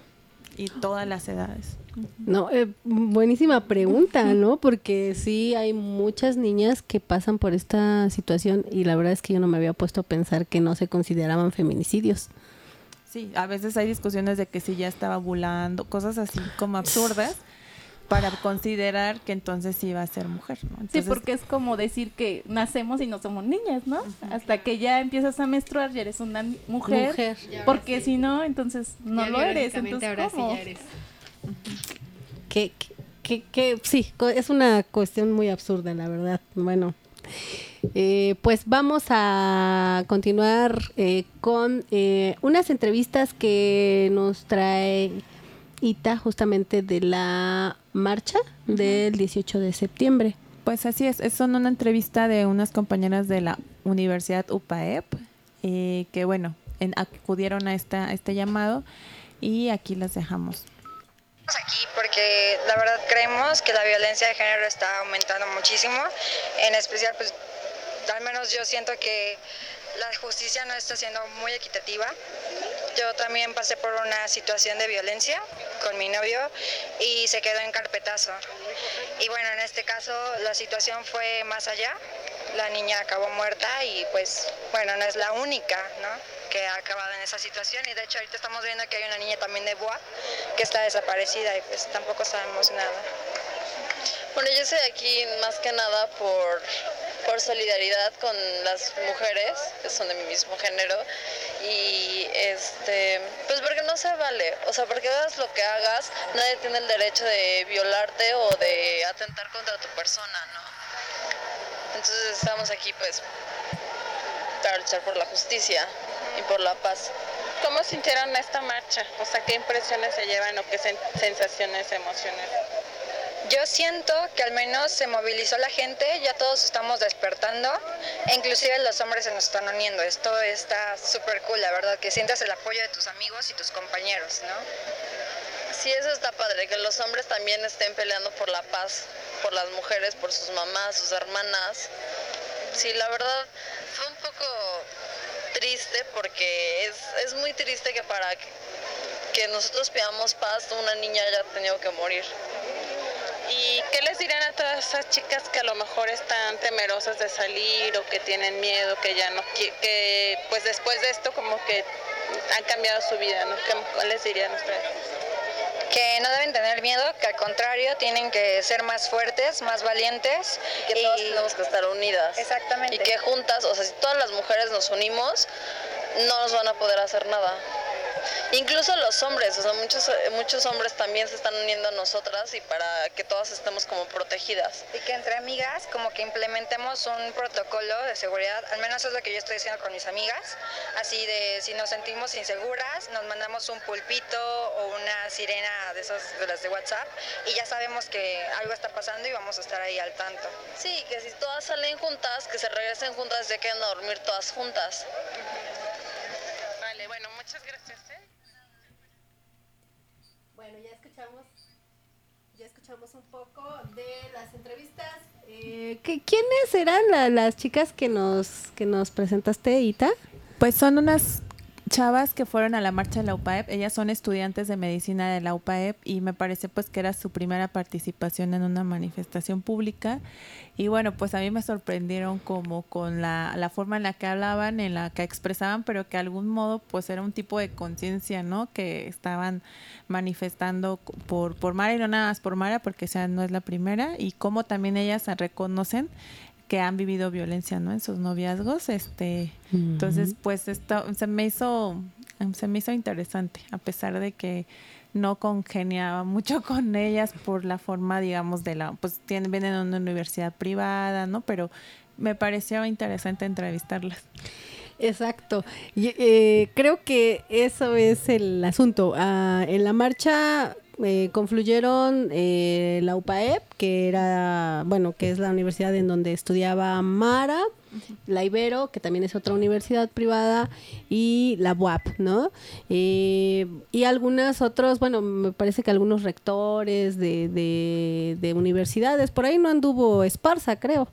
Y todas las edades. No, eh, buenísima pregunta, ¿no? Porque sí hay muchas niñas que pasan por esta situación y la verdad es que yo no me había puesto a pensar que no se consideraban feminicidios. Sí, a veces hay discusiones de que si ya estaba bulando, cosas así como absurdas, para considerar que entonces sí va a ser mujer, ¿no? Entonces, sí, porque es como decir que nacemos y no somos niñas, ¿no? Uh-huh. Hasta que ya empiezas a menstruar ya eres una mujer, mujer. Porque sí. Si no, entonces no ya lo eres, entonces ahora ¿cómo? Sí ya eres. Uh-huh. Que, que, que sí, es una cuestión muy absurda, la verdad. Bueno, eh, pues vamos a continuar eh, con eh, unas entrevistas que nos trae Ita justamente de la marcha uh-huh. del dieciocho de septiembre. Pues así es, es son una entrevista de unas compañeras de la Universidad U P A E P eh, que bueno, en, acudieron a, esta, a este llamado y aquí las dejamos. Aquí porque la verdad creemos que la violencia de género está aumentando muchísimo, en especial pues al menos yo siento que la justicia no está siendo muy equitativa. Yo también pasé por una situación de violencia con mi novio y se quedó en carpetazo. Y bueno, en este caso la situación fue más allá. La niña acabó muerta y pues bueno, no es la única, ¿no?, que ha acabado en esa situación. Y de hecho ahorita estamos viendo que hay una niña también de Boa que está desaparecida y pues tampoco sabemos nada. Bueno, yo estoy aquí más que nada por, por solidaridad con las mujeres que son de mi mismo género y este, pues porque no se vale, o sea, porque hagas lo que hagas, nadie tiene el derecho de violarte o de atentar contra tu persona, ¿no? Entonces estamos aquí pues para luchar por la justicia y por la paz. ¿Cómo sintieron esta marcha? O sea, ¿qué impresiones se llevan o qué sen- sensaciones, emociones? Yo siento que al menos se movilizó la gente, ya todos estamos despertando, e inclusive los hombres se nos están uniendo. Esto está súper cool, la verdad, que sientas el apoyo de tus amigos y tus compañeros, ¿no? Sí, eso está padre, que los hombres también estén peleando por la paz, por las mujeres, por sus mamás, sus hermanas. Sí, la verdad, fue un poco triste porque es, es muy triste que para que nosotros pidamos paz, una niña haya tenido que morir. ¿Y qué les dirían a todas esas chicas que a lo mejor están temerosas de salir o que tienen miedo, que ya no que pues después de esto como que han cambiado su vida, ¿no? ¿Qué les dirían ustedes? Que no deben tener miedo, que al contrario tienen que ser más fuertes, más valientes. Y que y... todas tenemos que estar unidas. Exactamente. Y que juntas, o sea, si todas las mujeres nos unimos, no nos van a poder hacer nada. Incluso los hombres, o sea, muchos muchos hombres también se están uniendo a nosotras y para que todas estemos como protegidas. Y que entre amigas como que implementemos un protocolo de seguridad, al menos es lo que yo estoy haciendo con mis amigas, así de si nos sentimos inseguras, nos mandamos un pulpito o una sirena de esas de las de WhatsApp y ya sabemos que algo está pasando y vamos a estar ahí al tanto. Sí, que si todas salen juntas, que se regresen juntas y se queden a dormir todas juntas. Vale, bueno, muchas gracias. ¿eh? escuchamos, ya escuchamos un poco de las entrevistas. Eh, ¿qué, ¿Quiénes eran la, las chicas que nos, que nos presentaste, Ita? Pues son unas chavas que fueron a la marcha de la U P A E P. Ellas son estudiantes de medicina de la U P A E P y me parece pues que era su primera participación en una manifestación pública. Y bueno, pues a mí me sorprendieron como con la, la forma en la que hablaban, en la que expresaban, pero que de algún modo pues era un tipo de conciencia, ¿no? Que estaban manifestando por, por Mara, y no nada más por Mara, porque esa no es la primera, y cómo también ellas reconocen que han vivido violencia, ¿no? En sus noviazgos, este, uh-huh. Entonces, pues esto se me hizo, se me hizo interesante, a pesar de que no congeniaba mucho con ellas por la forma, digamos, de la, pues tienen, vienen de una universidad privada, ¿no? Pero me pareció interesante entrevistarlas. Exacto. Y, eh, creo que eso es el asunto. Uh, en la marcha eh, confluyeron eh, la U P A E P, que era, bueno, que es la universidad en donde estudiaba Mara, uh-huh. La Ibero, que también es otra universidad privada, y la U A P, ¿no? Eh, y algunos otros, bueno, me parece que algunos rectores de, de, de universidades, por ahí no anduvo Esparza, creo.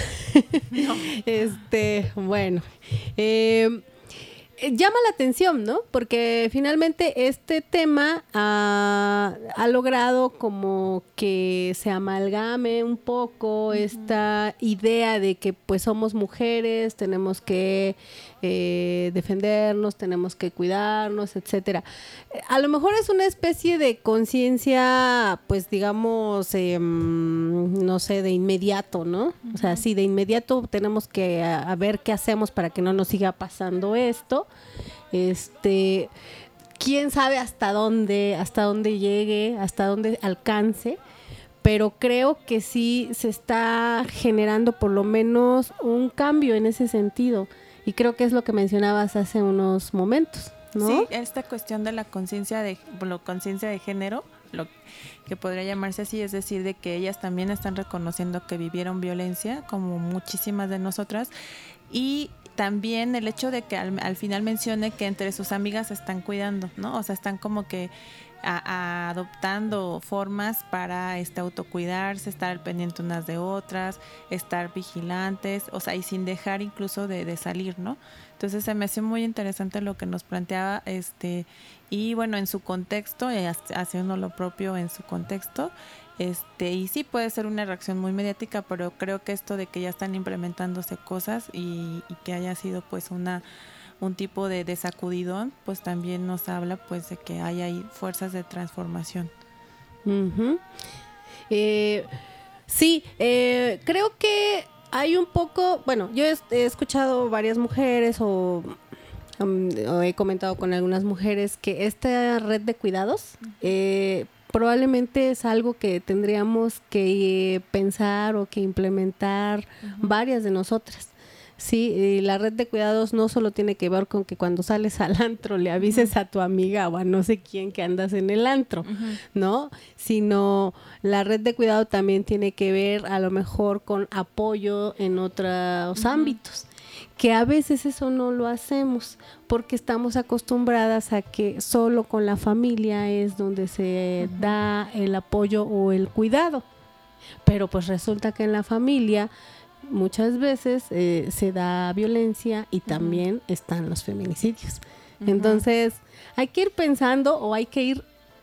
No. Este, bueno, eh, llama la atención, ¿no? Porque finalmente este tema ha, ha logrado como que se amalgame un poco uh-huh. esta idea de que pues somos mujeres, tenemos que eh, defendernos, tenemos que cuidarnos, etcétera. A lo mejor es una especie de conciencia, pues digamos, eh, no sé, de inmediato, ¿no? Uh-huh. O sea, sí, de inmediato tenemos que a, a ver qué hacemos para que no nos siga pasando esto. Este, quién sabe hasta dónde, hasta dónde llegue, hasta dónde alcance, pero creo que sí se está generando por lo menos un cambio en ese sentido, y creo que es lo que mencionabas hace unos momentos, ¿no? Sí, esta cuestión de la conciencia de, bueno, conciencia de género, lo que podría llamarse así, es decir, de que ellas también están reconociendo que vivieron violencia, como muchísimas de nosotras, y también el hecho de que al, al final mencione que entre sus amigas se están cuidando, ¿no? O sea, están como que a, a adoptando formas para este autocuidarse, estar al pendiente unas de otras, estar vigilantes, o sea, y sin dejar incluso de, de salir, ¿no? Entonces se me hace muy interesante lo que nos planteaba, este, y bueno, en su contexto, hace uno lo propio en su contexto. Este, y sí puede ser una reacción muy mediática, pero creo que esto de que ya están implementándose cosas y, y que haya sido pues una un tipo de, de sacudidón, pues también nos habla pues de que hay ahí fuerzas de transformación. Uh-huh. Eh, sí, eh, creo que hay un poco, bueno, yo he, he escuchado varias mujeres o, um, o he comentado con algunas mujeres que esta red de cuidados eh, probablemente es algo que tendríamos que eh, pensar o que implementar uh-huh. varias de nosotras. Sí, y la red de cuidados no solo tiene que ver con que cuando sales al antro le avises uh-huh. a tu amiga o a no sé quién que andas en el antro, uh-huh. ¿no? Sino la red de cuidado también tiene que ver a lo mejor con apoyo en otros uh-huh. ámbitos, que a veces eso no lo hacemos porque estamos acostumbradas a que solo con la familia es donde se uh-huh. da el apoyo o el cuidado, pero pues resulta que en la familia muchas veces eh, se da violencia y también uh-huh. están los feminicidios. Uh-huh. Entonces hay que ir pensando o hay que ir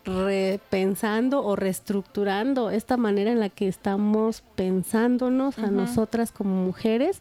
repensando o reestructurando esta manera en la que estamos pensándonos uh-huh. a nosotras como mujeres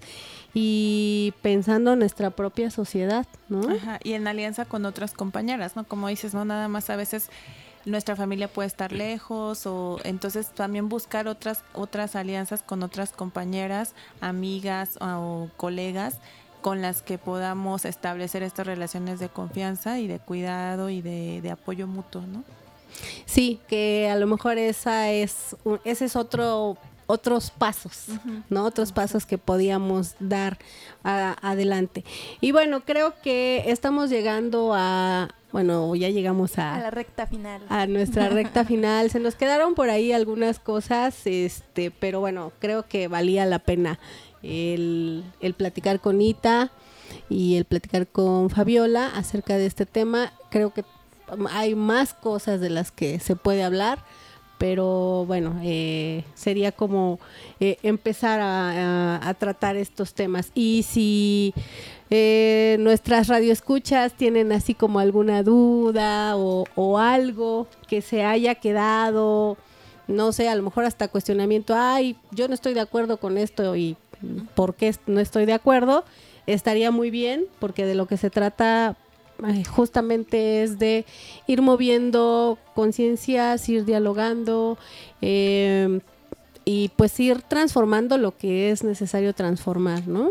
y pensando en nuestra propia sociedad, ¿no? Ajá, y en alianza con otras compañeras, ¿no? Como dices, no nada más a veces nuestra familia puede estar lejos, o entonces también buscar otras otras alianzas con otras compañeras, amigas o colegas con las que podamos establecer estas relaciones de confianza y de cuidado y de, de apoyo mutuo, ¿no? Sí, que a lo mejor esa es un, ese es otro otros pasos, uh-huh. ¿no? Otros pasos que podíamos dar a, adelante. Y bueno, creo que estamos llegando a, bueno, ya llegamos a, a la recta final. A nuestra recta final. Se nos quedaron por ahí algunas cosas, este, pero bueno, creo que valía la pena el, el platicar con Ita y el platicar con Fabiola acerca de este tema. Creo que hay más cosas de las que se puede hablar, pero bueno, eh, sería como eh, empezar a, a, a tratar estos temas. Y si eh, nuestras radioescuchas tienen así como alguna duda o, o algo que se haya quedado, no sé, a lo mejor hasta cuestionamiento, ay, yo no estoy de acuerdo con esto y por qué no estoy de acuerdo, estaría muy bien, porque de lo que se trata justamente es de ir moviendo conciencias, ir dialogando eh, y pues ir transformando lo que es necesario transformar, ¿no?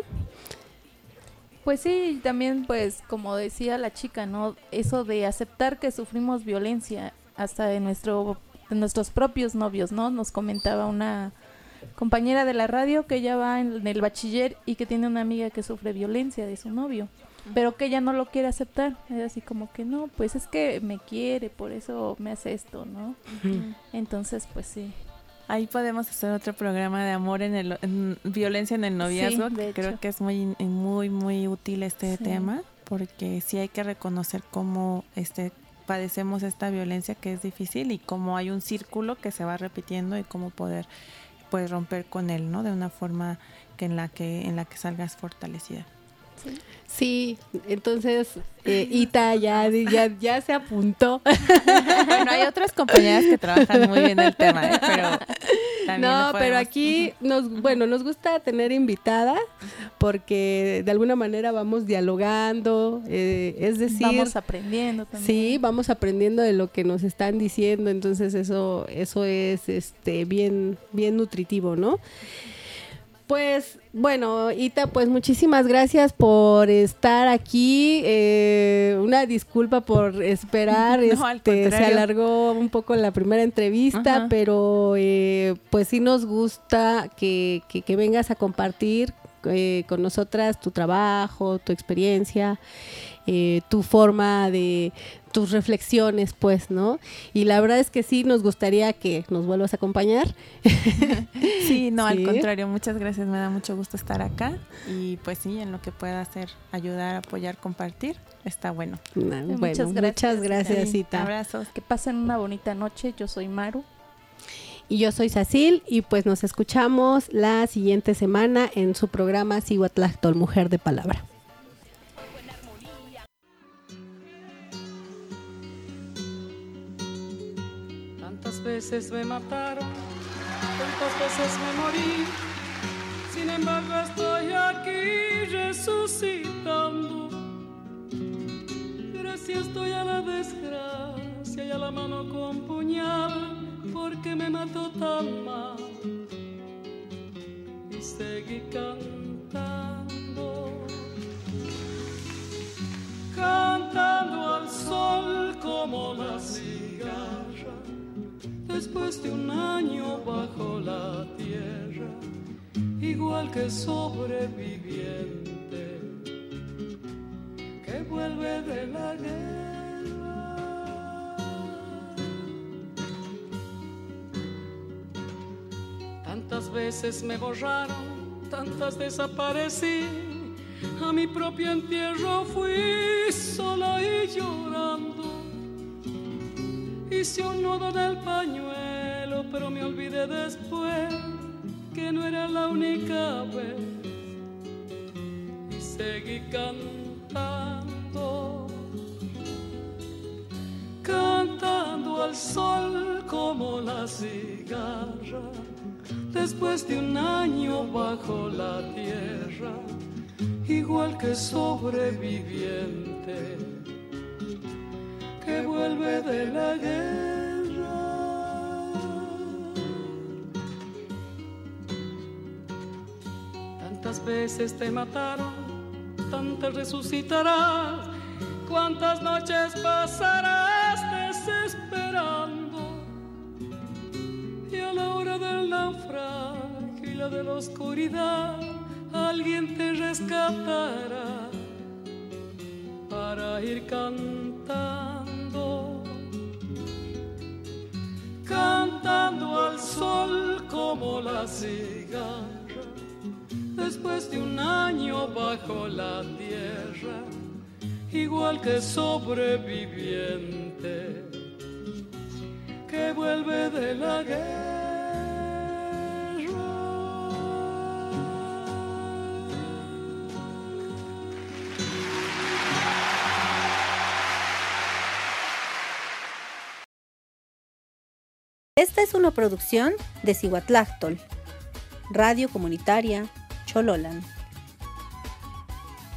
Pues sí, también pues como decía la chica, ¿no? Eso de aceptar que sufrimos violencia hasta de nuestro de nuestros propios novios, ¿no? Nos comentaba una compañera de la radio que ella va en el bachiller y que tiene una amiga que sufre violencia de su novio, pero que ella no lo quiere aceptar. Es así como que no, pues es que me quiere, por eso me hace esto, ¿no? Uh-huh. Entonces, pues sí. Ahí podemos hacer otro programa de amor en el en violencia en el noviazgo. Sí, creo hecho. que es muy muy muy útil este sí. tema, porque sí hay que reconocer cómo este padecemos esta violencia, que es difícil, y cómo hay un círculo que se va repitiendo y cómo poder pues romper con él, ¿no? De una forma que en la que en la que salgas fortalecida. Sí, sí, entonces eh, Ita ya, ya, ya se apuntó. Bueno, hay otras compañeras que trabajan muy bien el tema, ¿eh? Pero también no, pero aquí nos, bueno, nos gusta tener invitada porque de alguna manera vamos dialogando, eh, es decir, vamos aprendiendo también. Sí, vamos aprendiendo de lo que nos están diciendo, entonces eso, eso es, este, bien, bien nutritivo, ¿no? Pues bueno, Ita, pues muchísimas gracias por estar aquí. Eh, una disculpa por esperar, no, este, se alargó un poco la primera entrevista, ajá, pero eh, pues sí nos gusta que, que, que vengas a compartir eh, con nosotras tu trabajo, tu experiencia, eh, tu forma de... tus reflexiones, pues, ¿no? Y la verdad es que sí nos gustaría que nos vuelvas a acompañar. Sí, no, sí. Al contrario, muchas gracias, me da mucho gusto estar acá y pues sí, en lo que pueda hacer, ayudar, apoyar, compartir, está bueno. No, bueno, muchas gracias, muchas gracias, sí. Ita. Abrazos, que pasen una bonita noche. Yo soy Maru. Y yo soy Sacil, y pues nos escuchamos la siguiente semana en su programa Cihuatlactol, Mujer de Palabra. Tantas veces me mataron, tantas veces me morí, sin embargo estoy aquí resucitando. Gracias estoy a la desgracia y a la mano con puñal, porque me mató tan mal. Y seguí cantando, cantando al sol como la cigarra, después de un año bajo la tierra, igual que sobreviviente que vuelve de la guerra. Tantas veces me borraron, tantas desaparecí, a mi propio entierro fui sola y llorando. Hice un nudo en el pañuelo, pero me olvidé después que no era la única vez. Y seguí cantando, cantando al sol como la cigarra, después de un año bajo la tierra, igual que sobreviviente que vuelve de la guerra. Tantas veces te mataron, tantas resucitarás, cuántas noches pasarás desesperando, y a la hora del naufragio y la de la oscuridad alguien te rescatará para ir cantando, cantando al sol como la cigarra, después de un año bajo la tierra, igual que sobreviviente que vuelve de la guerra. Esta es una producción de Cihuatláctol, Radio Comunitaria Xololan.